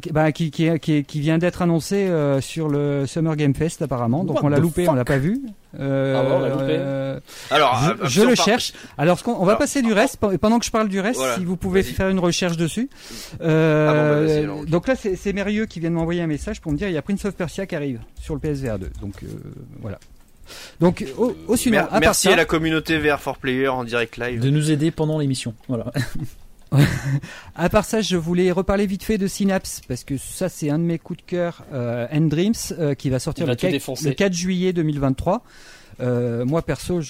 Speaker 2: qui vient d'être annoncé sur le Summer Game Fest apparemment. Donc on l'a loupé, on l'a pas vu.
Speaker 4: On l'a loupé.
Speaker 3: Alors,
Speaker 2: je le cherche. Alors, on va passer du reste. Pendant que je parle du reste, si vous pouvez faire une recherche dessus. Donc là, c'est Mérieux qui vient de m'envoyer un message pour me dire il y a Prince of Persia qui arrive sur le PSVR 2. Donc voilà. Donc sinon,
Speaker 3: merci à la communauté VR4Player en direct live
Speaker 1: de nous aider pendant l'émission. Voilà.
Speaker 2: À part ça, je voulais reparler vite fait de Synapse parce que ça c'est un de mes coups de cœur, End Dreams, qui va sortir le 4 juillet 2023. Moi perso,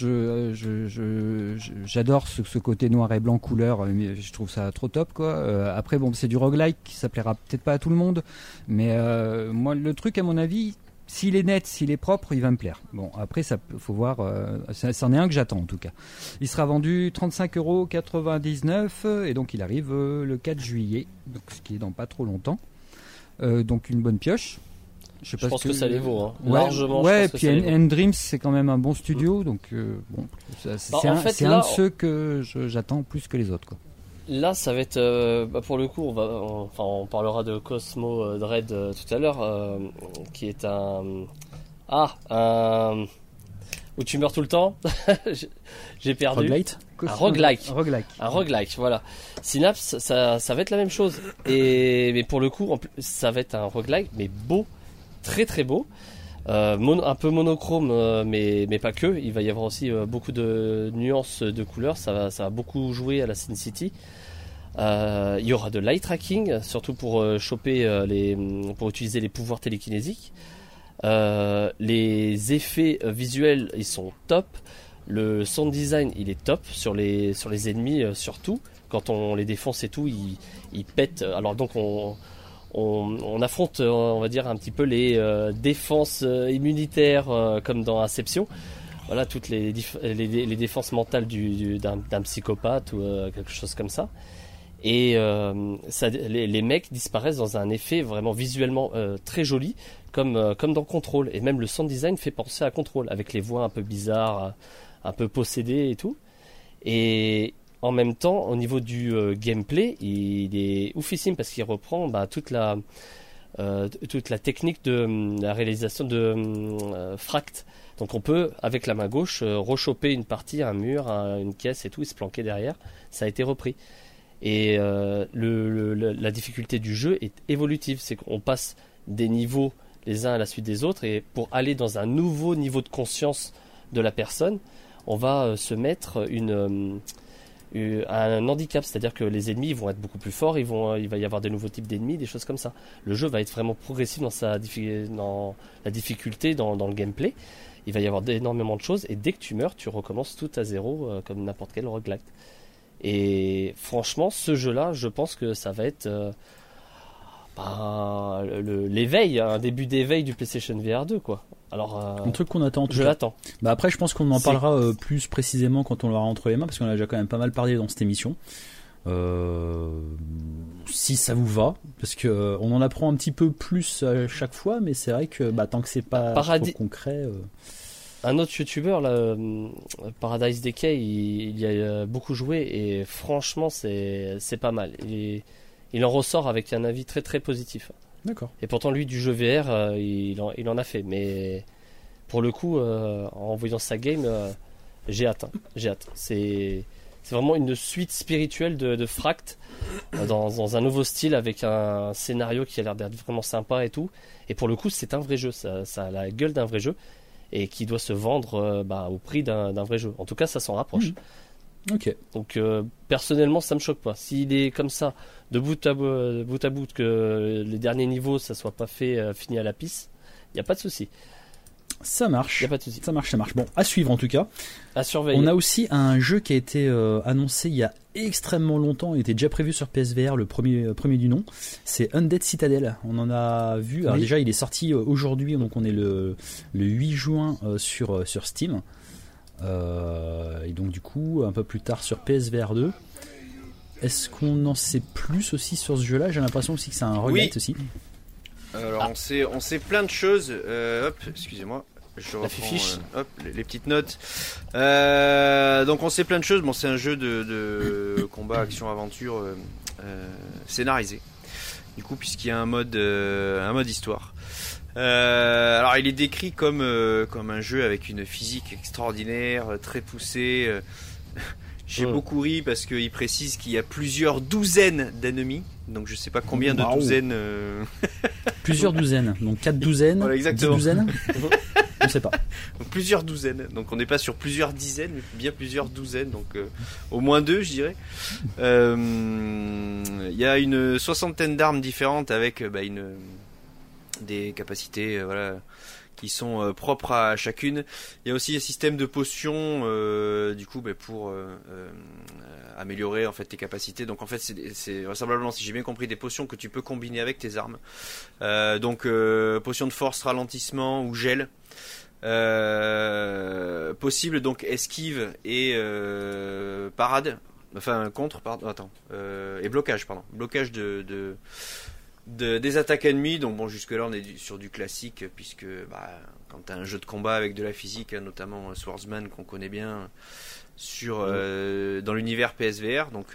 Speaker 2: j'adore ce côté noir et blanc couleur, mais je trouve ça trop top quoi. Après bon, c'est du roguelike, ça plaira peut-être pas à tout le monde, mais moi le truc à mon avis, s'il est net, s'il est propre, il va me plaire. Bon, après, ça faut voir. C'en est un que j'attends en tout cas. Il sera vendu 35,99 € et donc il arrive le 4 juillet, donc ce qui est dans pas trop longtemps. Donc une bonne pioche.
Speaker 4: Je pense que ça les vaut, hein.
Speaker 2: Ouais,
Speaker 4: largement.
Speaker 2: Ouais, et puis N-Dreams, c'est quand même un bon studio, donc bon, c'est un de ceux que j'attends plus que les autres, quoi.
Speaker 4: Là, ça va être, pour le coup, on parlera de Cosmo Dread tout à l'heure, qui est où tu meurs tout le temps. J'ai perdu.
Speaker 1: Roguelite.
Speaker 4: Un roguelike, voilà. Synapse, ça va être la même chose. Mais pour le coup, ça va être un roguelike, mais beau, très très beau. Un peu monochrome, mais pas que. Il va y avoir aussi beaucoup de nuances de couleurs. Ça va beaucoup jouer à la Sin City. Il y aura de l'eye tracking, surtout pour pour utiliser les pouvoirs télékinésiques. Les effets visuels, ils sont top. Le sound design, il est top sur les ennemis, surtout quand on les défonce et tout, ils pètent. Alors donc on affronte, on va dire un petit peu les défenses immunitaires comme dans Inception. Voilà, toutes les défenses mentales d'un psychopathe ou quelque chose comme ça. Et les mecs disparaissent dans un effet vraiment visuellement très joli, comme dans Control. Et même le sound design fait penser à Control, avec les voix un peu bizarres, un peu possédées et tout. Et en même temps, au niveau du gameplay, il est oufissime parce qu'il reprend toute la technique de la réalisation de Fract. Donc on peut, avec la main gauche, rechoper une partie, un mur, une caisse et tout, et se planquer derrière. Ça a été repris. Et la difficulté du jeu est évolutive. C'est qu'on passe des niveaux les uns à la suite des autres, et pour aller dans un nouveau niveau de conscience de la personne, on va se mettre un handicap, c'est-à-dire que les ennemis vont être beaucoup plus forts, il va y avoir des nouveaux types d'ennemis, des choses comme ça. Le jeu va être vraiment progressif dans la difficulté, dans le gameplay. Il va y avoir énormément de choses, et dès que tu meurs, tu recommences tout à zéro, comme n'importe quel roguelike. Et franchement, ce jeu-là, je pense que ça va être l'éveil, un début d'éveil du PlayStation VR 2, quoi. Alors,
Speaker 1: un truc qu'on attend.
Speaker 4: Je l'attends.
Speaker 1: Après, je pense qu'on en parlera plus précisément quand on l'aura entre les mains, parce qu'on a déjà quand même pas mal parlé dans cette émission. Si ça vous va, parce que on en apprend un petit peu plus à chaque fois, mais c'est vrai que tant que c'est pas trop concret.
Speaker 4: Un autre youtubeur là, Paradise Decay, il y a beaucoup joué et franchement c'est pas mal. Il en ressort avec un avis très très positif.
Speaker 1: D'accord.
Speaker 4: Et pourtant lui du jeu VR, il en a fait, mais pour le coup, en voyant sa game, j'ai hâte. C'est vraiment une suite spirituelle de Fract dans un nouveau style, avec un scénario qui a l'air d'être vraiment sympa et tout. Et pour le coup, c'est un vrai jeu. Ça a la gueule d'un vrai jeu. Et qui doit se vendre au prix d'un vrai jeu. En tout cas, ça s'en rapproche.
Speaker 1: Ok.
Speaker 4: Donc, personnellement, ça me choque pas. S'il est comme ça, de bout à bout, que les derniers niveaux, ça soit pas fini à la pisse, il n'y a pas de souci.
Speaker 1: Ça marche.
Speaker 4: Y a pas de souci.
Speaker 1: Ça marche. Bon, à suivre en tout cas.
Speaker 4: À surveiller.
Speaker 1: On a aussi un jeu qui a été annoncé il y a extrêmement longtemps. Il était déjà prévu sur PSVR, le premier du nom. C'est Undead Citadel. On en a vu. Alors déjà, il est sorti aujourd'hui, donc on est le 8 juin sur Steam. Et donc du coup, un peu plus tard sur PSVR 2. Est-ce qu'on en sait plus aussi sur ce jeu-là? J'ai l'impression aussi que c'est un roguelite aussi.
Speaker 3: Alors on sait plein de choses. Excusez-moi. Je reprends les petites notes. Donc on sait plein de choses. Bon, c'est un jeu de combat, action, aventure scénarisé. Du coup, puisqu'il y a un mode histoire. Alors il est décrit comme un jeu avec une physique extraordinaire, très poussée. J'ai beaucoup ri parce qu'il précise qu'il y a plusieurs douzaines d'ennemis. Donc je sais pas combien de douzaines.
Speaker 1: Plusieurs douzaines. Donc 4 douzaines.
Speaker 3: Voilà, exactement.
Speaker 1: 10 douzaines. Je sais pas.
Speaker 3: Donc plusieurs douzaines. Donc on n'est pas sur plusieurs dizaines, mais bien plusieurs douzaines. Donc au moins 2, je dirais. Il y a une 60aine d'armes différentes avec des capacités qui sont propres à chacune. Il y a aussi un système de potions pour améliorer en fait tes capacités. Donc en fait c'est vraisemblablement, si j'ai bien compris, des potions que tu peux combiner avec tes armes. Potion de force, ralentissement ou gel. Possible donc esquive et parade. Enfin contre, et blocage, pardon. Blocage des attaques ennemies. Donc bon, jusque là on est sur du classique, puisque quand t'as un jeu de combat avec de la physique, notamment Swordsman qu'on connaît bien dans l'univers PSVR, donc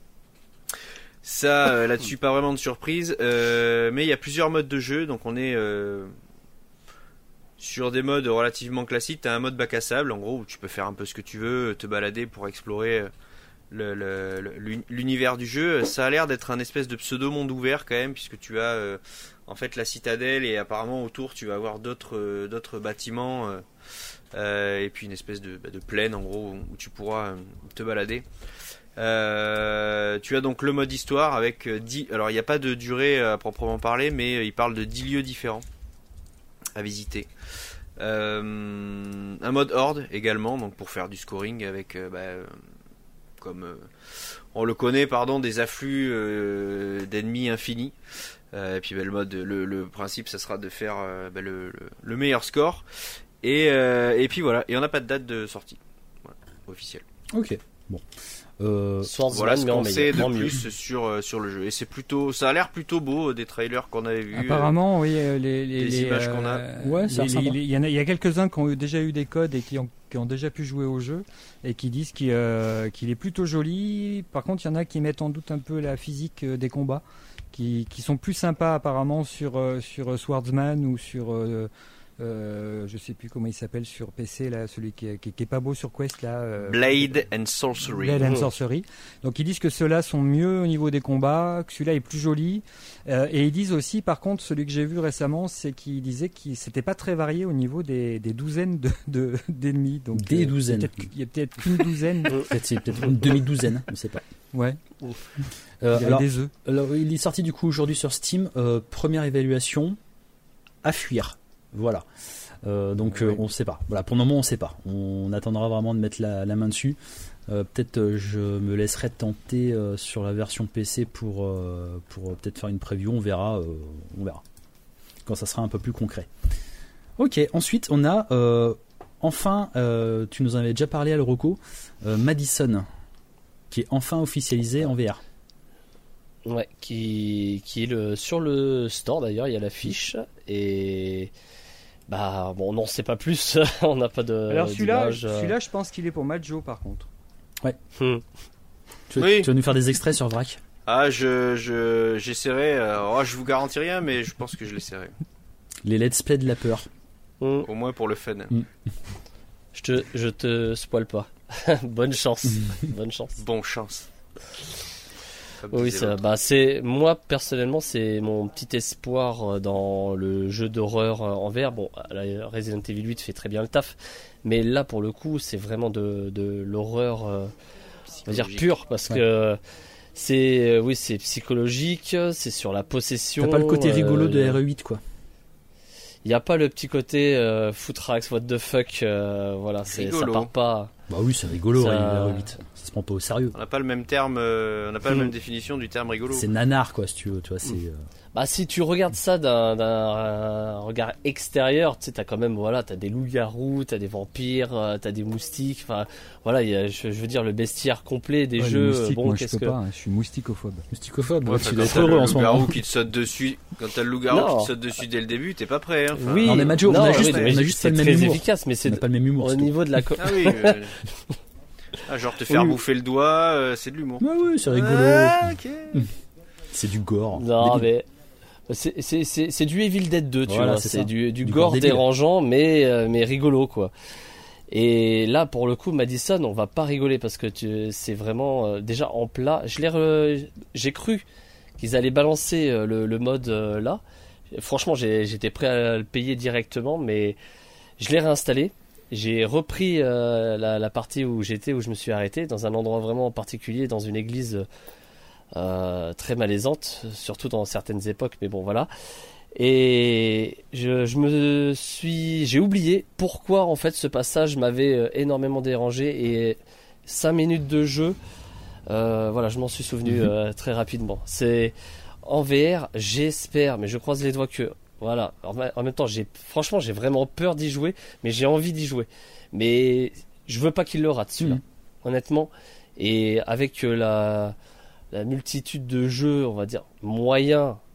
Speaker 3: ça là-dessus pas vraiment de surprise, mais il y a plusieurs modes de jeu. Donc on est sur des modes relativement classiques. T'as un mode bac à sable, en gros, où tu peux faire un peu ce que tu veux, te balader pour explorer l'univers du jeu. Ça a l'air d'être un espèce de pseudo monde ouvert quand même, puisque tu as en fait la citadelle, et apparemment autour tu vas avoir d'autres bâtiments, et puis une espèce de plaine en gros où tu pourras te balader. Tu as donc le mode histoire avec 10. Alors il n'y a pas de durée à proprement parler, mais il parle de 10 lieux différents à visiter. Un mode horde également, donc pour faire du scoring avec comme on le connaît, des afflux d'ennemis infinis. Et puis le principe, ça sera de faire le meilleur score. Et puis voilà, et on n'a pas de date de sortie officielle.
Speaker 1: Ok, bon.
Speaker 3: Voilà ce qu'on sait de plus sur le jeu. Et ça a l'air plutôt beau, des trailers qu'on avait vus.
Speaker 2: Apparemment, oui,
Speaker 3: les images qu'on a.
Speaker 2: Ouais, il y a quelques-uns qui ont déjà eu des codes et qui ont déjà pu jouer au jeu et qui disent qu'il est plutôt joli. Par contre, il y en a qui mettent en doute un peu la physique des combats, qui sont plus sympas apparemment sur Swordsman ou sur je sais plus comment il s'appelle sur PC là, celui qui est pas beau sur Quest là.
Speaker 3: Blade and Sorcery.
Speaker 2: Blade and Sorcery. Donc ils disent que ceux-là sont mieux au niveau des combats, que celui-là est plus joli. Et ils disent aussi, par contre, celui que j'ai vu récemment, c'est qu'il disait qu'il s'était pas très varié au niveau des douzaines d'ennemis. Donc
Speaker 1: des douzaines.
Speaker 2: Il y a peut-être qu'une douzaine.
Speaker 1: C'est peut-être une demi-douzaine, je sais pas.
Speaker 2: Ouais.
Speaker 1: Alors,
Speaker 2: des œufs.
Speaker 1: Alors il est sorti du coup aujourd'hui sur Steam. Première évaluation, à fuir. Voilà. Donc on sait pas. Voilà, pour le moment on sait pas. On attendra vraiment de mettre la main dessus. Peut-être je me laisserai tenter sur la version PC pour peut-être faire une preview. On verra quand ça sera un peu plus concret. Ok. Ensuite on a enfin, tu nous en avais déjà parlé à l'Euroco, Madison, qui est enfin officialisé en VR.
Speaker 4: Ouais, qui est sur le store d'ailleurs. Il y a l'affiche et on n'en sait pas plus. On n'a pas de.
Speaker 2: Alors celui-là, je pense qu'il est pour Majo par contre.
Speaker 1: Ouais. Tu vas nous faire des extraits sur Vrac?
Speaker 3: Ah, j'essaierai. Je vous garantis rien, mais je pense que je l'essaierai.
Speaker 1: Les let's play de la peur.
Speaker 3: Au moins pour le fun.
Speaker 4: Je te spoil pas. Bonne chance. Bonne chance.
Speaker 3: Bonne chance.
Speaker 4: Oui, c'est moi personnellement, c'est mon petit espoir dans le jeu d'horreur en VR. Bon, Resident Evil 8 fait très bien le taf, mais là pour le coup, c'est vraiment de l'horreur, on va dire pure, parce que c'est psychologique, c'est sur la possession.
Speaker 1: T'as pas le côté rigolo de RE8 quoi.
Speaker 4: Il y a pas le petit côté footrax, what the fuck, voilà, ça part pas.
Speaker 1: Bah oui, c'est rigolo, RE8. Ça se prend pas au sérieux.
Speaker 3: On n'a pas le même terme, on n'a pas la même définition du terme rigolo.
Speaker 1: C'est nanar quoi, si tu veux, tu vois, c'est.
Speaker 4: Si tu regardes ça d'un regard extérieur, tu sais, t'as quand même, t'as des loups-garous, t'as des vampires, t'as des moustiques, enfin, voilà, je veux dire, le bestiaire complet des jeux.
Speaker 2: Moi, je peux pas, je suis mousticophobe.
Speaker 1: Mousticophobe,
Speaker 3: tu dois être heureux en ce moment. Quand t'as le loup-garou qui te saute dessus, qui te saute dessus dès le début, t'es pas prêt, hein.
Speaker 4: Oui,
Speaker 1: non, mais Majo, on a juste pas le même humour.
Speaker 4: Efficace, mais c'est
Speaker 1: pas le même humour.
Speaker 4: Au niveau de la.
Speaker 3: Ah oui. Genre te faire bouffer le doigt, c'est de l'humour.
Speaker 1: Oui, c'est rigolo.
Speaker 3: Ok.
Speaker 1: C'est du gore.
Speaker 4: Non, mais c'est du Evil Dead 2, tu vois. C'est du gore
Speaker 1: débile.
Speaker 4: dérangeant, mais rigolo, quoi. Et là, pour le coup, Madison, on va pas rigoler parce que c'est vraiment déjà en plat. J'ai cru qu'ils allaient balancer le mode là. Franchement, j'étais prêt à le payer directement, mais je l'ai réinstallé. J'ai repris la partie où je me suis arrêté, dans un endroit vraiment particulier, dans une église très malaisante, surtout dans certaines époques, mais bon voilà. Et j'ai oublié pourquoi en fait ce passage m'avait énormément dérangé, et 5 minutes de jeu, je m'en suis souvenu très rapidement. C'est en VR, j'espère, mais je croise les doigts que voilà. En même temps, j'ai vraiment peur d'y jouer, mais j'ai envie d'y jouer. Mais je veux pas qu'il le rate celui-là, honnêtement. Et avec la multitude de jeux, on va dire moyens,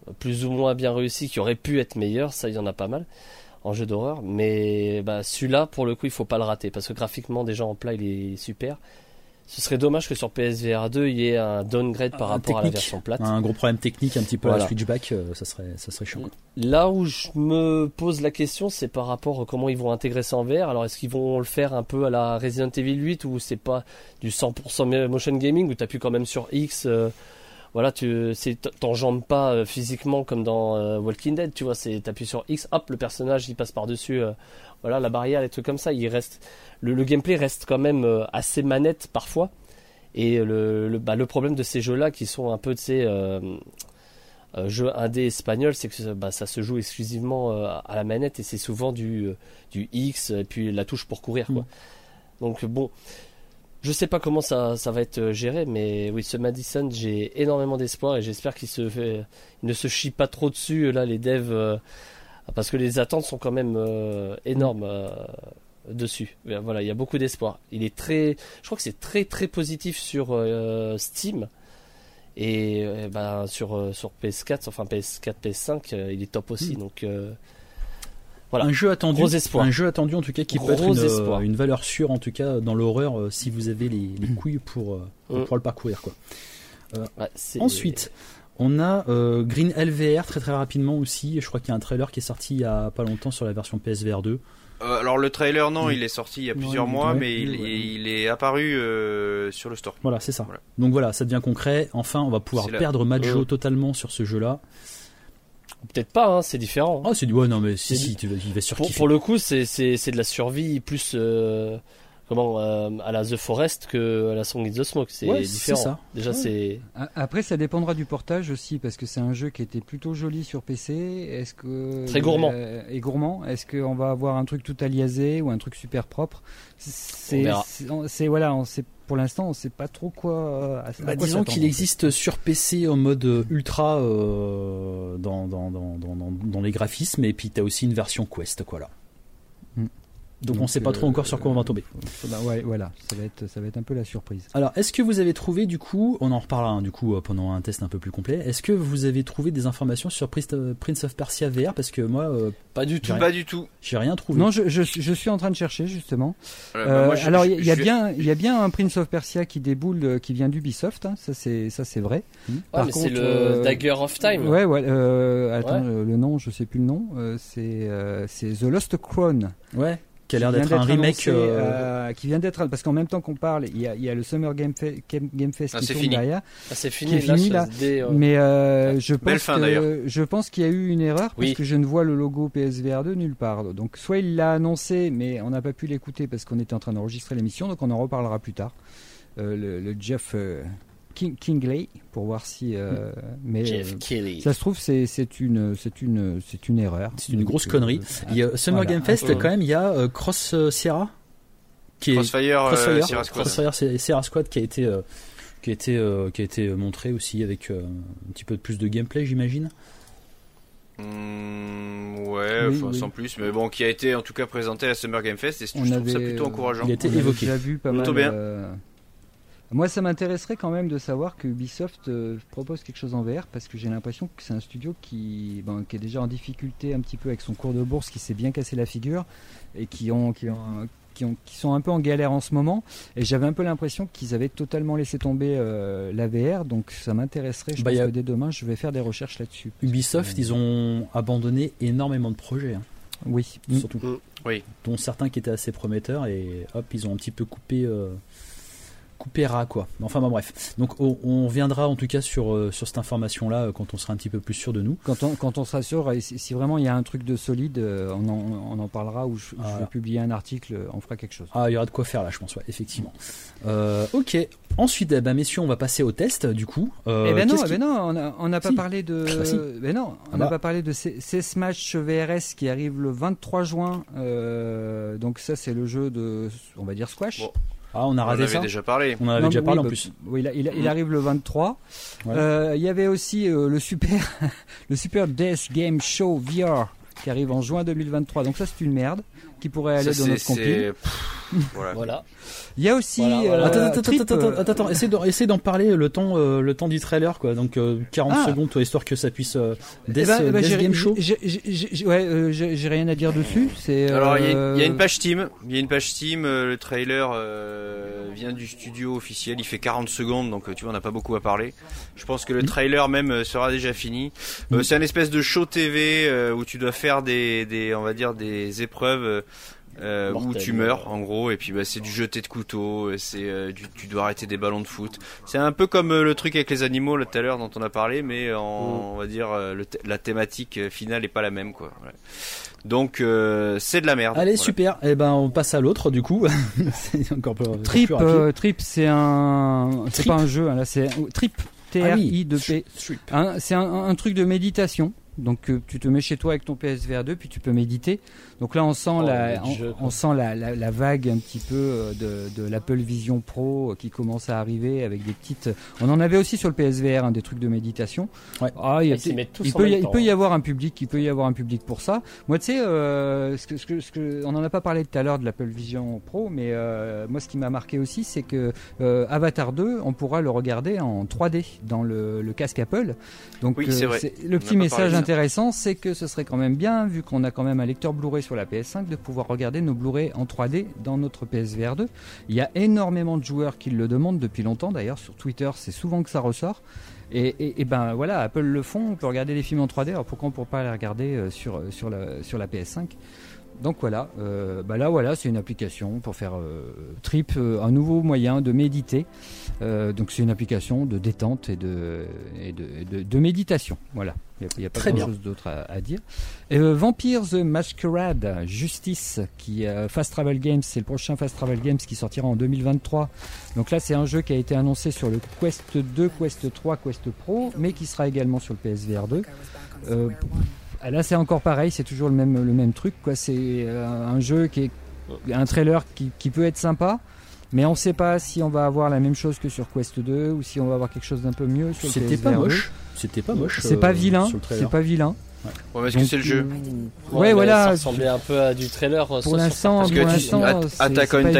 Speaker 4: plus ou moins bien réussis qui auraient pu être meilleurs, ça il y en a pas mal en jeu d'horreur, mais celui-là pour le coup il faut pas le rater parce que graphiquement déjà en plat il est super. Ce serait dommage que sur PSVR 2 il y ait un downgrade par rapport à la version plate.
Speaker 1: Un gros problème technique, un petit peu à la Switchback, ça serait chiant.
Speaker 4: Là où je me pose la question, c'est par rapport à comment ils vont intégrer ça en VR. Alors est-ce qu'ils vont le faire un peu à la Resident Evil 8 où c'est pas du 100% motion gaming où t'appuies quand même sur X, t'enjambes pas physiquement comme dans Walking Dead, tu vois, t'appuies sur X, hop, le personnage il passe par-dessus la barrière, les trucs comme ça, il reste le gameplay reste quand même assez manette parfois. Et le problème de ces jeux-là qui sont un peu de ces jeux indé espagnols, c'est que ça se joue exclusivement à la manette et c'est souvent du X et puis la touche pour courir, quoi. Donc bon, je sais pas comment ça va être géré, mais oui, ce Madison, j'ai énormément d'espoir et j'espère qu'il ne se chie pas trop dessus là les devs, parce que les attentes sont quand même énormes dessus. Voilà, il y a beaucoup d'espoir. Je crois que c'est très très positif sur Steam et sur PS4, enfin PS4, PS5, il est top aussi. Donc voilà.
Speaker 1: Un jeu attendu,
Speaker 4: gros espoir.
Speaker 1: Un jeu attendu en tout cas qui peut être une valeur sûre en tout cas dans l'horreur si vous avez les couilles pour pouvoir le parcourir, quoi. Ensuite, on a Green Hell VR très très rapidement aussi. Je crois qu'il y a un trailer qui est sorti il y a pas longtemps sur la version PSVR 2.
Speaker 3: Alors le trailer il est sorti il y a plusieurs mois, mais il est apparu sur le store.
Speaker 1: Voilà, c'est ça. Voilà. Donc voilà, ça devient concret. Enfin, on va pouvoir perdre Majo totalement sur ce jeu-là.
Speaker 4: Peut-être pas, hein, c'est différent.
Speaker 1: Ah, c'est non mais si tu vas surkiffer.
Speaker 4: Pour le coup, c'est de la survie plus à la The Forest que à la Song in the Smoke, c'est différent.
Speaker 1: C'est ça.
Speaker 4: Déjà c'est
Speaker 2: Après ça dépendra du portage aussi parce que c'est un jeu qui était plutôt joli sur PC. Est-ce que
Speaker 4: très gourmand
Speaker 2: et gourmand, est-ce qu'on va avoir un truc tout aliasé ou un truc super propre? Pour l'instant, on sait pas trop quoi.
Speaker 1: Disons qu'il existe sur PC en mode ultra dans les graphismes et puis t'as aussi une version Quest, quoi là. Donc on sait pas trop encore sur quoi on va tomber.
Speaker 2: Voilà, ça va être un peu la surprise.
Speaker 1: Alors, est-ce que vous avez trouvé du coup, on en reparlera pendant un test un peu plus complet. Est-ce que vous avez trouvé des informations sur Prince of Persia VR parce que moi
Speaker 3: pas du tout.
Speaker 1: J'ai rien trouvé.
Speaker 2: Non, je suis en train de chercher justement. Alors il y a bien un Prince of Persia qui déboule qui vient d'Ubisoft, hein, ça c'est vrai.
Speaker 4: Par contre, c'est le Dagger of Time.
Speaker 2: Attends, le nom, je sais plus le nom, c'est The Lost Crown.
Speaker 1: Ouais. Qui a l'air d'être un remake
Speaker 2: qui vient d'être, parce qu'en même temps qu'on parle, il y a le Summer Game Fest qui tourne derrière.
Speaker 4: C'est fini
Speaker 2: là. Mais je pense qu'il y a eu une erreur parce que je ne vois le logo PSVR 2 nulle part. Donc soit il l'a annoncé, mais on n'a pas pu l'écouter parce qu'on était en train d'enregistrer l'émission, donc on en reparlera plus tard. Le Jeff Kingley pour voir si mais ça se trouve c'est une erreur,
Speaker 1: c'est une grosse connerie. Il y a Summer Game Fest quand même, il y a Cross Sierra
Speaker 3: Crossfire
Speaker 1: Sierra Squad qui a été montré aussi avec un petit peu plus de gameplay, j'imagine.
Speaker 3: Sans plus, mais bon, qui a été en tout cas présenté à Summer Game Fest et je trouve ça plutôt encourageant.
Speaker 1: Il a été évoqué.
Speaker 2: J'ai vu pas mal. Moi, ça m'intéresserait quand même de savoir que Ubisoft propose quelque chose en VR parce que j'ai l'impression que c'est un studio qui est déjà en difficulté un petit peu avec son cours de bourse, qui s'est bien cassé la figure et qui sont un peu en galère en ce moment. Et j'avais un peu l'impression qu'ils avaient totalement laissé tomber la VR, donc ça m'intéresserait. Je pense que dès demain, je vais faire des recherches là-dessus.
Speaker 1: Ubisoft, ils ont abandonné énormément de projets. Hein.
Speaker 2: Oui,
Speaker 1: surtout. Dont certains qui étaient assez prometteurs et hop, ils ont un petit peu coupé ras, quoi. Enfin bref. Donc on reviendra en tout cas sur cette information là quand on sera un petit peu plus sûr de nous.
Speaker 2: Quand on sera sûr, si vraiment il y a un truc de solide, on en parlera ou je vais publier un article, on fera quelque chose.
Speaker 1: Il y aura de quoi faire là, je pense, effectivement. Ok. Ensuite, messieurs, on va passer au test du coup.
Speaker 2: On n'a pas parlé de. On n'a pas parlé de C-Smash VRS qui arrive le 23 juin. Donc ça, c'est le jeu de, on va dire squash.
Speaker 3: Bon.
Speaker 1: On a raté ça.
Speaker 3: Déjà parlé.
Speaker 1: On en avait déjà parlé en plus.
Speaker 2: Oui, il arrive le 23. Il y avait aussi le super Death Game Show VR qui arrive en juin 2023. Donc ça, c'est une merde qui pourrait aller dans notre compil.
Speaker 3: Voilà.
Speaker 2: Il y a aussi.
Speaker 1: Attends. Essaie d'en parler le temps du trailer, quoi. Donc 40 secondes, toi, histoire que ça puisse. Death Game Show.
Speaker 2: J'ai rien à dire dessus.
Speaker 3: Alors il y a une page Steam. Le trailer vient du studio officiel. Il fait 40 secondes, donc tu vois, on n'a pas beaucoup à parler. Je pense que le trailer même sera déjà fini. C'est un espèce de show TV où tu dois faire on va dire des épreuves. Où tu meurs en gros, et puis c'est du jeté de couteau, tu dois arrêter des ballons de foot. C'est un peu comme le truc avec les animaux tout à l'heure dont on a parlé, mais on va dire la thématique finale est pas la même, quoi. Ouais. Donc c'est de la merde.
Speaker 1: Allez, super. Et on passe à l'autre du coup. C'est encore plus
Speaker 2: Trip.
Speaker 1: plus
Speaker 2: Trip, c'est pas un jeu, hein, là c'est Trip. T-R-I-2-P. C'est un truc de méditation. Donc tu te mets chez toi avec ton PSVR 2, puis tu peux méditer. Donc là on sent la vague un petit peu de l'Apple Vision Pro qui commence à arriver avec des petites. On en avait aussi sur le PSVR des trucs de méditation.
Speaker 1: Ouais.
Speaker 2: Il peut y avoir un public, pour ça. Moi tu sais, on n'en a pas parlé tout à l'heure de l'Apple Vision Pro, mais moi ce qui m'a marqué aussi, c'est que Avatar 2, on pourra le regarder en 3D dans le casque Apple. Donc
Speaker 3: oui, c'est vrai.
Speaker 2: Le petit message intéressant, c'est que ce serait quand même bien, vu qu'on a quand même un lecteur Blu-ray sur la PS5, de pouvoir regarder nos Blu-ray en 3D dans notre PSVR 2. Il y a énormément de joueurs qui le demandent depuis longtemps, d'ailleurs sur Twitter c'est souvent que ça ressort. Et voilà, Apple le font, on peut regarder les films en 3D, alors pourquoi on ne pourrait pas les regarder sur la PS5 ? Donc voilà, c'est une application pour faire Trip, un nouveau moyen de méditer. Donc c'est une application de détente et de méditation. Voilà, il n'y a pas grand-chose d'autre à dire. Vampire the Masquerade Justice, qui Fast Travel Games, c'est le prochain Fast Travel Games qui sortira en 2023. Donc là c'est un jeu qui a été annoncé sur le Quest 2, Quest 3, Quest Pro, mais qui sera également sur le PSVR 2. Là c'est encore pareil, c'est toujours le même truc, quoi. C'est un jeu qui est un trailer qui peut être sympa, mais on ne sait pas si on va avoir la même chose que sur Quest 2 ou si on va avoir quelque chose d'un peu mieux sur le PSVR 2.
Speaker 1: C'était pas moche.
Speaker 2: C'est pas vilain.
Speaker 3: Ouais, parce que c'est le jeu.
Speaker 2: Ouais, voilà.
Speaker 4: Ça ressemblait un peu à du trailer.
Speaker 2: Pour l'instant,
Speaker 3: Attack on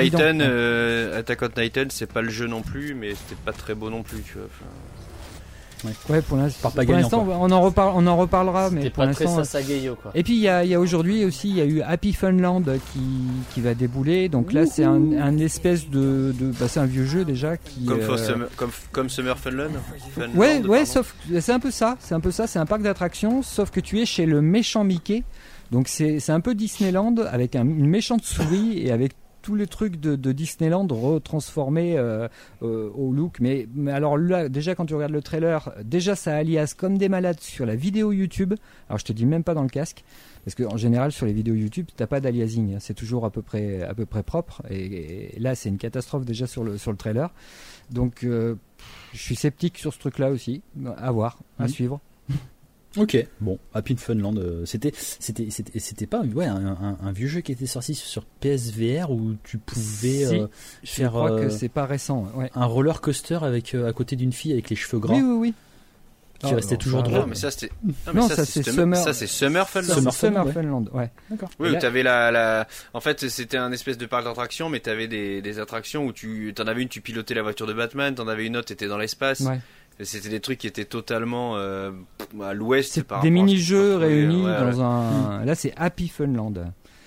Speaker 3: Titan, c'est pas le jeu non plus, mais c'était pas très beau non plus, tu vois.
Speaker 2: Ouais, pour l'instant on en reparlera, mais pour l'instant.
Speaker 4: Quoi.
Speaker 2: Et puis il y a aujourd'hui aussi, il y a eu Happy Funland qui va débouler. Donc là c'est un espèce de c'est un vieux jeu déjà qui.
Speaker 3: Comme Summer Funland.
Speaker 2: Ouais, sauf c'est un peu ça. C'est un parc d'attractions, sauf que tu es chez le méchant Mickey. Donc c'est un peu Disneyland avec une méchante souris et avec tous les trucs de Disneyland retransformés au look. Mais alors là, déjà quand tu regardes le trailer, déjà ça alias comme des malades sur la vidéo YouTube. Alors je te dis même pas dans le casque, parce qu'en général sur les vidéos YouTube, t'as pas d'aliasing, c'est toujours à peu près propre. Et là c'est une catastrophe déjà sur le trailer. Donc je suis sceptique sur ce truc-là aussi. À voir, à suivre.
Speaker 1: Ok, bon, Happy Funland, c'était pas un vieux jeu qui était sorti sur PSVR où tu pouvais
Speaker 2: faire. Je crois que c'est pas récent. Ouais.
Speaker 1: Un roller coaster avec à côté d'une fille avec les cheveux gras.
Speaker 2: Oui.
Speaker 1: Qui restait toujours drôle.
Speaker 3: Non, mais ça c'était.
Speaker 2: Ça c'est
Speaker 3: Summer Funland.
Speaker 2: Summer Funland, ouais.
Speaker 1: D'accord.
Speaker 3: Oui, où t'avais en fait, c'était un espèce de parc d'attractions, mais t'avais des attractions où t'en avais une, tu pilotais la voiture de Batman, t'en avais une autre, t'étais dans l'espace. Ouais. C'était des trucs qui étaient totalement à l'ouest.
Speaker 2: C'est des mini-jeux réunis dans un. Là, c'est Happy Funland.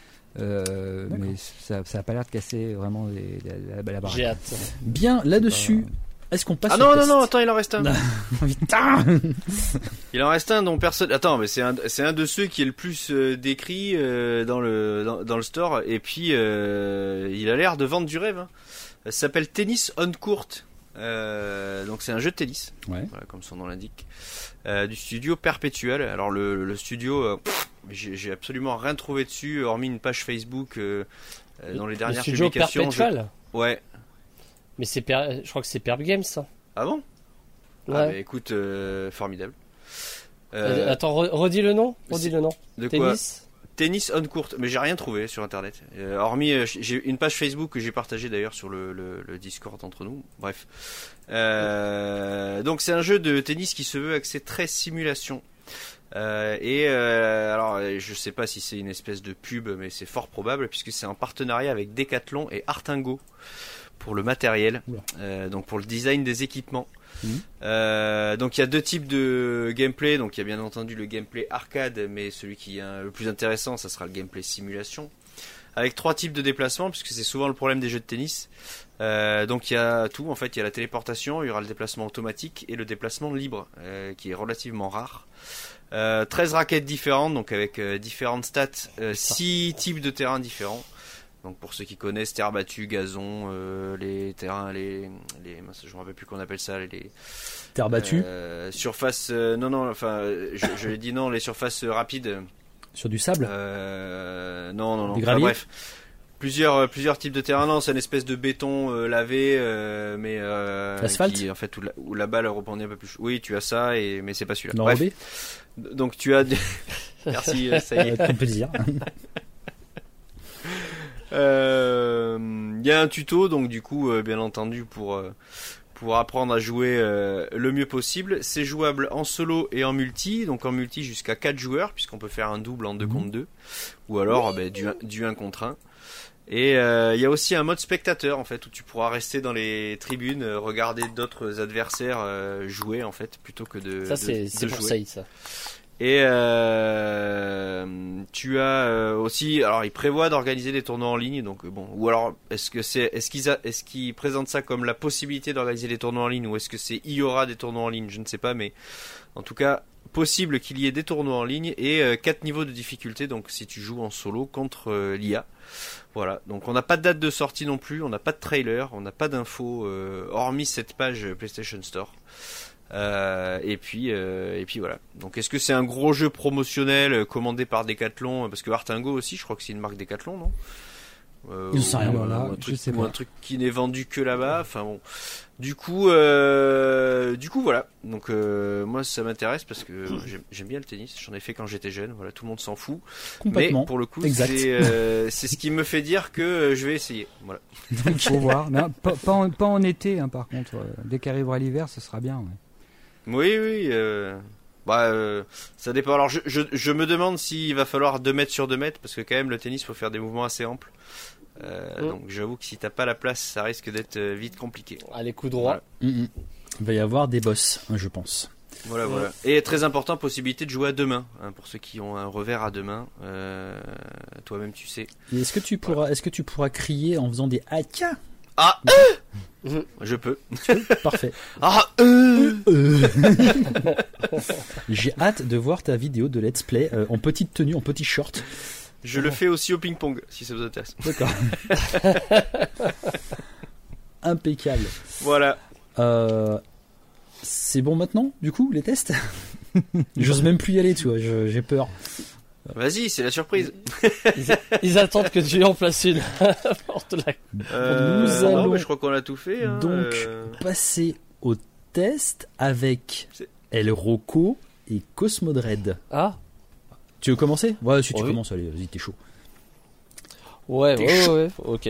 Speaker 2: Mais ça a pas l'air de casser vraiment la barre.
Speaker 4: J'ai hâte.
Speaker 1: Bien, là-dessus. Est-ce qu'on passe
Speaker 3: non, attends, il en reste un.
Speaker 1: Putain.
Speaker 3: Il en reste un dont personne. Attends, mais c'est un de ceux qui est le plus décrit dans le store, et puis il a l'air de vendre du rêve. Hein. Ça s'appelle Tennis on Court. Donc c'est un jeu de tennis, voilà, comme son nom l'indique, du studio Perpetual. Alors le studio, j'ai absolument rien trouvé dessus, hormis une page Facebook dans les dernières publications.
Speaker 4: Le studio Perpetual.
Speaker 3: Ouais.
Speaker 4: Mais je crois que c'est Perp Games, ça.
Speaker 3: Ah bon? Ouais. Ah bah écoute, formidable.
Speaker 4: Attends, redis le nom.
Speaker 3: De tennis. Quoi? Tennis on court, mais j'ai rien trouvé sur internet. Hormis, j'ai une page Facebook que j'ai partagée d'ailleurs sur le Discord entre nous. Bref. Donc c'est un jeu de tennis qui se veut axé très simulation. Alors, je sais pas si c'est une espèce de pub, mais c'est fort probable puisque c'est en partenariat avec Decathlon et Artingo pour le matériel, donc pour le design des équipements. Donc il y a deux types de gameplay. Donc il y a bien entendu le gameplay arcade, mais celui qui est le plus intéressant, ça sera le gameplay simulation, avec 3 types de déplacements, puisque c'est souvent le problème des jeux de tennis. Donc il y a tout, en fait, il y a la téléportation, il y aura le déplacement automatique et le déplacement libre, qui est relativement rare. 13 raquettes différentes, donc avec différentes stats, 6 types de terrains différents. Donc pour ceux qui connaissent, terre battue, gazon, les terrains, je me rappelle plus qu'on appelle ça, les
Speaker 1: terre battue,
Speaker 3: surface, je l'ai dit non, les surfaces rapides.
Speaker 1: Sur du sable.
Speaker 3: Non.
Speaker 1: Des graviers.
Speaker 3: Bref, plusieurs types de terrains. Non, c'est une espèce de béton lavé, mais
Speaker 1: l'asphalte.
Speaker 3: Qui, en fait, où la balle rebondit un peu plus. Oui, tu as ça, mais c'est pas celui-là.
Speaker 1: Bref.
Speaker 3: Donc tu as. Merci, ça y est.
Speaker 1: Avec plaisir.
Speaker 3: Il y a un tuto, donc du coup, bien entendu, pour apprendre à jouer le mieux possible. C'est jouable en solo et en multi, donc en multi jusqu'à 4 joueurs, puisqu'on peut faire un double en 2 contre 2, ou alors du 1 contre 1. Et il y a aussi un mode spectateur, en fait, où tu pourras rester dans les tribunes, regarder d'autres adversaires jouer, en fait, plutôt que de
Speaker 4: ça, c'est pour
Speaker 3: jouer.
Speaker 4: ça.
Speaker 3: Et tu as aussi, alors il prévoit d'organiser des tournois en ligne, donc bon, ou alors est-ce qu'ils présentent ça comme la possibilité d'organiser des tournois en ligne, ou est-ce que il y aura des tournois en ligne, je ne sais pas, mais en tout cas possible qu'il y ait des tournois en ligne, et 4 niveaux de difficulté, donc si tu joues en solo contre l'IA. Voilà, donc on n'a pas de date de sortie non plus, on n'a pas de trailer, on n'a pas d'infos hormis cette page PlayStation Store. Et puis voilà. Donc est-ce que c'est un gros jeu promotionnel commandé par Decathlon, parce que Artingo aussi, je crois que c'est une marque Decathlon, non?
Speaker 1: Je sais rien,
Speaker 3: ou un truc qui n'est vendu que là-bas. Enfin bon. Du coup voilà. Donc moi ça m'intéresse parce que j'aime bien le tennis. J'en ai fait quand j'étais jeune. Voilà, tout le monde s'en fout. Mais pour le coup, c'est ce qui me fait dire que je vais essayer. Voilà.
Speaker 2: Donc faut voir. Non, pas en été, hein, par contre. Dès qu'arrivera l'hiver, ce sera bien. Ouais.
Speaker 3: Oui. Ça dépend. Alors je me demande s'il va falloir 2 mètres sur 2 mètres, parce que quand même le tennis faut faire des mouvements assez amples. Donc j'avoue que si t'as pas la place, ça risque d'être vite compliqué.
Speaker 4: Allez, coup droit.
Speaker 1: Voilà. Il va y avoir des bosses, je pense.
Speaker 3: Voilà. Et très important, possibilité de jouer à 2 mains, hein, pour ceux qui ont un revers à 2 mains. Toi-même tu sais.
Speaker 1: Et est-ce que tu pourras crier en faisant des haka?
Speaker 3: Ah, je peux.
Speaker 1: Parfait.
Speaker 3: Ah,
Speaker 1: J'ai hâte de voir ta vidéo de let's play en petite tenue, en petit short.
Speaker 3: Je le fais aussi au ping-pong, si ça vous intéresse.
Speaker 1: D'accord. Impeccable.
Speaker 3: Voilà.
Speaker 1: C'est bon maintenant, du coup, les tests? J'ose même plus y aller, tu vois, j'ai peur.
Speaker 3: Vas-y, c'est la surprise.
Speaker 4: Ils attendent que tu en places une.
Speaker 1: Nous allons
Speaker 3: je crois qu'on a tout fait. Hein,
Speaker 1: donc passer au test avec El Rocco et Cosmodred.
Speaker 4: Ah.
Speaker 1: Tu veux commencer? Ouais, si tu commences, allez, vas-y, t'es chaud.
Speaker 4: Ouais, ok.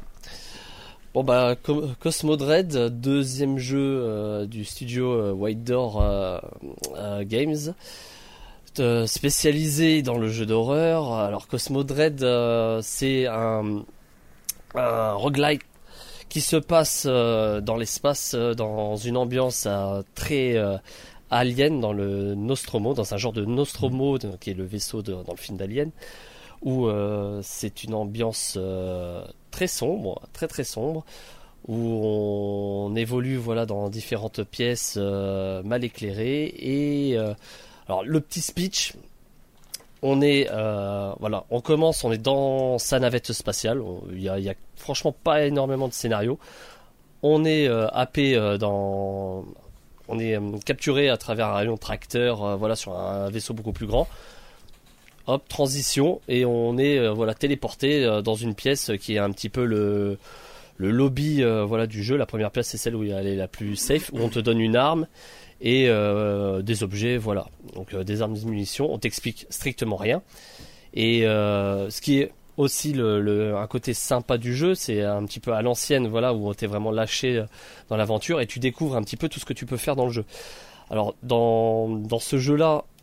Speaker 4: Cosmodred, deuxième jeu du studio White Door Games, spécialisé dans le jeu d'horreur. Alors Cosmodred, c'est un roguelike qui se passe dans l'espace, dans une ambiance très Alien, dans le Nostromo, dans un genre de Nostromo qui est le vaisseau dans le film d'Alien, où c'est une ambiance très sombre, très très sombre, où on évolue dans différentes pièces mal éclairées. Et alors le petit speech, on est on commence, on est dans sa navette spatiale. Il y a franchement pas énormément de scénario. On est happé on est capturé à travers un rayon tracteur, sur un vaisseau beaucoup plus grand. Hop, transition, et on est téléporté dans une pièce qui est un petit peu le lobby du jeu. La première pièce, c'est celle où elle est la plus safe, où on te donne une arme et des objets, donc des armes, des munitions. On t'explique strictement rien. Et ce qui est aussi un côté sympa du jeu, c'est un petit peu à l'ancienne, où t'es vraiment lâché dans l'aventure et tu découvres un petit peu tout ce que tu peux faire dans le jeu. Alors dans ce jeu-là,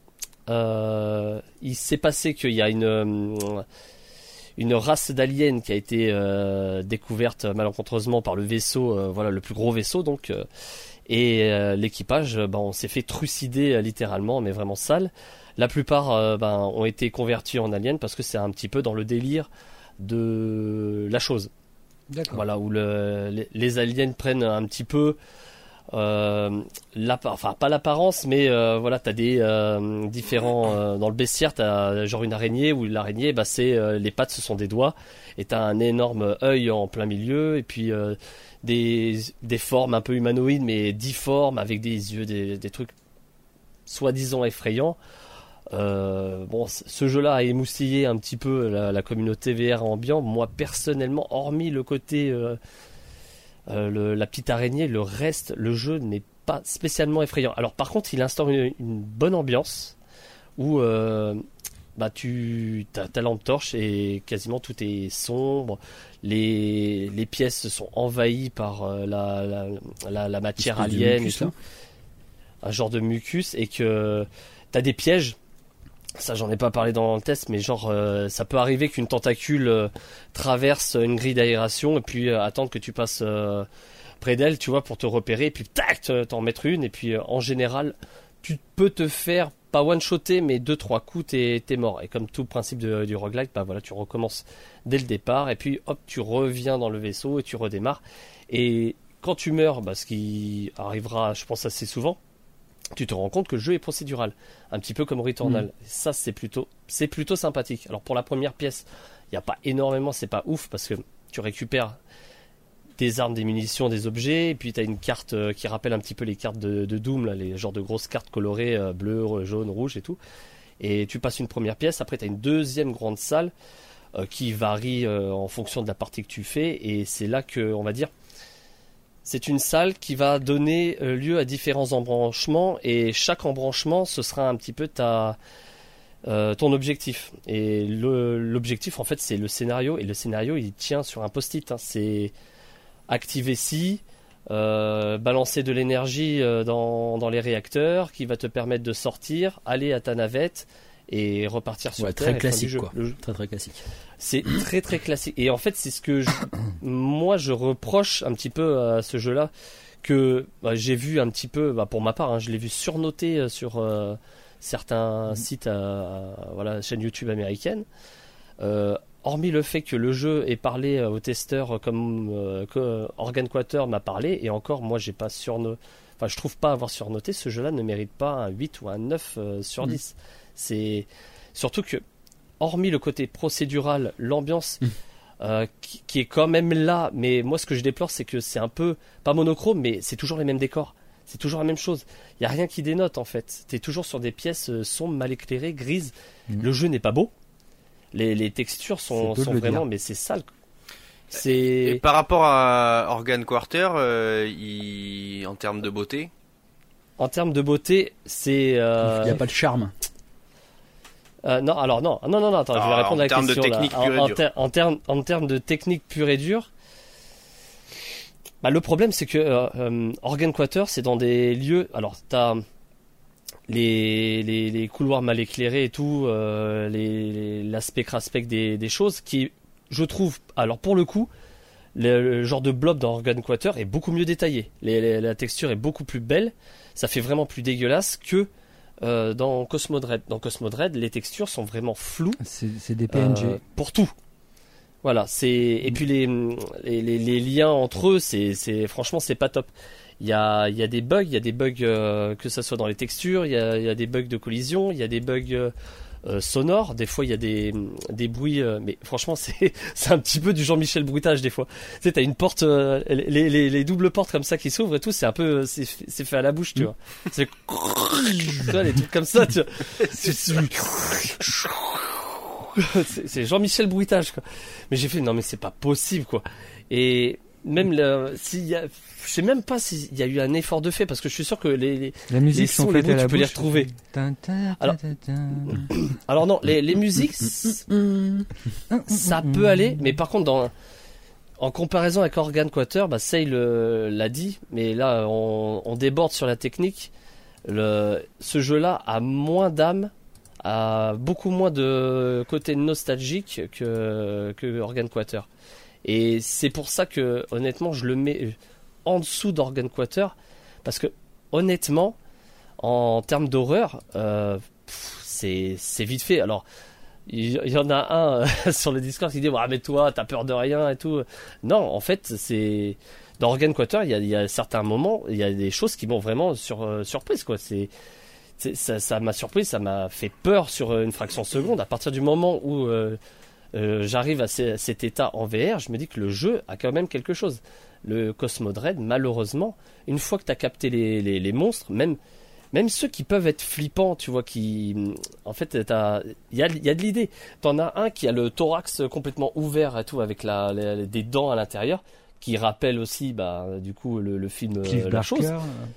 Speaker 4: il s'est passé qu'il y a une race d'aliens qui a été découverte malencontreusement par le vaisseau, le plus gros vaisseau donc, et l'équipage, on s'est fait trucider littéralement, mais vraiment sale. La plupart ont été convertis en aliens parce que c'est un petit peu dans le délire de la chose.
Speaker 2: D'accord.
Speaker 4: Voilà, où les aliens prennent un petit peu pas l'apparence, mais t'as des différents dans le bestiaire, t'as genre une araignée où l'araignée c'est les pattes ce sont des doigts et t'as un énorme œil en plein milieu et puis des formes un peu humanoïdes mais difformes avec des yeux, des trucs soi-disant effrayants. Ce jeu-là a émoustillé un petit peu la communauté VR ambiant. Moi personnellement, hormis le côté la petite araignée, le reste, le jeu n'est pas spécialement effrayant. Alors par contre, il instaure une bonne ambiance où ta lampe torche et quasiment tout est sombre. Les pièces sont envahies par la matière alien et tout, un genre de mucus, et que t'as des pièges. Ça, j'en ai pas parlé dans le test, mais ça peut arriver qu'une tentacule traverse une grille d'aération et puis attendre que tu passes près d'elle, tu vois, pour te repérer, et puis tac, t'en mettre une, et puis en général, tu peux te faire pas one-shotter, mais 2-3 coups, t'es mort. Et comme tout le principe du roguelike, tu recommences dès le départ, et puis hop, tu reviens dans le vaisseau et tu redémarres. Et quand tu meurs, ce qui arrivera, je pense, assez souvent, tu te rends compte que le jeu est procédural, un petit peu comme Returnal. Ça, c'est plutôt sympathique. Alors pour la première pièce, il n'y a pas énormément, c'est pas ouf, parce que tu récupères des armes, des munitions, des objets, et puis tu as une carte qui rappelle un petit peu les cartes de Doom, là, les genres de grosses cartes colorées, bleu, jaune, rouge et tout. Et tu passes une première pièce, après tu as une deuxième grande salle qui varie en fonction de la partie que tu fais, et c'est là que, on va dire, c'est une salle qui va donner lieu à différents embranchements, et chaque embranchement, ce sera un petit peu ton objectif. Et l'objectif, en fait, c'est le scénario, et le scénario, il tient sur un post-it. C'est activer ci, balancer de l'énergie dans les réacteurs, qui va te permettre de sortir, aller à ta navette, et repartir sur Terre.
Speaker 1: Très classique, quoi. Très très classique.
Speaker 4: C'est très très classique. Et en fait, c'est ce que moi je reproche un petit peu à ce jeu-là, que j'ai vu un petit peu, pour ma part, je l'ai vu surnoté sur certains sites, chaîne YouTube américaine. Hormis le fait que le jeu ait parlé aux testeurs comme Organ Quarter m'a parlé, et encore, moi j'ai pas je trouve pas avoir surnoté. Ce jeu-là ne mérite pas un 8 ou un 9 sur 10. C'est surtout que, hormis le côté procédural, l'ambiance qui est quand même là, mais moi ce que je déplore, c'est que c'est un peu, pas monochrome, mais c'est toujours les mêmes décors, c'est toujours la même chose, il n'y a rien qui dénote en fait, t'es toujours sur des pièces sombres, mal éclairées, grises. Le jeu n'est pas beau, les textures sont vraiment, mais c'est sale.
Speaker 3: Et par rapport à Organ Quarter, en termes de beauté,
Speaker 4: c'est...
Speaker 1: Il n'y a pas de charme.
Speaker 4: Non, attends, je vais répondre à la question. En termes de technique pure et dure, le problème c'est que Organ Quarter, c'est dans des lieux. Alors, t'as les couloirs mal éclairés et tout, l'aspect craspec des choses qui, je trouve, alors pour le coup, le genre de blob dans Organ Quarter est beaucoup mieux détaillé. La texture est beaucoup plus belle, ça fait vraiment plus dégueulasse que dans Cosmodred. Dans Cosmodred, les textures sont vraiment floues.
Speaker 2: C'est des PNG.
Speaker 4: Pour tout. Voilà, et puis les liens entre eux, franchement, c'est pas top. Il y a des bugs, que ça soit dans les textures, il y a des bugs de collision, il y a des bugs sonores, des fois il y a des bruits, mais franchement c'est un petit peu du Jean-Michel Bruitage des fois. Tu sais, t'as une porte, les doubles portes comme ça qui s'ouvrent et tout, c'est un peu, c'est fait à la bouche, tu vois. C'est des trucs comme ça, tu vois. C'est Jean-Michel Bruitage, quoi. Mais j'ai fait, non mais c'est pas possible, quoi. Et même je sais même pas s'il y a eu un effort de fait, parce que je suis sûr que
Speaker 2: la musique
Speaker 4: les sons, les bruits, tu peux les retrouver. Alors non, les musiques, ça peut aller, mais par contre, en comparaison avec Organ Quarter, Sei l'a dit, mais là, on déborde sur la technique. Ce jeu-là a moins d'âme a beaucoup moins de côté nostalgique que Organ Quarter. Et c'est pour ça que, honnêtement, je le mets en dessous d'Organ Quarter, parce que, honnêtement, en termes d'horreur, c'est vite fait. Alors, il y en a un sur le Discord qui dit « mais toi, t'as peur de rien et tout ». Non, en fait, c'est... Dans Organ Quarter, il y a certains moments, il y a des choses qui m'ont vraiment surprise, quoi. Ça m'a surpris, ça m'a fait peur sur une fraction de seconde. À partir du moment où j'arrive à cet état en VR, je me dis que le jeu a quand même quelque chose. Le Cosmo Dread, malheureusement, une fois que tu as capté les monstres, même ceux qui peuvent être flippants, tu vois, en fait, il y a de l'idée. T'en as un qui a le thorax complètement ouvert et tout, avec des dents à l'intérieur, qui rappelle aussi, du coup, le film La Chose.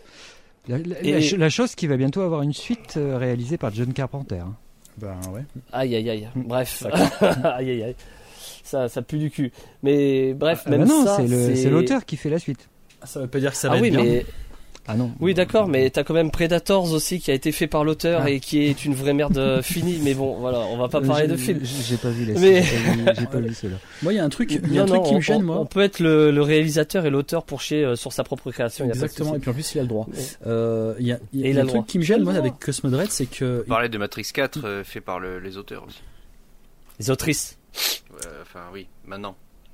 Speaker 2: La Chose qui va bientôt avoir une suite réalisée par John Carpenter.
Speaker 1: Ouais.
Speaker 4: Aïe. Bref. Aïe. Ça pue du cul. Mais bref,
Speaker 2: c'est l'auteur qui fait la suite.
Speaker 1: Ça veut pas dire que ça va être bien.
Speaker 2: Mais... Ah non.
Speaker 4: Oui, d'accord, mais t'as quand même Predators aussi qui a été fait par l'auteur et qui est une vraie merde finie. Mais bon, voilà, on va pas parler de film.
Speaker 2: J'ai pas vu
Speaker 4: j'ai
Speaker 2: pas vu cela.
Speaker 1: Moi, il y a un truc qui me gêne, moi.
Speaker 4: On peut être le réalisateur et l'auteur pour chier sur sa propre création.
Speaker 1: Exactement, et puis en plus, il a le droit. Il y a un truc qui me gêne, moi, avec Cosmo Dread, c'est que...
Speaker 3: On parlait de Matrix 4 fait par les auteurs aussi.
Speaker 4: Les autrices.
Speaker 3: Enfin, oui, maintenant.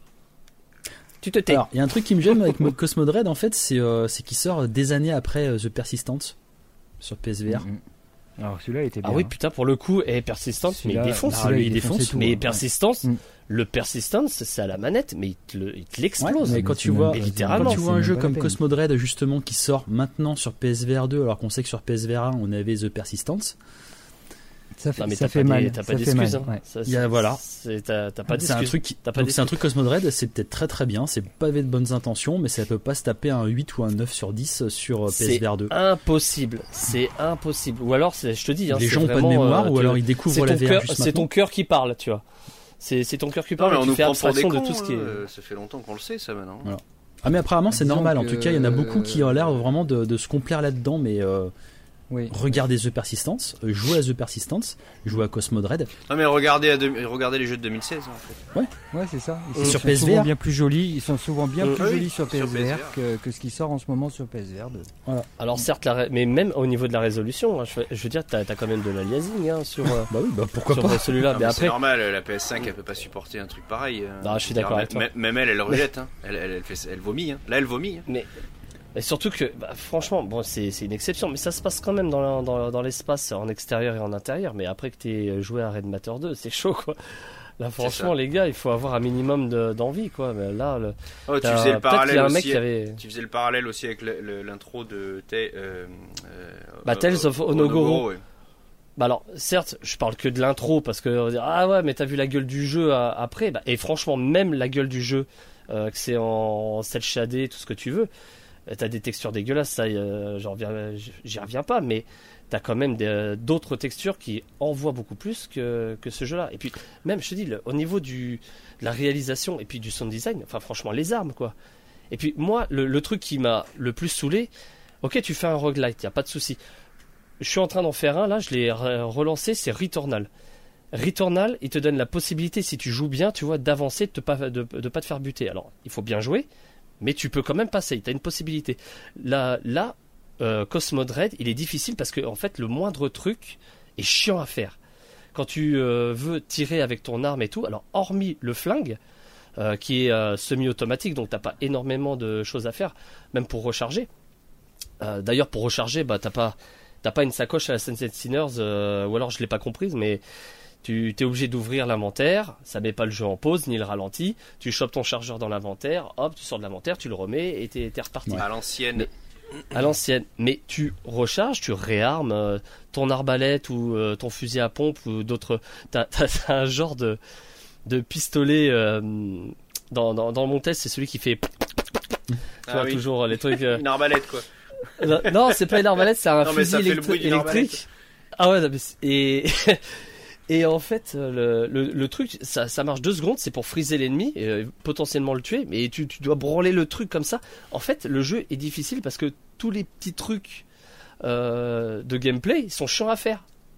Speaker 4: Tu te tais.
Speaker 1: Alors, il y a un truc qui me gêne avec Cosmo Dread, en fait, c'est qu'il sort des années après The Persistent sur PSVR.
Speaker 2: Alors celui-là il était bien.
Speaker 4: Ah oui, putain, pour le coup, Persistance, mais il défonce.
Speaker 1: Il défonce tout,
Speaker 4: mais Persistance, le Persistance, c'est à la manette, mais il te l'explose.
Speaker 1: Mais quand tu vois un jeu comme
Speaker 2: peine.
Speaker 1: Cosmo Dread, justement, qui sort maintenant sur PSVR 2, alors qu'on sait que sur PSVR 1, on avait The Persistence.
Speaker 2: Ça fait mal.
Speaker 4: T'as pas d'excuses.
Speaker 1: Voilà.
Speaker 4: T'as pas d'excuses.
Speaker 1: C'est un truc Cosmo Dread, c'est peut-être très très bien, c'est pavé de bonnes intentions, mais ça peut pas se taper un 8 ou un 9 sur 10 sur PSVR 2.
Speaker 4: C'est impossible. Ou alors, je te dis,
Speaker 1: les gens n'ont pas de mémoire, ou alors ils découvrent la VR juste
Speaker 4: c'est ton cœur qui parle, tu vois. C'est ton cœur qui parle,
Speaker 3: mais on
Speaker 4: tu
Speaker 3: nous
Speaker 4: fais
Speaker 3: prend pour des
Speaker 4: abstraction
Speaker 3: cons,
Speaker 4: de tout ce qui est...
Speaker 3: Ça fait longtemps qu'on le sait, ça, maintenant.
Speaker 1: Voilà. Ah, mais apparemment, c'est normal. En tout cas, il y en a beaucoup qui ont l'air vraiment de se complaire là-dedans, mais... Regardez The Persistence, jouez à The Persistence, jouez à Cosmo Dread.
Speaker 3: Non mais regardez les jeux de 2016 en fait.
Speaker 2: Ouais, c'est ça.
Speaker 1: Et sur
Speaker 2: sont
Speaker 1: PSVR
Speaker 2: souvent bien plus jolis, ils sont souvent bien plus jolis sur PSVR que ce qui sort en ce moment sur PSVR 2.
Speaker 1: Voilà.
Speaker 4: Alors certes, mais même au niveau de la résolution, je veux dire, t'as quand même de l'aliasing sur
Speaker 1: pourquoi
Speaker 4: sur
Speaker 1: pas
Speaker 4: celui-là.
Speaker 3: Non,
Speaker 4: mais
Speaker 3: après,
Speaker 4: après,
Speaker 3: c'est normal, la PS5 elle peut pas supporter un truc pareil.
Speaker 4: Non, je suis d'accord avec toi.
Speaker 3: Même elle rejette, hein. Elle vomit. Hein. Là, elle vomit. Hein.
Speaker 4: Et surtout que, franchement, bon, c'est une exception, mais ça se passe quand même dans l'espace, en extérieur et en intérieur. Mais après que t'aies joué à Red Matter 2, c'est chaud, quoi. Là, franchement, les gars, il faut avoir un minimum d'envie, quoi. Mais là,
Speaker 3: tu faisais le parallèle aussi.
Speaker 4: Tu
Speaker 3: faisais le parallèle aussi avec l'intro de
Speaker 4: Tales of Onogoro. Bah alors, certes, je parle que de l'intro parce que on va dire, ah ouais, mais t'as vu la gueule du jeu après. Et franchement, même la gueule du jeu, que c'est en cel shadé, tout ce que tu veux. T'as des textures dégueulasses, ça, j'y reviens pas, mais t'as quand même d'autres textures qui envoient beaucoup plus que ce jeu-là. Et puis, même, je te dis, au niveau de la réalisation et puis du sound design, enfin, franchement, les armes, quoi. Et puis, moi, le truc qui m'a le plus saoulé, ok, tu fais un roguelite, y a pas de souci. Je suis en train d'en faire un, là, je l'ai relancé, c'est Returnal. Returnal, il te donne la possibilité, si tu joues bien, tu vois, d'avancer, de pas te faire buter. Alors, il faut bien jouer. Mais tu peux quand même passer, tu as une possibilité. Là, Cosmo Dread, il est difficile parce que en fait, le moindre truc est chiant à faire. Quand tu veux tirer avec ton arme et tout, alors hormis le flingue, qui est semi-automatique, donc t'as pas énormément de choses à faire, même pour recharger. D'ailleurs, pour recharger, t'as pas une sacoche à la Sunset Sinners, ou alors je l'ai pas comprise, mais... Tu es obligé d'ouvrir l'inventaire, ça met pas le jeu en pause ni le ralenti. Tu chopes ton chargeur dans l'inventaire, hop, tu sors de l'inventaire, tu le remets et t'es reparti.
Speaker 3: Ouais. À l'ancienne.
Speaker 4: Mais tu recharges, tu réarmes ton arbalète ou ton fusil à pompe ou d'autres. T'as un genre de pistolet dans mon test, c'est celui qui fait. Tu vois, toujours les trucs.
Speaker 3: Une arbalète quoi.
Speaker 4: Non, c'est pas une arbalète, c'est un fusil électrique. Ah ouais, Et en fait, le truc, ça marche 2 secondes, c'est pour friser l'ennemi, et potentiellement le tuer, mais tu dois branler le truc comme ça. En fait, le jeu est difficile parce que tous les petits trucs de gameplay sont chiants à faire.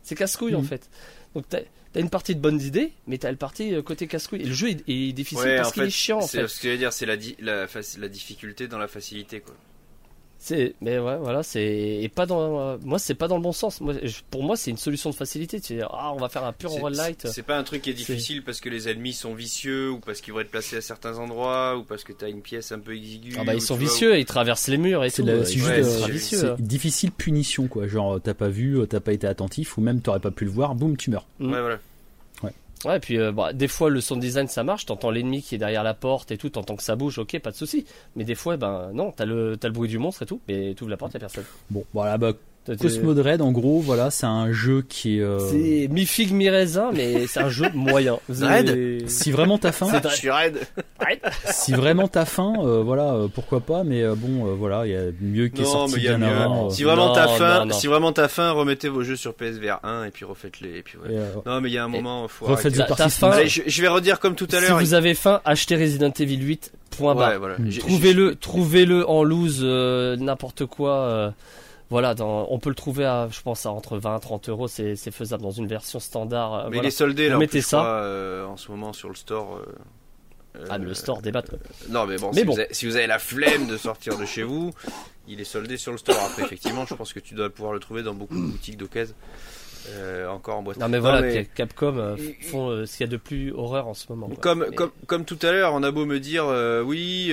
Speaker 4: C'est casse-couille en fait. Donc t'as une partie de bonnes idées, mais t'as une partie côté casse-couille. Et le jeu est difficile parce qu'il est chiant en fait.
Speaker 3: Ce que je veux dire, c'est la difficulté dans la facilité quoi.
Speaker 4: Mais ouais, voilà, c'est pas dans moi, c'est pas dans le bon sens. Pour moi, c'est une solution de facilité. Tu dis, on va faire un pur roguelite.
Speaker 3: C'est pas un truc qui est difficile parce que les ennemis sont vicieux ou parce qu'ils vont être placés à certains endroits ou parce que t'as une pièce un peu exiguë.
Speaker 4: Ils sont vicieux, ils traversent les murs et tout.
Speaker 1: C'est difficile punition quoi. Genre t'as pas vu, t'as pas été attentif ou même t'aurais pas pu le voir, boum, tu meurs.
Speaker 3: Ouais, voilà.
Speaker 4: Ouais, et puis des fois le sound design ça marche, t'entends l'ennemi qui est derrière la porte et tout, t'entends que ça bouge, ok, pas de souci. Mais des fois, non, t'as le bruit du monstre et tout, mais t'ouvres la porte, y'a personne.
Speaker 1: Bon, voilà, Cosmodred, en gros, voilà, c'est un jeu qui est.
Speaker 4: C'est mi-figue, mi-raisin, mais c'est un jeu moyen.
Speaker 1: Red. Si vraiment t'as faim.
Speaker 3: Je suis raide.
Speaker 1: Si vraiment t'as faim, voilà, pourquoi pas, mais voilà, il y a mieux qui est sorti bien avant.
Speaker 3: Si vraiment t'as faim, remettez vos jeux sur PSVR 1 et puis refaites-les. Et puis non, mais il y a un moment, faut
Speaker 1: refaites
Speaker 3: arrêter.
Speaker 1: T'as faim.
Speaker 3: Allez, je vais redire comme tout à l'heure.
Speaker 4: Si vous avez faim, achetez Resident Evil 8. Point barre. Voilà. Trouvez-le en loose, n'importe quoi. Voilà, on peut le trouver à, je pense, entre 20 et 30 euros, c'est faisable dans une version standard.
Speaker 3: Mais il est soldé là,
Speaker 4: mettez ça.
Speaker 3: En ce moment sur le store.
Speaker 4: Mais le store débat.
Speaker 3: Non, mais bon, si vous avez la flemme de sortir de chez vous, il est soldé sur le store. Après, effectivement, je pense que tu dois pouvoir le trouver dans beaucoup de boutiques d'occasion. Encore en boîte.
Speaker 4: Non mais voilà, Capcom font ce qu'il y a de plus horreur en ce moment.
Speaker 3: Comme tout à l'heure, on a beau me dire oui,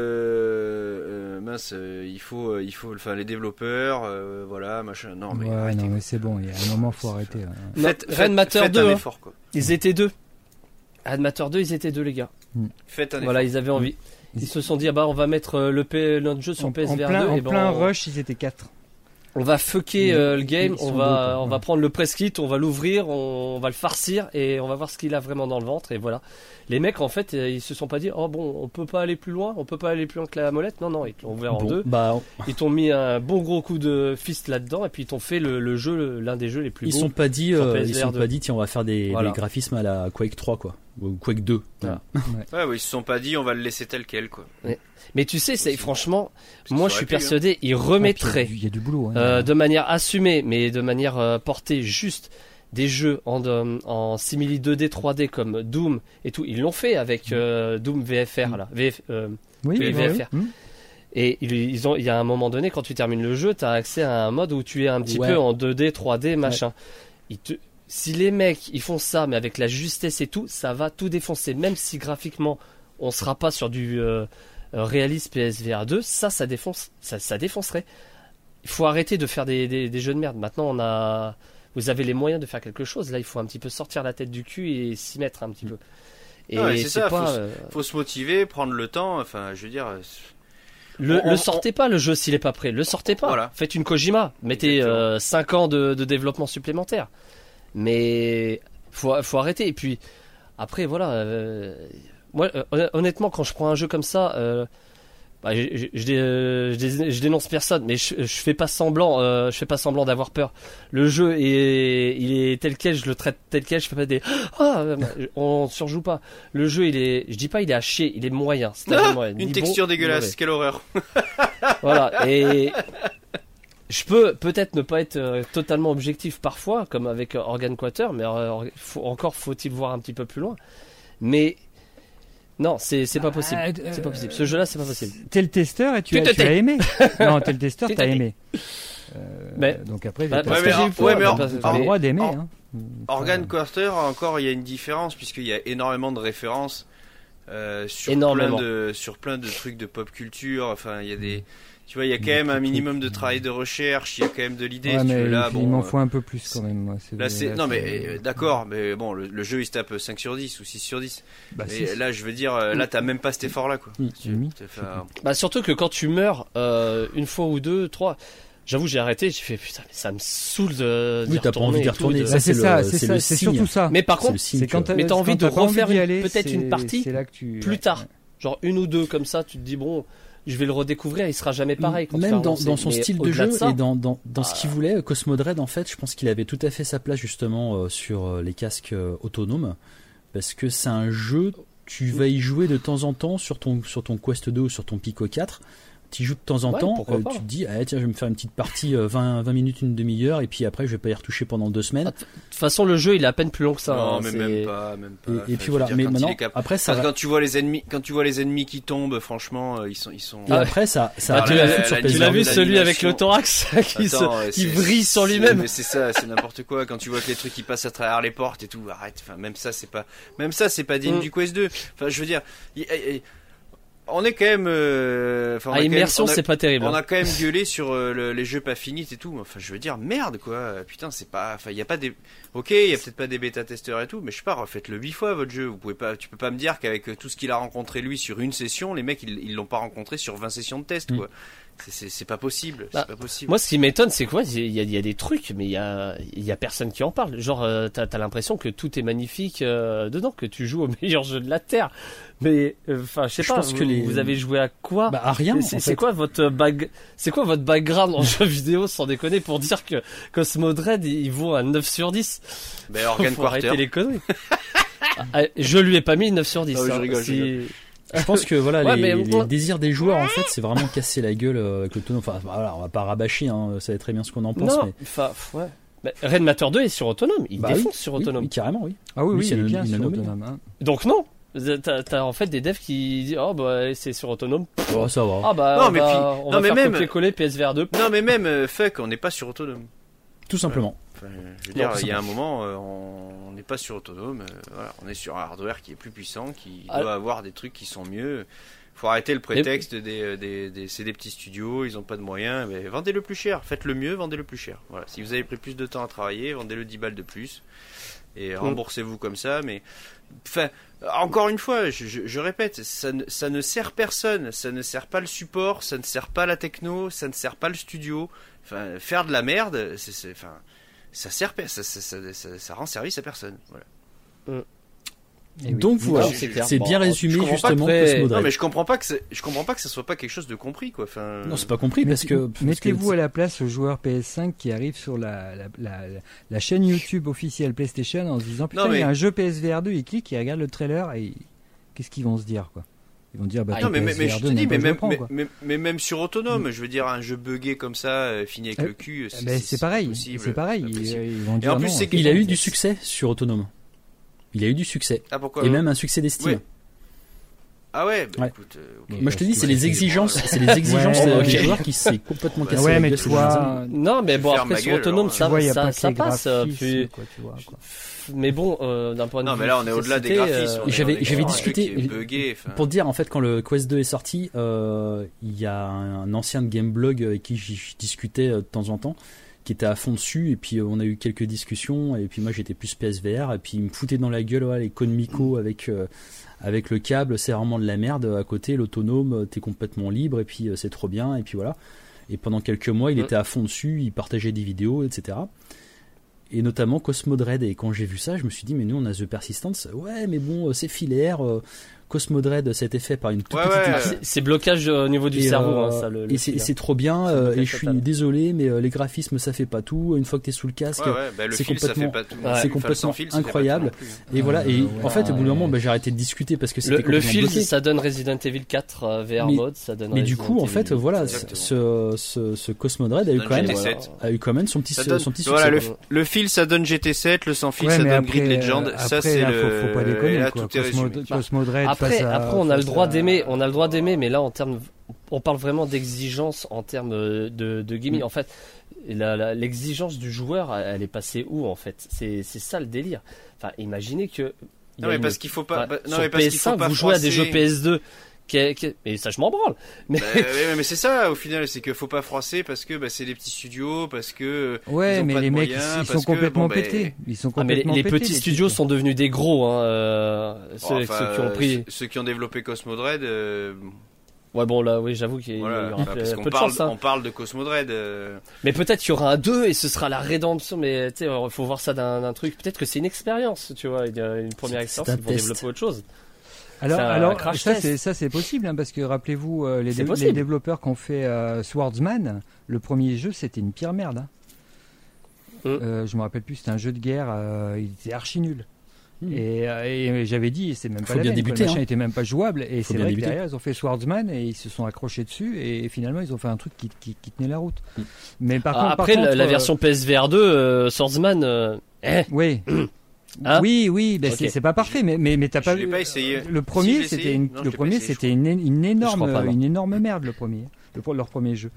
Speaker 3: mince, il faut, enfin les développeurs, voilà, machin. Non mais
Speaker 2: mais c'est bon, il y a un moment faut arrêter.
Speaker 4: Faites Matter 2, un effort, quoi. Ils étaient deux. Matter 2, ils étaient deux les gars.
Speaker 3: Faites un effort.
Speaker 4: Voilà, ils avaient envie. Ils se sont dit on va mettre notre jeu sur PSVR 2
Speaker 2: en plein rush, ils étaient 4.
Speaker 4: On va fucker le game, on va prendre le press kit, on va l'ouvrir, on va le farcir et on va voir ce qu'il a vraiment dans le ventre et voilà. Les mecs en fait ils se sont pas dit on peut pas aller plus loin, que la molette. Non, ils l'ont ouvert en deux. Ils t'ont mis un bon gros coup de fist là-dedans et puis ils t'ont fait le jeu, l'un des jeux les plus beaux.
Speaker 1: Ils sont pas dit tiens on va faire des graphismes à la Quake 3 quoi ou Quake 2. Voilà.
Speaker 3: Ils se sont pas dit on va le laisser tel quel quoi.
Speaker 4: Ouais. Mais tu sais, franchement, moi je suis persuadé, ils remettraient
Speaker 2: il y a du boulot,
Speaker 4: de manière assumée, mais de manière portée juste des jeux en simili 2D, 3D comme Doom et tout. Ils l'ont fait avec Doom VFR là, VFR. Et il y a un moment donné, quand tu termines le jeu, tu as accès à un mode où tu es un petit peu en 2D, 3D, machin. Si les mecs ils font ça, mais avec la justesse et tout, ça va tout défoncer. Même si graphiquement on sera pas sur du réaliste PSVR 2, ça défoncerait. Il faut arrêter de faire des jeux de merde. Maintenant vous avez les moyens de faire quelque chose. Là il faut un petit peu sortir la tête du cul et s'y mettre un petit peu. Et
Speaker 3: c'est ça, faut se motiver, prendre le temps, enfin je veux dire...
Speaker 4: Le sortez pas le jeu s'il est pas prêt, le sortez pas. Voilà. Faites une Kojima, mettez 5 ans de développement supplémentaire. Mais faut arrêter. Et puis après voilà, moi honnêtement quand je prends un jeu comme ça, je dénonce personne, mais je fais pas semblant d'avoir peur. Le jeu il est tel quel, je le traite tel quel, je fais pas on surjoue pas. Le jeu je dis pas il est à chier, il est moyen.
Speaker 3: Une texture dégueulasse, quelle horreur.
Speaker 4: Voilà, et je peux peut-être ne pas être totalement objectif parfois, comme avec Organ Quater, mais faut-il voir un petit peu plus loin. Mais non, c'est pas possible. C'est pas possible. Ce jeu-là, c'est pas possible.
Speaker 2: T'es le testeur et tu as aimé. Non, t'es le testeur, t'as aimé. Donc après,
Speaker 3: t'as le
Speaker 2: droit d'aimer.
Speaker 3: Organ Quater, encore, il y a une différence puisqu'il y a énormément de références sur plein de trucs de pop culture. Enfin, il y a des... Tu vois, il y a quand même un minimum de travail de recherche, il y a quand même de l'idée.
Speaker 2: Il m'en faut un peu plus quand même. Moi.
Speaker 3: D'accord, mais bon, le jeu il se tape 5 sur 10 ou 6 sur 10. Et là, je veux dire, là, t'as même pas cet effort-là, quoi.
Speaker 4: Surtout que quand tu meurs une fois ou deux, trois. J'avoue, j'ai arrêté, j'ai fait putain, mais ça me saoule de.
Speaker 1: Oui, t'as pas envie d'y retourner.
Speaker 2: C'est surtout ça.
Speaker 4: Mais par contre, t'as envie de refaire peut-être une partie plus tard. Genre une ou deux comme ça, tu te dis bon. Je vais le redécouvrir, il sera jamais pareil.
Speaker 1: Même dans son style de jeu et dans ce qu'il voulait, Cosmodred, en fait, je pense qu'il avait tout à fait sa place justement sur les casques autonomes, parce que c'est un jeu, tu vas y jouer de temps en temps sur ton Quest 2 ou sur ton Pico 4, tu joues de temps en temps, tu te dis tiens, je vais me faire une petite partie 20 minutes, une demi-heure, et puis après je vais pas y retoucher pendant 2 semaines.
Speaker 4: De toute façon, le jeu il est à peine plus long que ça.
Speaker 3: Non, mais même pas.
Speaker 1: Et puis voilà, mais maintenant après ça
Speaker 3: quand tu vois les ennemis qui tombent, franchement ils sont
Speaker 1: et après ça
Speaker 4: tu l'as vu celui avec le thorax qui vrille sur lui-même.
Speaker 3: Mais c'est ça, c'est n'importe quoi. Quand tu vois que les trucs qui passent à travers les portes et tout, arrête. Enfin, même ça c'est pas digne du Quest 2. Enfin, je veux dire, on est quand même.
Speaker 4: Immersion, c'est pas terrible.
Speaker 3: On a quand même gueulé sur les jeux pas finis et tout. Enfin, je veux dire, merde quoi. Putain, c'est pas. Enfin, il y a pas des. Ok, il y a peut-être pas des bêta-testeurs et tout, mais je sais pas, refaites-le 8 fois votre jeu. Tu peux pas me dire qu'avec tout ce qu'il a rencontré lui sur une session, les mecs ils l'ont pas rencontré sur 20 sessions de test quoi. C'est pas possible. C'est pas possible.
Speaker 4: Moi, ce qui m'étonne, c'est quoi ? Il y a des trucs, mais il y a personne qui en parle. Genre, t'as l'impression que tout est magnifique dedans, que tu joues au meilleur jeu de la terre. Mais enfin, je sais pas. Vous avez joué à quoi ?
Speaker 1: À rien.
Speaker 4: C'est quoi votre background en jeu vidéo, sans déconner, pour dire que Cosmodred il vaut un 9 sur 10 ?
Speaker 3: Ben, Organ
Speaker 4: Quarter. Arrêter les conneries. Je lui ai pas mis 9 sur 10.
Speaker 3: Je rigole.
Speaker 1: Je pense que voilà, les désirs des joueurs en fait, c'est vraiment casser la gueule avec l'autonome. Enfin voilà, on va pas rabâcher, ça va très bien ce qu'on en pense.
Speaker 4: Non, ouais. Mais Rainmaker 2 est sur autonome, il défonce sur autonome.
Speaker 1: Oui, carrément, oui.
Speaker 2: Ah oui, il est bien sur autonome. Hein.
Speaker 4: Donc non, t'as en fait des devs qui disent c'est sur autonome.
Speaker 1: Oh, ça va.
Speaker 4: On va faire copier-coller PSVR 2.
Speaker 3: Non mais même on n'est pas sur autonome.
Speaker 1: Tout simplement.
Speaker 3: Je veux dire, il y a un moment, on n'est pas sur autonome. Voilà, on est sur un hardware qui est plus puissant, qui doit avoir des trucs qui sont mieux. Faut arrêter le prétexte c'est des petits studios, ils ont pas de moyens. Mais vendez-le plus cher, faites-le mieux, vendez-le plus cher. Voilà, si vous avez pris plus de temps à travailler, vendez-le 10 balles de plus et remboursez-vous comme ça. Mais enfin, encore une fois, je répète, ça ne sert personne, ça ne sert pas le support, ça ne sert pas la techno, ça ne sert pas le studio. Enfin, faire de la merde, ça rend service à personne. Voilà.
Speaker 1: Donc voilà, c'est bien résumé justement Cosmodred.
Speaker 3: Non mais je comprends pas que ça soit pas quelque chose de compris quoi. Enfin,
Speaker 1: non, c'est pas compris parce que
Speaker 2: mettez-vous à la place aux joueurs PS5 qui arrivent sur la chaîne YouTube officielle PlayStation en se disant putain, il y a un jeu PSVR 2, ils cliquent, ils regardent le trailer et qu'est-ce qu'ils vont se dire quoi. Ils vont dire
Speaker 3: non mais je te dis mais même sur autonome, je veux dire un jeu buggé comme ça fini avec le cul,
Speaker 2: c'est pareil, possible, c'est pareil. Ils vont dire
Speaker 1: et en plus il a eu du succès sur autonome. Il a eu du succès.
Speaker 3: Ah, pourquoi,
Speaker 1: et même un succès d'estime.
Speaker 3: Ouais. Ah ouais, écoute,
Speaker 1: moi je te dis c'est les exigences des joueurs qui s'est complètement cassé.
Speaker 2: Ouais, mais toi
Speaker 4: non mais bon après sur autonome ça passe puis mais bon d'un point de vue
Speaker 3: non mais là on est au-delà des graphismes.
Speaker 1: J'avais discuté pour dire en fait quand le Quest 2 est sorti, il y a un ancien de Gameblog avec qui je discutais de temps en temps, qui était à fond dessus, et puis on a eu quelques discussions, et puis moi j'étais plus PSVR, et puis il me foutait dans la gueule les codes Mico avec le câble, c'est vraiment de la merde. À côté l'autonome, t'es complètement libre, et puis c'est trop bien, et puis voilà. Et pendant quelques mois il était à fond dessus, il partageait des vidéos, etc. Et notamment Cosmodred, et quand j'ai vu ça je me suis dit mais nous on a The Persistence, ouais mais bon c'est filaire. Cosmodred, ça a été fait par une toute petite équipe.
Speaker 4: C'est blocage au niveau du cerveau.
Speaker 1: Et c'est trop bien. Et je suis désolé, mais les graphismes, ça fait pas tout. Une fois que t'es sous le casque, c'est complètement incroyable. Et voilà. Et en fait, au bout d'un moment, j'ai arrêté de discuter parce que c'était complètement
Speaker 4: bloqué. Le
Speaker 1: fil,
Speaker 4: ça donne Resident Evil 4 VR mode. Ça donne.
Speaker 1: Mais du coup, en fait, voilà, ce Cosmodred a eu quand même son petit succès.
Speaker 3: Voilà, le fil, ça donne GT7. Le sans fil, ça donne Grid Legend. Ça, c'est le.
Speaker 2: Faut pas déconner. Cosmodred.
Speaker 4: Après, on a le droit d'aimer, mais là, on parle vraiment d'exigence en termes de gaming. En fait, l'exigence du joueur, elle est passée où, en fait? C'est ça le délire. Enfin, imaginez que.
Speaker 3: Non, mais parce qu'il faut pas.
Speaker 4: Sur PS5, vous jouez à des jeux PS2. Et ça je m'en branle mais
Speaker 3: c'est ça au final, c'est qu'il faut pas froisser parce que c'est des petits studios, parce que
Speaker 2: mais les mecs ils sont complètement pétés,
Speaker 4: les petits studios sont devenus des gros ceux qui ont pris,
Speaker 3: ceux qui ont développé Cosmodred.
Speaker 4: Ouais bon là oui j'avoue qu'il y aura un peu de chance.
Speaker 3: On parle de Cosmodred.
Speaker 4: Mais peut-être qu'il y aura un 2 et ce sera la rédemption, mais tu sais faut voir ça d'un truc, peut-être que c'est une expérience, tu vois, une première expérience, ils vont développer autre chose.
Speaker 2: Alors ça c'est possible parce que rappelez-vous les développeurs qui ont fait Swordsman, le premier jeu c'était une pire merde. Je me rappelle plus, c'était un jeu de guerre, il était archi nul. Et j'avais dit, c'est même pas la peine, le machin était même pas jouable. Et c'est vrai que derrière, ils ont fait Swordsman et ils se sont accrochés dessus. Et finalement, ils ont fait un truc qui tenait la route. Mais
Speaker 4: après, la version PSVR 2, Swordsman.
Speaker 2: Oui. Oui, ben okay. C'est pas parfait, mais t'as pas.
Speaker 3: Je l'ai pas essayé.
Speaker 2: Le premier, c'était une énorme merde, le premier. Leur premier jeu.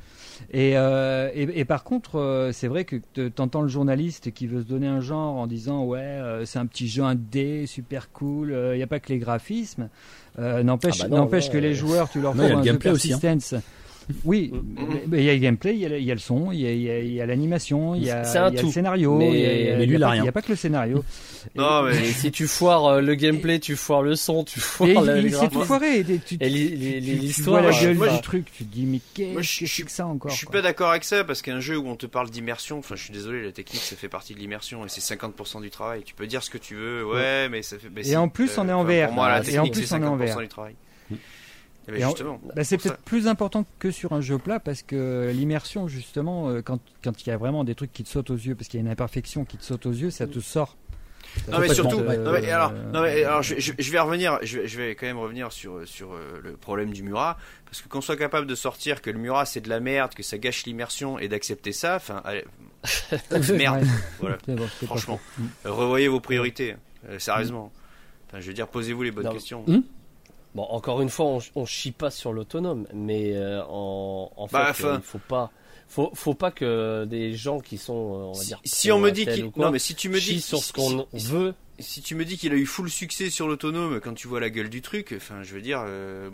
Speaker 2: Et par contre, c'est vrai que t'entends le journaliste qui veut se donner un genre en disant c'est un petit jeu 1D super cool, y a pas que les graphismes, n'empêche que les joueurs tu leur fais un jeu persistence. Oui, il y a le gameplay, il y a le son, il y a l'animation, il y a le scénario,
Speaker 1: mais lui il a rien.
Speaker 2: Il y a pas que le scénario.
Speaker 3: Non, mais
Speaker 4: si tu foires le gameplay, tu foires le son, tu foires les graphismes.
Speaker 2: C'est tout foiré.
Speaker 4: L'histoire,
Speaker 2: la gueule du truc, tu te dis mais qu'est-ce que c'est que ça encore?
Speaker 3: Je suis pas d'accord avec ça parce qu'un jeu où on te parle d'immersion, enfin je suis désolé, la technique ça fait partie de l'immersion et c'est 50% du travail. Tu peux dire ce que tu veux, mais ça fait.
Speaker 2: Et en plus on est en VR.
Speaker 3: Pour moi la technique c'est 50% du travail. Justement,
Speaker 2: c'est peut-être plus important que sur un jeu plat parce que l'immersion justement quand il y a vraiment des trucs qui te sautent aux yeux parce qu'il y a une imperfection qui te saute aux yeux, ça te sort.
Speaker 3: Non mais surtout, alors je vais revenir, je vais quand même revenir sur le problème du Murat parce que qu'on soit capable de sortir que le Murat c'est de la merde, que ça gâche l'immersion et d'accepter ça, enfin merde, voilà. Franchement, revoyez vos priorités, sérieusement. Enfin, je veux dire, posez-vous les bonnes questions.
Speaker 4: Bon, encore une fois, on chie pas sur l'autonome, mais en fait, il faut pas que des gens qui sont, on va dire,
Speaker 3: si on me dit qu'il, non mais si tu me dis
Speaker 4: sur ce qu'on veut,
Speaker 3: si tu me dis qu'il a eu full succès sur l'autonome, quand tu vois la gueule du truc, enfin, je veux dire,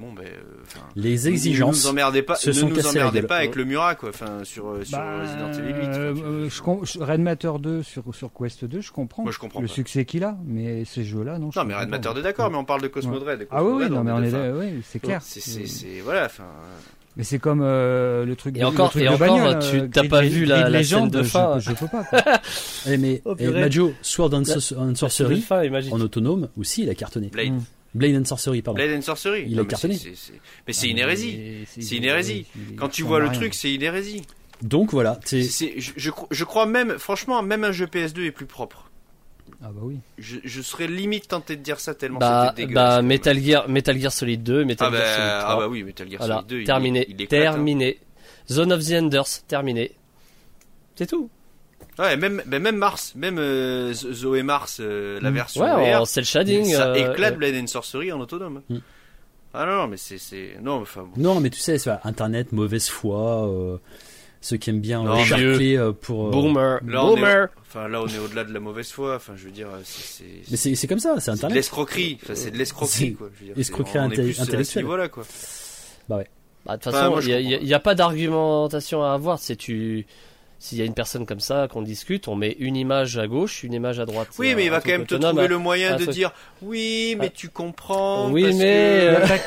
Speaker 1: les exigences,
Speaker 3: ne nous emmerdez pas avec le Murat, quoi, enfin, sur Resident Evil 8.
Speaker 2: Red Matter 2 sur Quest 2, je comprends.
Speaker 3: Moi, je comprends
Speaker 2: le succès qu'il a, mais ces jeux-là, non.
Speaker 3: Non, mais Red Matter 2, d'accord, mais on parle de Cosmo Dread.
Speaker 2: Oui, non, mais c'est clair.
Speaker 3: C'est voilà, enfin.
Speaker 2: Mais c'est comme le truc
Speaker 4: de bagnole. Tu t'as pas vu la scène de fin.
Speaker 2: Je peux pas.
Speaker 1: Mais Majo, Sword and Sorcery en autonome aussi, il a cartonné. Blade and Sorcery, pardon.
Speaker 3: Blade and Sorcery.
Speaker 1: Il a cartonné.
Speaker 3: Mais c'est une hérésie. C'est une hérésie. Quand tu vois le truc, c'est une hérésie.
Speaker 1: Donc voilà.
Speaker 3: Je crois même, franchement, même un jeu PS2 est plus propre.
Speaker 2: Ah bah oui.
Speaker 3: Je serais limite tenté de dire ça tellement c'était dégueulasse.
Speaker 4: Metal Gear Solid 2, Metal Gear Solid 3.
Speaker 3: Ah bah oui, Metal Gear Solid 2,
Speaker 4: terminé.
Speaker 3: Il éclate,
Speaker 4: terminé. Zone of the Enders, terminé. C'est tout.
Speaker 3: Ouais, même Mars, même Zoé Mars, la version
Speaker 4: VR, c'est le shading.
Speaker 3: Ça éclate Blade and Sorcery en autonome. Ah non, mais c'est non, enfin.
Speaker 1: Non, mais tu sais, c'est Internet, mauvaise foi. Ceux qui aiment bien charcler pour
Speaker 4: Boomer.
Speaker 3: Là on est au-delà de la mauvaise foi. Enfin, je veux dire,
Speaker 1: mais c'est comme ça, c'est Internet.
Speaker 3: C'est de l'escroquerie. Enfin, c'est de l'escroquerie, quoi. Je veux dire,
Speaker 1: escroquerie intellectuelle.
Speaker 3: Voilà, quoi.
Speaker 1: Bah ouais.
Speaker 4: De toute façon, il y a pas d'argumentation à avoir. S'il y a une personne comme ça qu'on discute, on met une image à gauche, une image à droite.
Speaker 3: Oui, mais il va quand même te trouver le moyen de dire oui, mais tu comprends.
Speaker 4: Oui, mais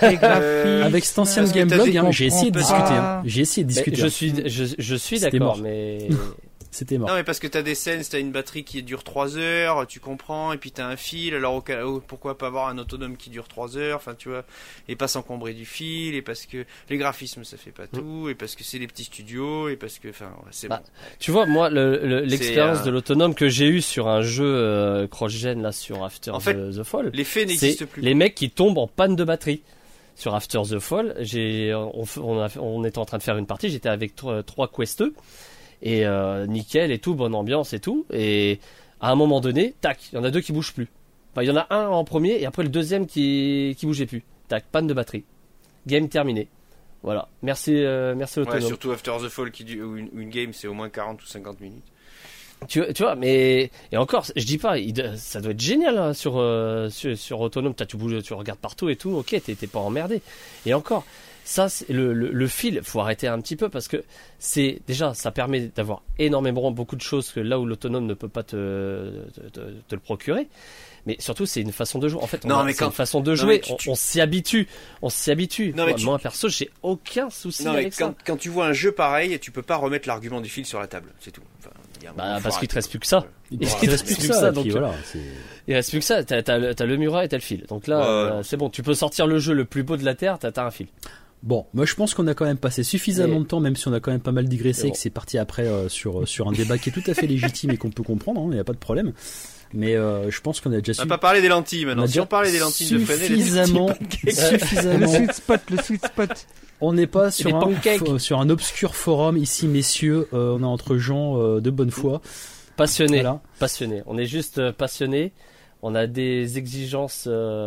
Speaker 1: avec cet ancien gameblog, j'ai essayé de discuter.
Speaker 4: Je suis d'accord, mais
Speaker 1: c'était mort.
Speaker 3: Non, mais parce que t'as des scènes, t'as une batterie qui dure 3 heures, tu comprends, et puis t'as un fil, alors pourquoi pas avoir un autonome qui dure 3 heures, enfin tu vois, et pas s'encombrer du fil, et parce que les graphismes ça fait pas tout, et parce que c'est des petits studios, et parce que, enfin, c'est bon.
Speaker 4: Tu vois, moi, l'expérience de l'autonome que j'ai eu sur un jeu cross-gen, là, sur After the Fall,
Speaker 3: les faits n'existent plus.
Speaker 4: Les mecs qui tombent en panne de batterie. Sur After the Fall, on était en train de faire une partie, j'étais avec 3 questeux, et nickel et tout, bonne ambiance et tout, et à un moment donné, tac, il y en a 2 qui bougent plus. Enfin, il y en a un en premier et après le deuxième qui bougeait plus. Tac, panne de batterie. Game terminé. Voilà. Merci autonome.
Speaker 3: Ouais, surtout After the Fall où une game c'est au moins 40 ou 50 minutes.
Speaker 4: Tu vois, mais et encore, je dis pas, ça doit être génial hein, sur autonome. Tu bouges, tu regardes partout et tout. Ok, t'es pas emmerdé. Et encore, ça, c'est le fil, faut arrêter un petit peu parce que ça permet d'avoir énormément beaucoup de choses que là où l'autonome ne peut pas te le procurer. Mais surtout, c'est une façon de jouer. En fait, c'est une façon de jouer. On s'y habitue. Moi, perso, j'ai aucun souci avec ça.
Speaker 3: Quand tu vois un jeu pareil, tu peux pas remettre l'argument du fil sur la table. C'est tout. Enfin,
Speaker 4: parce qu'il te reste plus que ça.
Speaker 1: Il reste plus que ça. Donc voilà.
Speaker 4: Il reste plus que ça. T'as le Murat et t'as le fil. Donc là, c'est bon. Tu peux sortir le jeu le plus beau de la terre. T'as un fil.
Speaker 1: Bon, moi je pense qu'on a quand même passé suffisamment de temps, même si on a quand même pas mal digressé, et que c'est parti après sur un débat qui est tout à fait légitime et qu'on peut comprendre. Il n'y a pas de problème. Mais je pense qu'on a déjà
Speaker 3: On n'a pas parlé des lentilles maintenant. Si on parlait des lentilles de Fresnel,
Speaker 1: suffisamment.
Speaker 2: Le sweet spot.
Speaker 1: On n'est pas sur un obscur forum ici, messieurs. On est entre gens de bonne foi.
Speaker 4: Passionnés. Voilà. Passionnés. On est juste passionnés. On a des exigences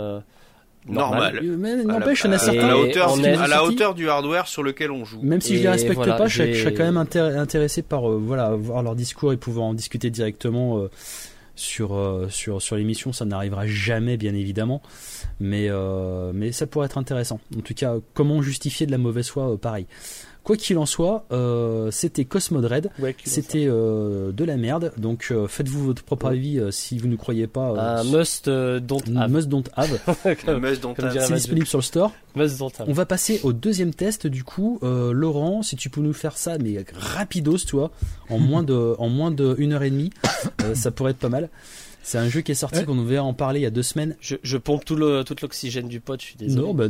Speaker 3: normales.
Speaker 1: Mais n'empêche, on a certains.
Speaker 3: À la hauteur du hardware sur lequel on joue.
Speaker 1: Même si je les respecte pas, je serais quand même intéressé par voir leur discours et pouvoir en discuter directement. Sur l'émission, ça n'arrivera jamais, bien évidemment, mais ça pourrait être intéressant. En tout cas, comment justifier de la mauvaise foi, pareil. Quoi qu'il en soit, c'était Cosmodred, c'était de la merde, donc faites-vous votre propre avis si vous ne croyez pas.
Speaker 4: Must don't have.
Speaker 1: C'est disponible sur le store.
Speaker 4: Must don't have.
Speaker 1: On va passer au deuxième test du coup. Laurent, si tu peux nous faire ça, mais rapidos, toi, en moins de 1h30, ça pourrait être pas mal. C'est un jeu qui est sorti, qu'on devait en parler il y a 2 semaines.
Speaker 4: Je pompe toute l'oxygène du pot, je suis désolé.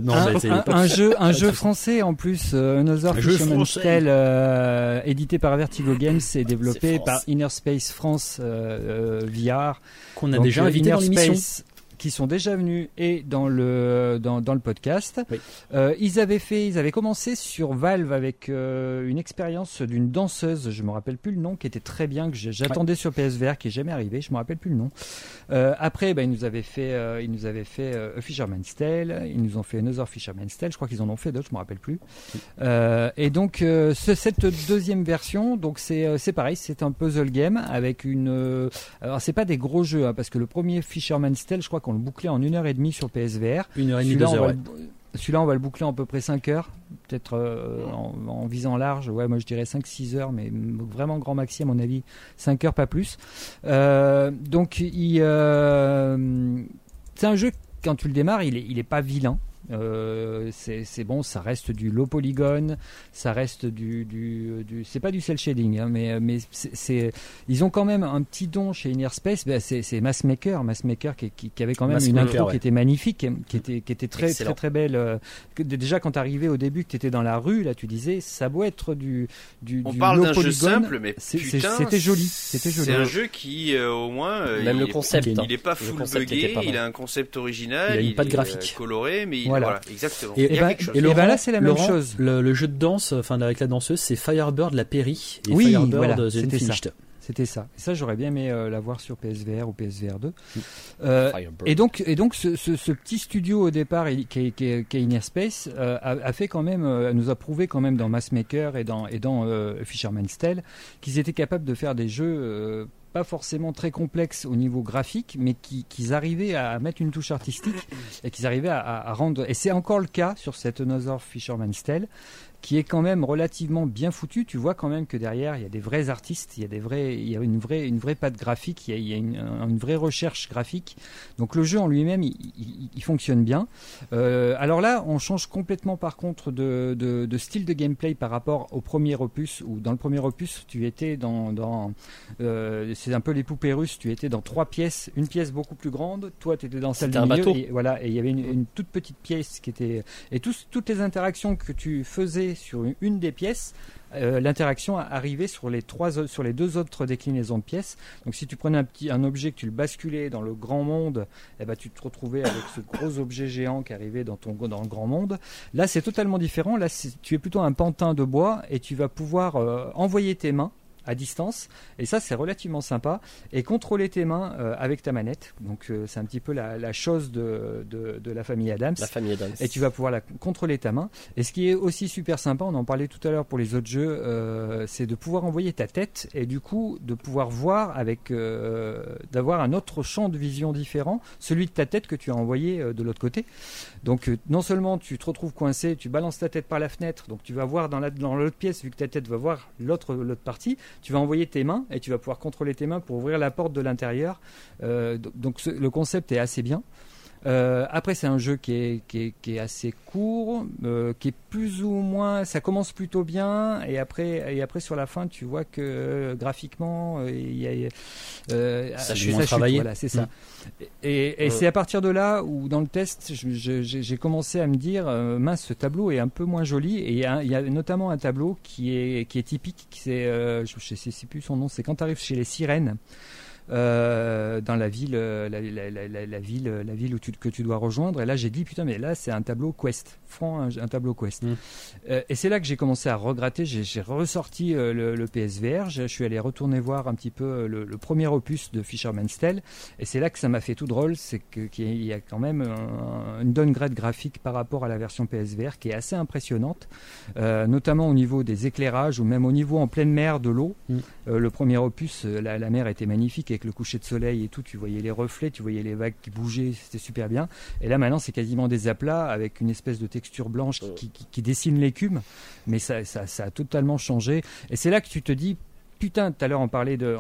Speaker 2: Un jeu français en plus, Another Fisherman's Tale, édité par Vertigo Games et développé par Inner Space France VR.
Speaker 1: Qu'on a déjà invité dans l'émission.
Speaker 2: Qui sont déjà venus et dans le podcast. Oui. Ils avaient commencé sur Valve avec une expérience d'une danseuse, je me rappelle plus le nom, qui était très bien, que j'attendais sur PSVR, qui est jamais arrivé, je me rappelle plus le nom. Après, ils nous avaient fait A Fisherman's Tale, ils nous ont fait Another Fisherman's Tale, je crois qu'ils en ont fait d'autres, je me rappelle plus. Et donc cette deuxième version, donc c'est pareil, c'est un puzzle game avec une. Alors c'est pas des gros jeux, parce que le premier Fisherman's Tale, je crois qu'on le bouclait en 1h30 sur PSVR.
Speaker 1: 1h30, 2 heures.
Speaker 2: Celui-là, on va le boucler en à peu près 5 heures, peut-être en visant large. Ouais, moi je dirais 5-6 heures, mais vraiment grand maxi, à mon avis, 5 heures, pas plus. Donc, c'est un jeu, quand tu le démarres, il est pas vilain. C'est bon, ça reste du low polygon, ça reste c'est pas du cel shading, hein, mais ils ont quand même un petit don chez Inner Space. C'est Massmaker qui avait quand même une intro qui était magnifique, qui était très très très belle. Déjà quand t'arrivais au début, que t'étais dans la rue, là tu disais ça doit être
Speaker 3: on parle d'un jeu simple, mais
Speaker 2: c'était joli.
Speaker 3: C'est un jeu qui au moins
Speaker 4: même le concept,
Speaker 3: il est pas full buggé, il a un concept original,
Speaker 1: il a une patte graphique
Speaker 3: coloré, mais voilà, exactement.
Speaker 1: Et
Speaker 2: Laurent, là c'est la même chose.
Speaker 1: Le jeu de danse, enfin avec la danseuse, c'est Firebird la Perry et
Speaker 2: oui,
Speaker 1: Firebird
Speaker 2: voilà,
Speaker 1: The Unfinished.
Speaker 2: C'était ça. Et ça, j'aurais bien aimé l'avoir sur PSVR ou PSVR 2. Et donc, ce petit studio au départ, qui est Inner Space, a fait quand même, nous a prouvé quand même dans Massmaker et dans Fisherman's Tale qu'ils étaient capables de faire des jeux. Pas forcément très complexes au niveau graphique, mais qu'ils arrivaient à mettre une touche artistique et qu'ils arrivaient à rendre. Et c'est encore le cas sur cette Another Fisherman's Tale, qui est quand même relativement bien foutu. Tu vois quand même que derrière il y a des vrais artistes, il y a une vraie patte graphique, il y a une vraie recherche graphique. Donc le jeu en lui-même il fonctionne bien. Alors là on change complètement par contre de style de gameplay par rapport au premier opus, où dans le premier opus tu étais c'est un peu les poupées russes, tu étais dans 3 pièces, une pièce beaucoup plus grande, toi tu étais dans celle du milieu,
Speaker 4: bateau.
Speaker 2: Et voilà, et il y avait une toute petite pièce qui était, et toutes les interactions que tu faisais sur une des pièces, l'interaction arrivait sur les 2 autres déclinaisons de pièces. Donc si tu prenais un objet, que tu le basculais dans le grand monde, tu te retrouvais avec ce gros objet géant qui arrivait dans le grand monde. Là c'est totalement différent. Là tu es plutôt un pantin de bois et tu vas pouvoir envoyer tes mains à distance, et ça c'est relativement sympa, et contrôler tes mains avec ta manette. Donc c'est un petit peu la chose de la famille Adams.
Speaker 4: La famille Adams.
Speaker 2: Et tu vas pouvoir contrôler ta main. Et ce qui est aussi super sympa, on en parlait tout à l'heure pour les autres jeux, c'est de pouvoir envoyer ta tête et du coup de pouvoir voir d'avoir un autre champ de vision différent, celui de ta tête que tu as envoyé de l'autre côté. Donc non seulement tu te retrouves coincé, tu balances ta tête par la fenêtre, donc tu vas voir dans l'autre pièce, vu que ta tête va voir l'autre partie, tu vas envoyer tes mains et tu vas pouvoir contrôler tes mains pour ouvrir la porte de l'intérieur. Donc le concept est assez bien. Après c'est un jeu qui est assez court, qui est plus ou moins, ça commence plutôt bien, et après sur la fin tu vois que graphiquement
Speaker 1: ça chute, travailler.
Speaker 2: Voilà, c'est ça. Et c'est à partir de là où dans le test j'ai commencé à me dire mince, ce tableau est un peu moins joli, et il y a notamment un tableau qui est typique, je sais plus son nom, c'est quand tu arrives chez les sirènes. dans la ville, la ville que tu dois rejoindre. Et là, j'ai dit putain, mais là, c'est un tableau Quest, un tableau Quest. Et c'est là que j'ai commencé à regratter. J'ai ressorti le PSVR. Je suis allé retourner voir un petit peu le premier opus de Fisherman's Tale. Et c'est là que ça m'a fait tout drôle, c'est qu'il y a quand même une downgrade graphique par rapport à la version PSVR qui est assez impressionnante, notamment au niveau des éclairages ou même au niveau en pleine mer de l'eau. Le premier opus, la mer était magnifique avec le coucher de soleil et tout, tu voyais les reflets, tu voyais les vagues qui bougeaient, c'était super bien. Et là maintenant c'est quasiment des aplats avec une espèce de texture blanche qui dessine l'écume, mais ça a totalement changé. Et c'est là que tu te dis, putain, tout à l'heure on parlait de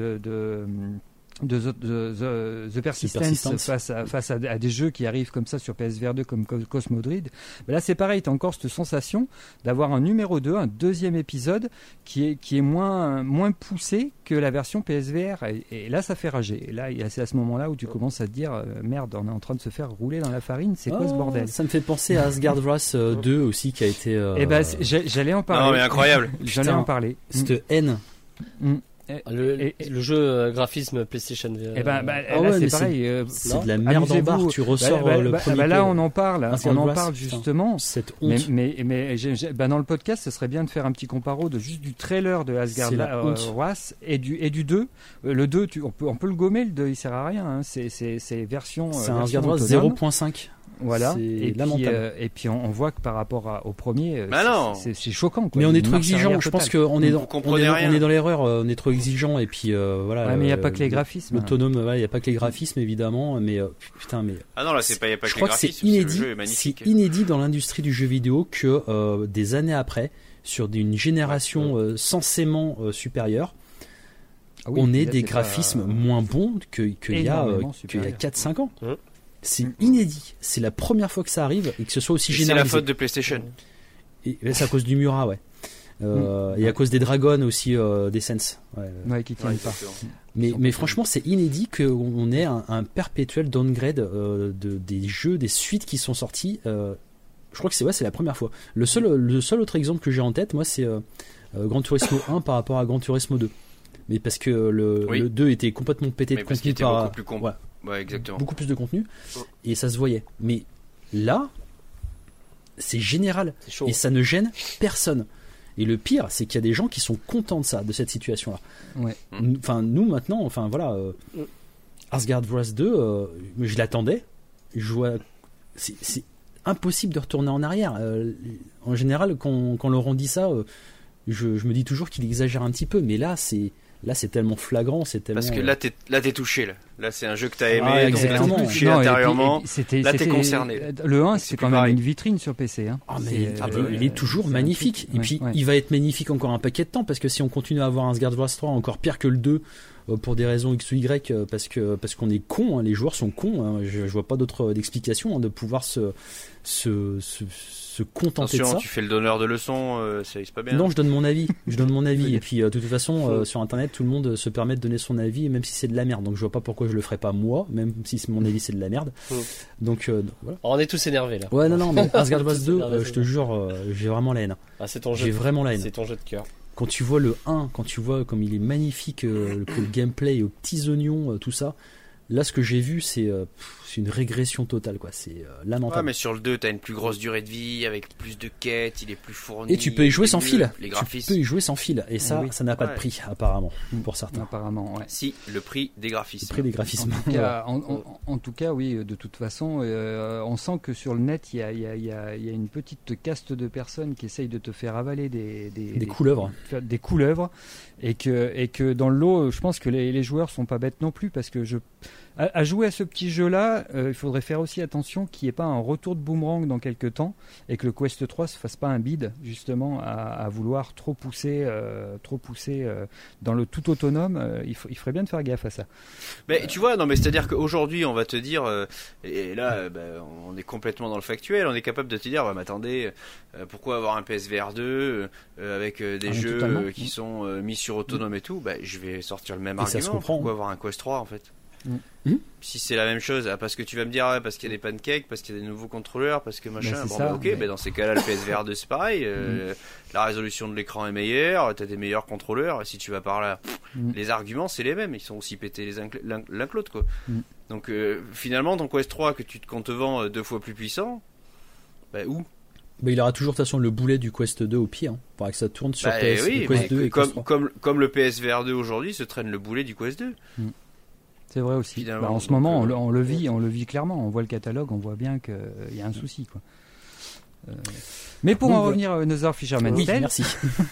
Speaker 2: The Persistence face à des jeux qui arrivent comme ça sur PSVR 2 comme Cosmodride. Mais là c'est pareil, t'as encore cette sensation d'avoir un numéro 2, un deuxième épisode qui est moins poussé que la version PSVR, et là ça fait rager. Et là c'est à ce moment-là où tu commences à te dire merde, on est en train de se faire rouler dans la farine, c'est quoi ce bordel?
Speaker 1: Ça me fait penser à Asgard Wrath 2 aussi qui a été
Speaker 2: j'allais en parler.
Speaker 3: Non mais incroyable.
Speaker 2: J'allais en parler.
Speaker 1: Cette haine.
Speaker 4: Le jeu graphisme PlayStation VR.
Speaker 2: Là c'est pareil.
Speaker 1: C'est de la merde en barre. Tu ressors le premier.
Speaker 2: Là on en parle. On en parle justement.
Speaker 1: Cette honte.
Speaker 2: Mais dans le podcast, ce serait bien de faire un petit comparo juste du trailer de Asgard Wrath et du 2. Le 2, on peut le gommer. Le 2, il sert à rien. Hein. C'est version.
Speaker 1: C'est un Asgard Wrath 0.5.
Speaker 2: Voilà.
Speaker 1: C'est lamentable.
Speaker 2: Et puis on voit que par rapport au premier, c'est choquant. Quoi.
Speaker 1: Mais on est trop exigeant. Je pense qu'on est dans l'erreur. On est trop exigeant. Et puis voilà.
Speaker 2: Ouais, mais il n'y a pas que les graphismes.
Speaker 1: L'autonome, il n'y a pas que les graphismes évidemment. Mais putain, mais.
Speaker 3: Ah non, là c'est pas. Il n'y a pas que
Speaker 1: les
Speaker 3: graphismes.
Speaker 1: C'est inédit dans l'industrie du jeu vidéo que des années après, sur une génération censément supérieure, on ait des graphismes moins bons qu'il y a 4-5 ans. C'est inédit. C'est la première fois que ça arrive et que ce soit aussi généralisé.
Speaker 3: C'est la faute de PlayStation.
Speaker 1: Et c'est à cause du Mura, ouais. Et à cause des Dragons aussi, des Sense.
Speaker 2: Qui tiennent pas.
Speaker 1: Mais franchement, c'est inédit qu'on ait un perpétuel downgrade des jeux, des suites qui sont sorties. Je crois que c'est la première fois. Le seul autre exemple que j'ai en tête, moi, c'est Gran Turismo 1 par rapport à Gran Turismo 2. Mais parce que le 2 était complètement pété de contenu
Speaker 3: beaucoup plus Ouais, exactement.
Speaker 1: Beaucoup plus de contenu et ça se voyait. Mais là, c'est général et ça ne gêne personne. Et le pire, c'est qu'il y a des gens qui sont contents de cette situation-là.
Speaker 2: Ouais.
Speaker 1: Enfin, nous maintenant, Asgard Wrath 2, je l'attendais. C'est impossible de retourner en arrière. En général, quand Laurent dit ça, je me dis toujours qu'il exagère un petit peu, mais là, c'est tellement flagrant, c'est tellement...
Speaker 3: Parce que là t'es touché là c'est un jeu que t'as aimé,
Speaker 1: exactement.
Speaker 3: Donc là t'es touché intérieurement, là t'es concerné.
Speaker 2: Le 1 c'est quand même une vitrine sur PC. Hein.
Speaker 1: Il est toujours magnifique, et puis il va être magnifique encore un paquet de temps, parce que si on continue à avoir un Asgard Wrath 3 encore pire que le 2, pour des raisons X ou Y, parce qu'on est cons, hein, les joueurs sont cons, hein, je vois pas d'autre explication de pouvoir se contenter de ça.
Speaker 3: Tu fais le donneur de leçons, c'est pas bien.
Speaker 1: Non, je donne mon avis. Et puis de toute façon, sur internet, tout le monde se permet de donner son avis, même si c'est de la merde. Donc je vois pas pourquoi je le ferais pas moi, même si mon avis c'est de la merde. Donc voilà.
Speaker 4: On est tous énervés là.
Speaker 1: Ouais, non, mais Asgard Wrath 2, je te jure, j'ai vraiment la haine.
Speaker 4: C'est ton jeu.
Speaker 1: J'ai vraiment la haine.
Speaker 4: C'est ton jeu de cœur.
Speaker 1: Quand tu vois le 1, quand tu vois comme il est magnifique, le gameplay aux petits oignons, tout ça. Là, ce que j'ai vu, c'est une régression totale, quoi. C'est lamentable.
Speaker 3: Ouais, mais sur le 2, t'as une plus grosse durée de vie, avec plus de quêtes, il est plus fourni.
Speaker 1: Et tu peux y jouer sans fil.
Speaker 3: Les graphismes.
Speaker 1: Tu peux y jouer sans fil. Et ça n'a pas de prix, apparemment, pour certains.
Speaker 2: Apparemment, ouais.
Speaker 3: Si, le prix des graphismes.
Speaker 1: Le prix des graphismes.
Speaker 2: En tout cas, oui, de toute façon, on sent que sur le net, il y a une petite caste de personnes qui essayent de te faire avaler des
Speaker 1: couleuvres.
Speaker 2: Des couleuvres. Et que dans le lot, je pense que les joueurs sont pas bêtes non plus, parce que à jouer à ce petit jeu-là, il faudrait faire aussi attention qu'il n'y ait pas un retour de boomerang dans quelques temps, et que le Quest 3 se fasse pas un bide justement à vouloir trop pousser dans le tout autonome. Il ferait bien de faire gaffe à ça.
Speaker 3: Mais tu vois, c'est-à-dire qu'aujourd'hui on va te dire, et là on est complètement dans le factuel, on est capable de te dire, mais attendez, pourquoi avoir un PSVR 2 avec des jeux qui sont mis sur autonome et tout, je vais sortir le même argument. Pourquoi avoir un Quest 3 en fait? Si c'est la même chose, parce que tu vas me dire parce qu'il y a des pancakes, parce qu'il y a des nouveaux contreurs, parce que machin, dans ces cas-là le PSVR 2 c'est pareil, la résolution de l'écran est meilleure, t'as des meilleurs contrôleurs, si tu vas par là, les arguments c'est les mêmes, ils sont aussi pétés l'un que l'autre quoi. Donc finalement ton Quest 3 qu'on te vend 2 fois plus puissant, où
Speaker 1: il aura toujours de toute façon le boulet du Quest 2 au pied, faudra que ça tourne sur Quest 2 et Quest 3.
Speaker 3: Comme le PSVR 2 aujourd'hui se traîne le boulet du Quest 2.
Speaker 2: C'est vrai aussi. En ce moment, on le vit clairement. On voit le catalogue, on voit bien qu'il y a un souci, quoi. Mais pour en revenir à Another Fisherman's Tale,
Speaker 1: merci.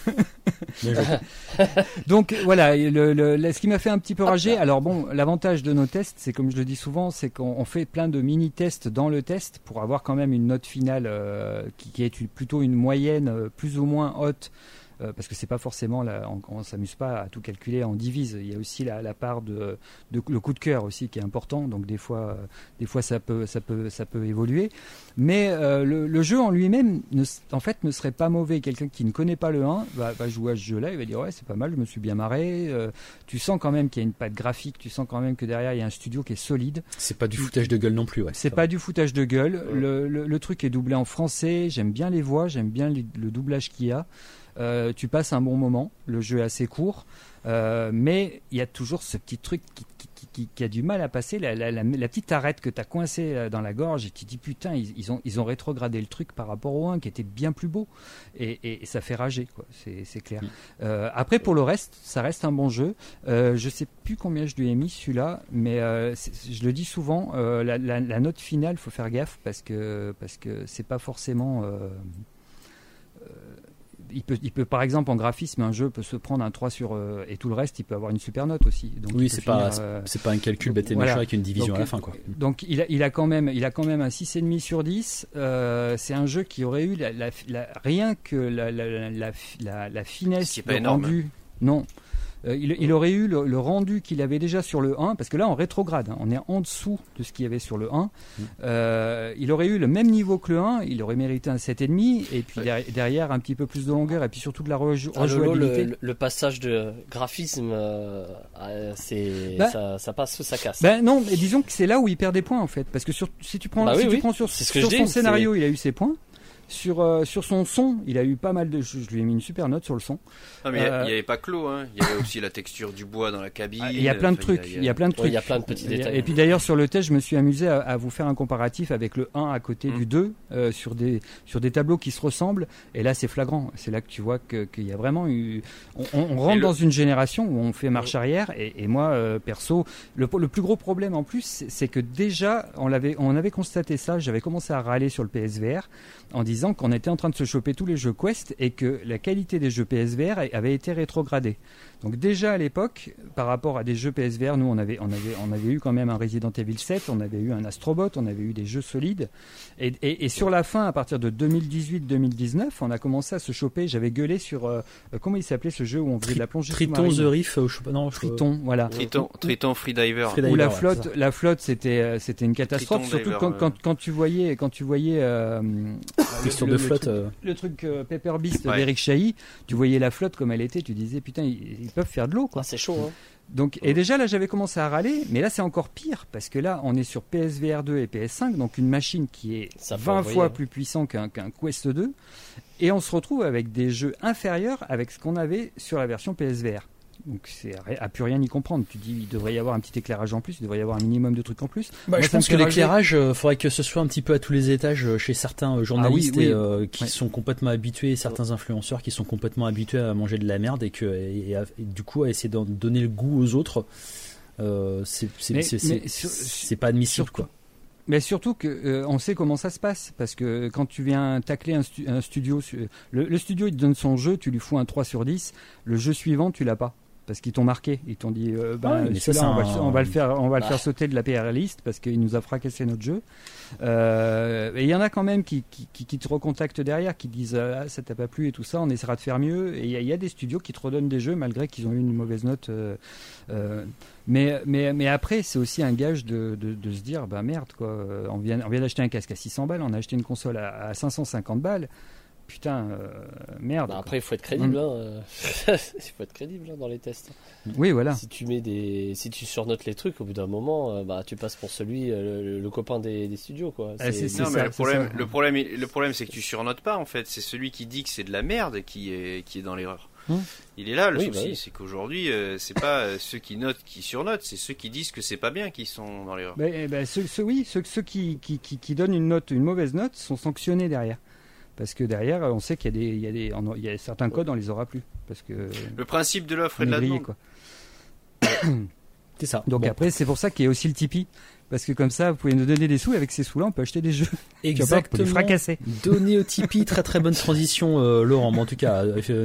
Speaker 2: Donc voilà, ce qui m'a fait un petit peu rager. Alors bon, l'avantage de nos tests, c'est comme je le dis souvent, c'est qu'on fait plein de mini-tests dans le test pour avoir quand même une note finale qui est plutôt une moyenne plus ou moins haute. Parce que c'est pas forcément on s'amuse pas à tout calculer en divise. Il y a aussi la part de le coup de cœur aussi qui est important. Donc des fois ça peut évoluer. Mais le jeu en lui-même ne serait pas mauvais. Quelqu'un qui ne connaît pas le 1 va jouer à ce jeu-là, il va dire ouais c'est pas mal, je me suis bien marré. Tu sens quand même qu'il y a une patte graphique. Tu sens quand même que derrière il y a un studio qui est solide.
Speaker 1: C'est pas du foutage de gueule non plus. Ouais,
Speaker 2: c'est pas du foutage de gueule. Le truc est doublé en français. J'aime bien les voix, j'aime bien le doublage qu'il y a. Tu passes un bon moment, le jeu est assez court, mais il y a toujours ce petit truc qui a du mal à passer, la petite arête que tu as coincée dans la gorge et tu te dis putain, ils ont rétrogradé le truc par rapport au 1 qui était bien plus beau et ça fait rager, quoi. C'est clair. Après pour le reste, ça reste un bon jeu. Je sais plus combien je lui ai mis celui-là, mais je le dis souvent, la note finale, faut faire gaffe parce que c'est pas forcément... Il peut par exemple en graphisme un jeu peut se prendre un 3 sur et tout le reste il peut avoir une super note aussi. Donc
Speaker 1: oui, c'est pas un calcul bête et méchant avec une division à la fin, quoi.
Speaker 2: Donc il a quand même un 6,5 sur 10. C'est un jeu qui aurait eu rien que la finesse
Speaker 3: du rendu.
Speaker 2: Non. Il aurait eu le rendu qu'il avait déjà sur le 1, parce que là on rétrograde, on est en dessous de ce qu'il y avait sur le 1. Il aurait eu le même niveau que le 1, il aurait mérité un 7,5, et puis derrière un petit peu plus de longueur, et puis surtout de la rejouabilité.
Speaker 4: Le passage de graphisme, ça passe ou ça casse.
Speaker 2: Non, mais disons que c'est là où il perd des points en fait, parce que si tu prends sur son scénario, il a eu ses points. Sur son son, il a eu pas mal de... Je lui ai mis une super note sur le son.
Speaker 3: Ah, mais il n'y avait pas que l'eau, hein. Il y avait aussi la texture du bois dans la cabine.
Speaker 2: Il y a plein de trucs. Il y a plein de trucs.
Speaker 4: Il y a plein de petits détails.
Speaker 2: Et puis d'ailleurs, sur le test, je me suis amusé à vous faire un comparatif avec le 1 à côté du 2, sur des tableaux qui se ressemblent. Et là, c'est flagrant. C'est là que tu vois qu'il y a vraiment eu... On rentre dans une génération où on fait marche arrière. Et moi, perso, le plus gros problème en plus, c'est que déjà, on avait constaté ça. J'avais commencé à râler sur le PSVR en disant qu'on était en train de se choper tous les jeux Quest et que la qualité des jeux PSVR avait été rétrogradée. Donc déjà à l'époque, par rapport à des jeux PSVR, nous on avait eu quand même un Resident Evil 7, on avait eu un Astrobot, on avait eu des jeux solides. Et sur la fin, à partir de 2018-2019, on a commencé à se choper. J'avais gueulé sur comment il s'appelait ce jeu où on faisait de la plongée
Speaker 1: Triton The Reef,
Speaker 2: Triton, voilà.
Speaker 3: Triton Freediver.
Speaker 2: Où la flotte c'était une catastrophe, surtout quand tu voyais le truc Pepper Beast d'Eric Chahi, tu voyais la flotte comme elle était, tu disais putain ils peuvent faire de l'eau, quoi.
Speaker 4: C'est chaud, hein.
Speaker 2: Donc, et déjà là j'avais commencé à râler, mais là c'est encore pire parce que là on est sur PSVR 2 et PS5, donc une machine qui est 20 fois plus puissant qu'un Quest 2, et on se retrouve avec des jeux inférieurs avec ce qu'on avait sur la version PSVR. Donc c'est à plus rien y comprendre. Tu dis il devrait y avoir un petit éclairage en plus, il devrait y avoir un minimum de trucs en plus.
Speaker 1: Moi, je pense que l'éclairage, faudrait que ce soit un petit peu à tous les étages chez certains journalistes qui sont complètement habitués, certains influenceurs qui sont complètement habitués à manger de la merde et du coup à essayer de donner le goût aux autres. C'est pas admissible, quoi.
Speaker 2: Mais surtout que on sait comment ça se passe, parce que quand tu viens tacler un studio, le studio il te donne son jeu, tu lui fous un 3 sur 10, le jeu suivant tu l'as pas. Parce qu'ils t'ont marqué, ils t'ont dit on va le faire sauter de la PR list parce qu'il nous a fracassé notre jeu. Et il y en a quand même qui te recontactent derrière, qui disent ça t'a pas plu et tout ça, on essaiera de faire mieux. Et il y a des studios qui te redonnent des jeux malgré qu'ils ont eu une mauvaise note. Mais après c'est aussi un gage de se dire merde quoi, on vient d'acheter un casque à 600 balles, on a acheté une console à 550 balles. putain, merde.
Speaker 4: Après, il faut être crédible. Il faut être crédible dans les tests.
Speaker 2: Oui, voilà.
Speaker 4: Si tu surnotes les trucs, au bout d'un moment, tu passes pour le copain des studios, quoi.
Speaker 3: Le problème, c'est que tu surnotes pas, en fait. C'est celui qui dit que c'est de la merde qui est dans l'erreur. Il est là le souci, c'est qu'aujourd'hui c'est pas ceux qui notent qui surnotent, c'est ceux qui disent que c'est pas bien qui sont dans l'erreur.
Speaker 2: Ceux qui donnent une mauvaise note sont sanctionnés derrière, parce que derrière on sait qu'il y a certains codes on les aura plus, parce que
Speaker 3: le principe de l'offre et de la demande,
Speaker 2: quoi.
Speaker 1: C'est ça.
Speaker 2: Donc après c'est pour ça qu'il y a aussi le Tipeee. Parce que comme ça, vous pouvez nous donner des sous et avec ces sous-là, on peut acheter des jeux.
Speaker 1: Exactement.
Speaker 2: Les fracasser.
Speaker 1: Donner au Tipeee, très bonne transition, Laurent. Mais en tout cas,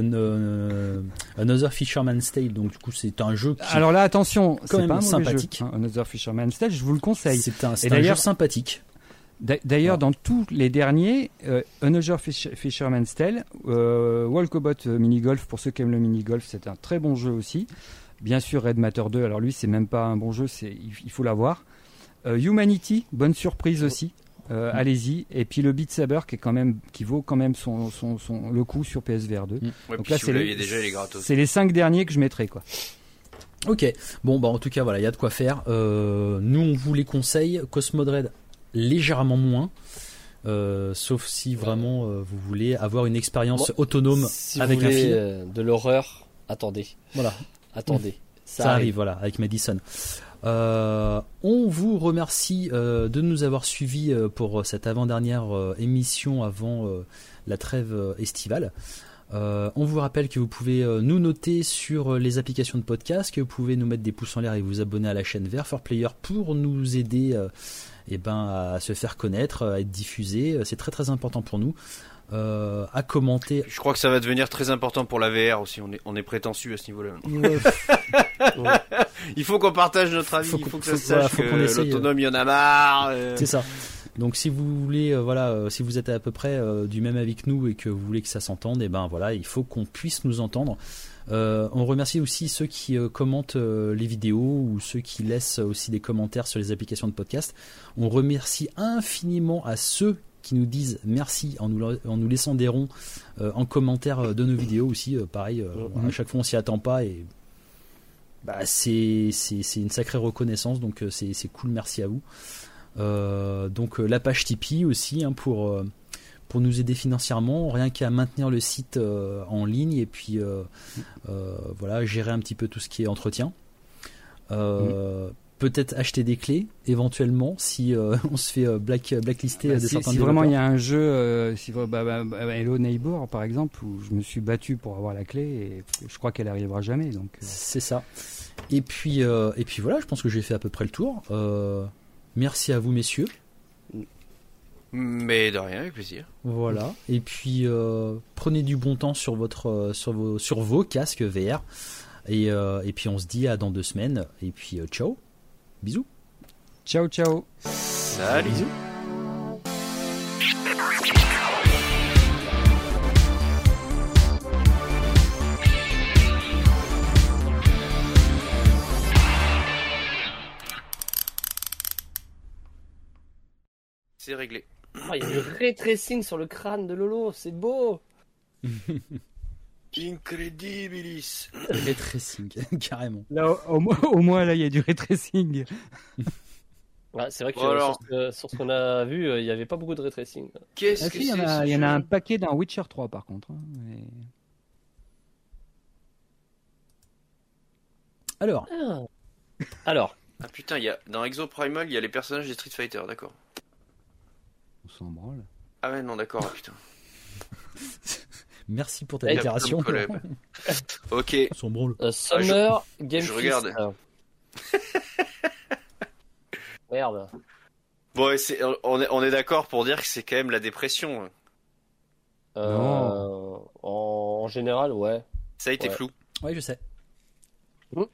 Speaker 1: Another Fisherman's Tale. Donc du coup, c'est un jeu qui.
Speaker 2: Alors là, attention, c'est
Speaker 1: même
Speaker 2: pas un
Speaker 1: sympathique.
Speaker 2: Jeu, hein. Another Fisherman's Tale, je vous le conseille.
Speaker 1: C'est un jeu sympathique.
Speaker 2: D'ailleurs, dans tous les derniers, Another Fisherman's Tale, Walkabout Minigolf, pour ceux qui aiment le minigolf, c'est un très bon jeu aussi. Bien sûr, Red Matter 2. Alors lui, c'est même pas un bon jeu, il faut l'avoir. Humanity, bonne surprise aussi. Allez-y. Et puis le Beat Saber qui vaut quand même le coup sur PSVR 2.
Speaker 3: Ouais, donc là, c'est
Speaker 2: les 5 derniers que je mettrai, quoi.
Speaker 1: Ok. Bon, en tout cas, voilà, il y a de quoi faire. Nous, on vous les conseille. Cosmodred, légèrement moins. Sauf si vraiment vous voulez avoir une expérience autonome
Speaker 4: si
Speaker 1: avec
Speaker 4: vous voulez,
Speaker 1: un fil.
Speaker 4: De l'horreur, attendez.
Speaker 1: Voilà.
Speaker 4: Attendez.
Speaker 1: Ça arrive, voilà, avec Madison. On vous remercie de nous avoir suivis pour cette avant-dernière émission avant la trêve estivale. On vous rappelle que vous pouvez nous noter sur les applications de podcast, que vous pouvez nous mettre des pouces en l'air et vous abonner à la chaîne Vert for Player pour nous aider à se faire connaître, à être diffusé. C'est très important pour nous. À commenter.
Speaker 3: Je crois que ça va devenir très important pour la VR aussi. On est prétentieux à ce niveau-là. Il faut qu'on partage notre avis. Il faut que ça se sache que l'autonome, il y en a marre.
Speaker 1: C'est ça. Donc si vous voulez, si vous êtes à peu près du même avis que nous et que vous voulez que ça s'entende, il faut qu'on puisse nous entendre. On remercie aussi ceux qui commentent les vidéos ou ceux qui laissent aussi des commentaires sur les applications de podcast. On remercie infiniment à ceux qui nous disent merci en nous laissant des ronds en commentaire de nos vidéos aussi. Pareil, à chaque fois on s'y attend pas et c'est une sacrée reconnaissance, donc c'est cool, merci à vous. Donc la page Tipeee aussi pour nous aider financièrement, rien qu'à maintenir le site en ligne et puis gérer un petit peu tout ce qui est entretien. Peut-être acheter des clés éventuellement si on se fait blacklister de certains
Speaker 2: si vraiment il y a un jeu Hello Neighbor par exemple où je me suis battu pour avoir la clé et je crois qu'elle arrivera jamais, donc
Speaker 1: c'est ça. Et puis voilà, je pense que j'ai fait à peu près le tour. Merci à vous messieurs.
Speaker 3: Mais de rien, avec plaisir.
Speaker 1: Voilà. Et puis prenez du bon temps sur vos casques VR et puis on se dit à dans 2 semaines et puis ciao. Bisous.
Speaker 2: Ciao.
Speaker 3: Salut.
Speaker 1: Bisous.
Speaker 3: C'est réglé.
Speaker 4: Il y a du ray tracing sur le crâne de Lolo, c'est beau.
Speaker 3: Incredibilis.
Speaker 1: Ray tracing, carrément.
Speaker 2: Là, au moins, là, il y a du ray tracing.
Speaker 4: Ouais, c'est vrai que sur ce qu'on a vu, il n'y avait pas beaucoup de ray tracing.
Speaker 3: Qu'est-ce que
Speaker 2: il y en a un paquet dans Witcher 3 par contre. Hein, mais...
Speaker 1: Alors.
Speaker 3: Ah putain, dans Exoprimal, il y a les personnages des Street Fighter, d'accord.
Speaker 2: On s'en branle.
Speaker 3: Ah ouais, non, d'accord, putain.
Speaker 1: Merci pour ta déclaration.
Speaker 3: Ok.
Speaker 1: On s'en branle.
Speaker 4: Summer Game
Speaker 3: je
Speaker 4: Fest.
Speaker 3: regarde.
Speaker 4: Merde.
Speaker 3: Bon, on est d'accord pour dire que c'est quand même la dépression.
Speaker 4: En général, ouais.
Speaker 3: Ça a été flou.
Speaker 1: Ouais, je sais.
Speaker 4: On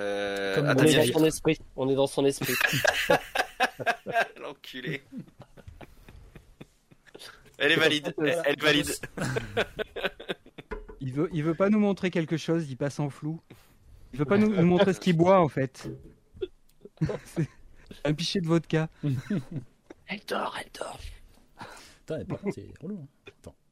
Speaker 4: est dans son esprit.
Speaker 3: L'enculé. Elle est valide. Elle est valide.
Speaker 2: Il veut pas nous montrer quelque chose, il passe en flou. Il veut pas nous montrer ce qu'il boit en fait. C'est un pichet de vodka.
Speaker 4: Elle dort.
Speaker 1: Putain, c'est relou. Attends.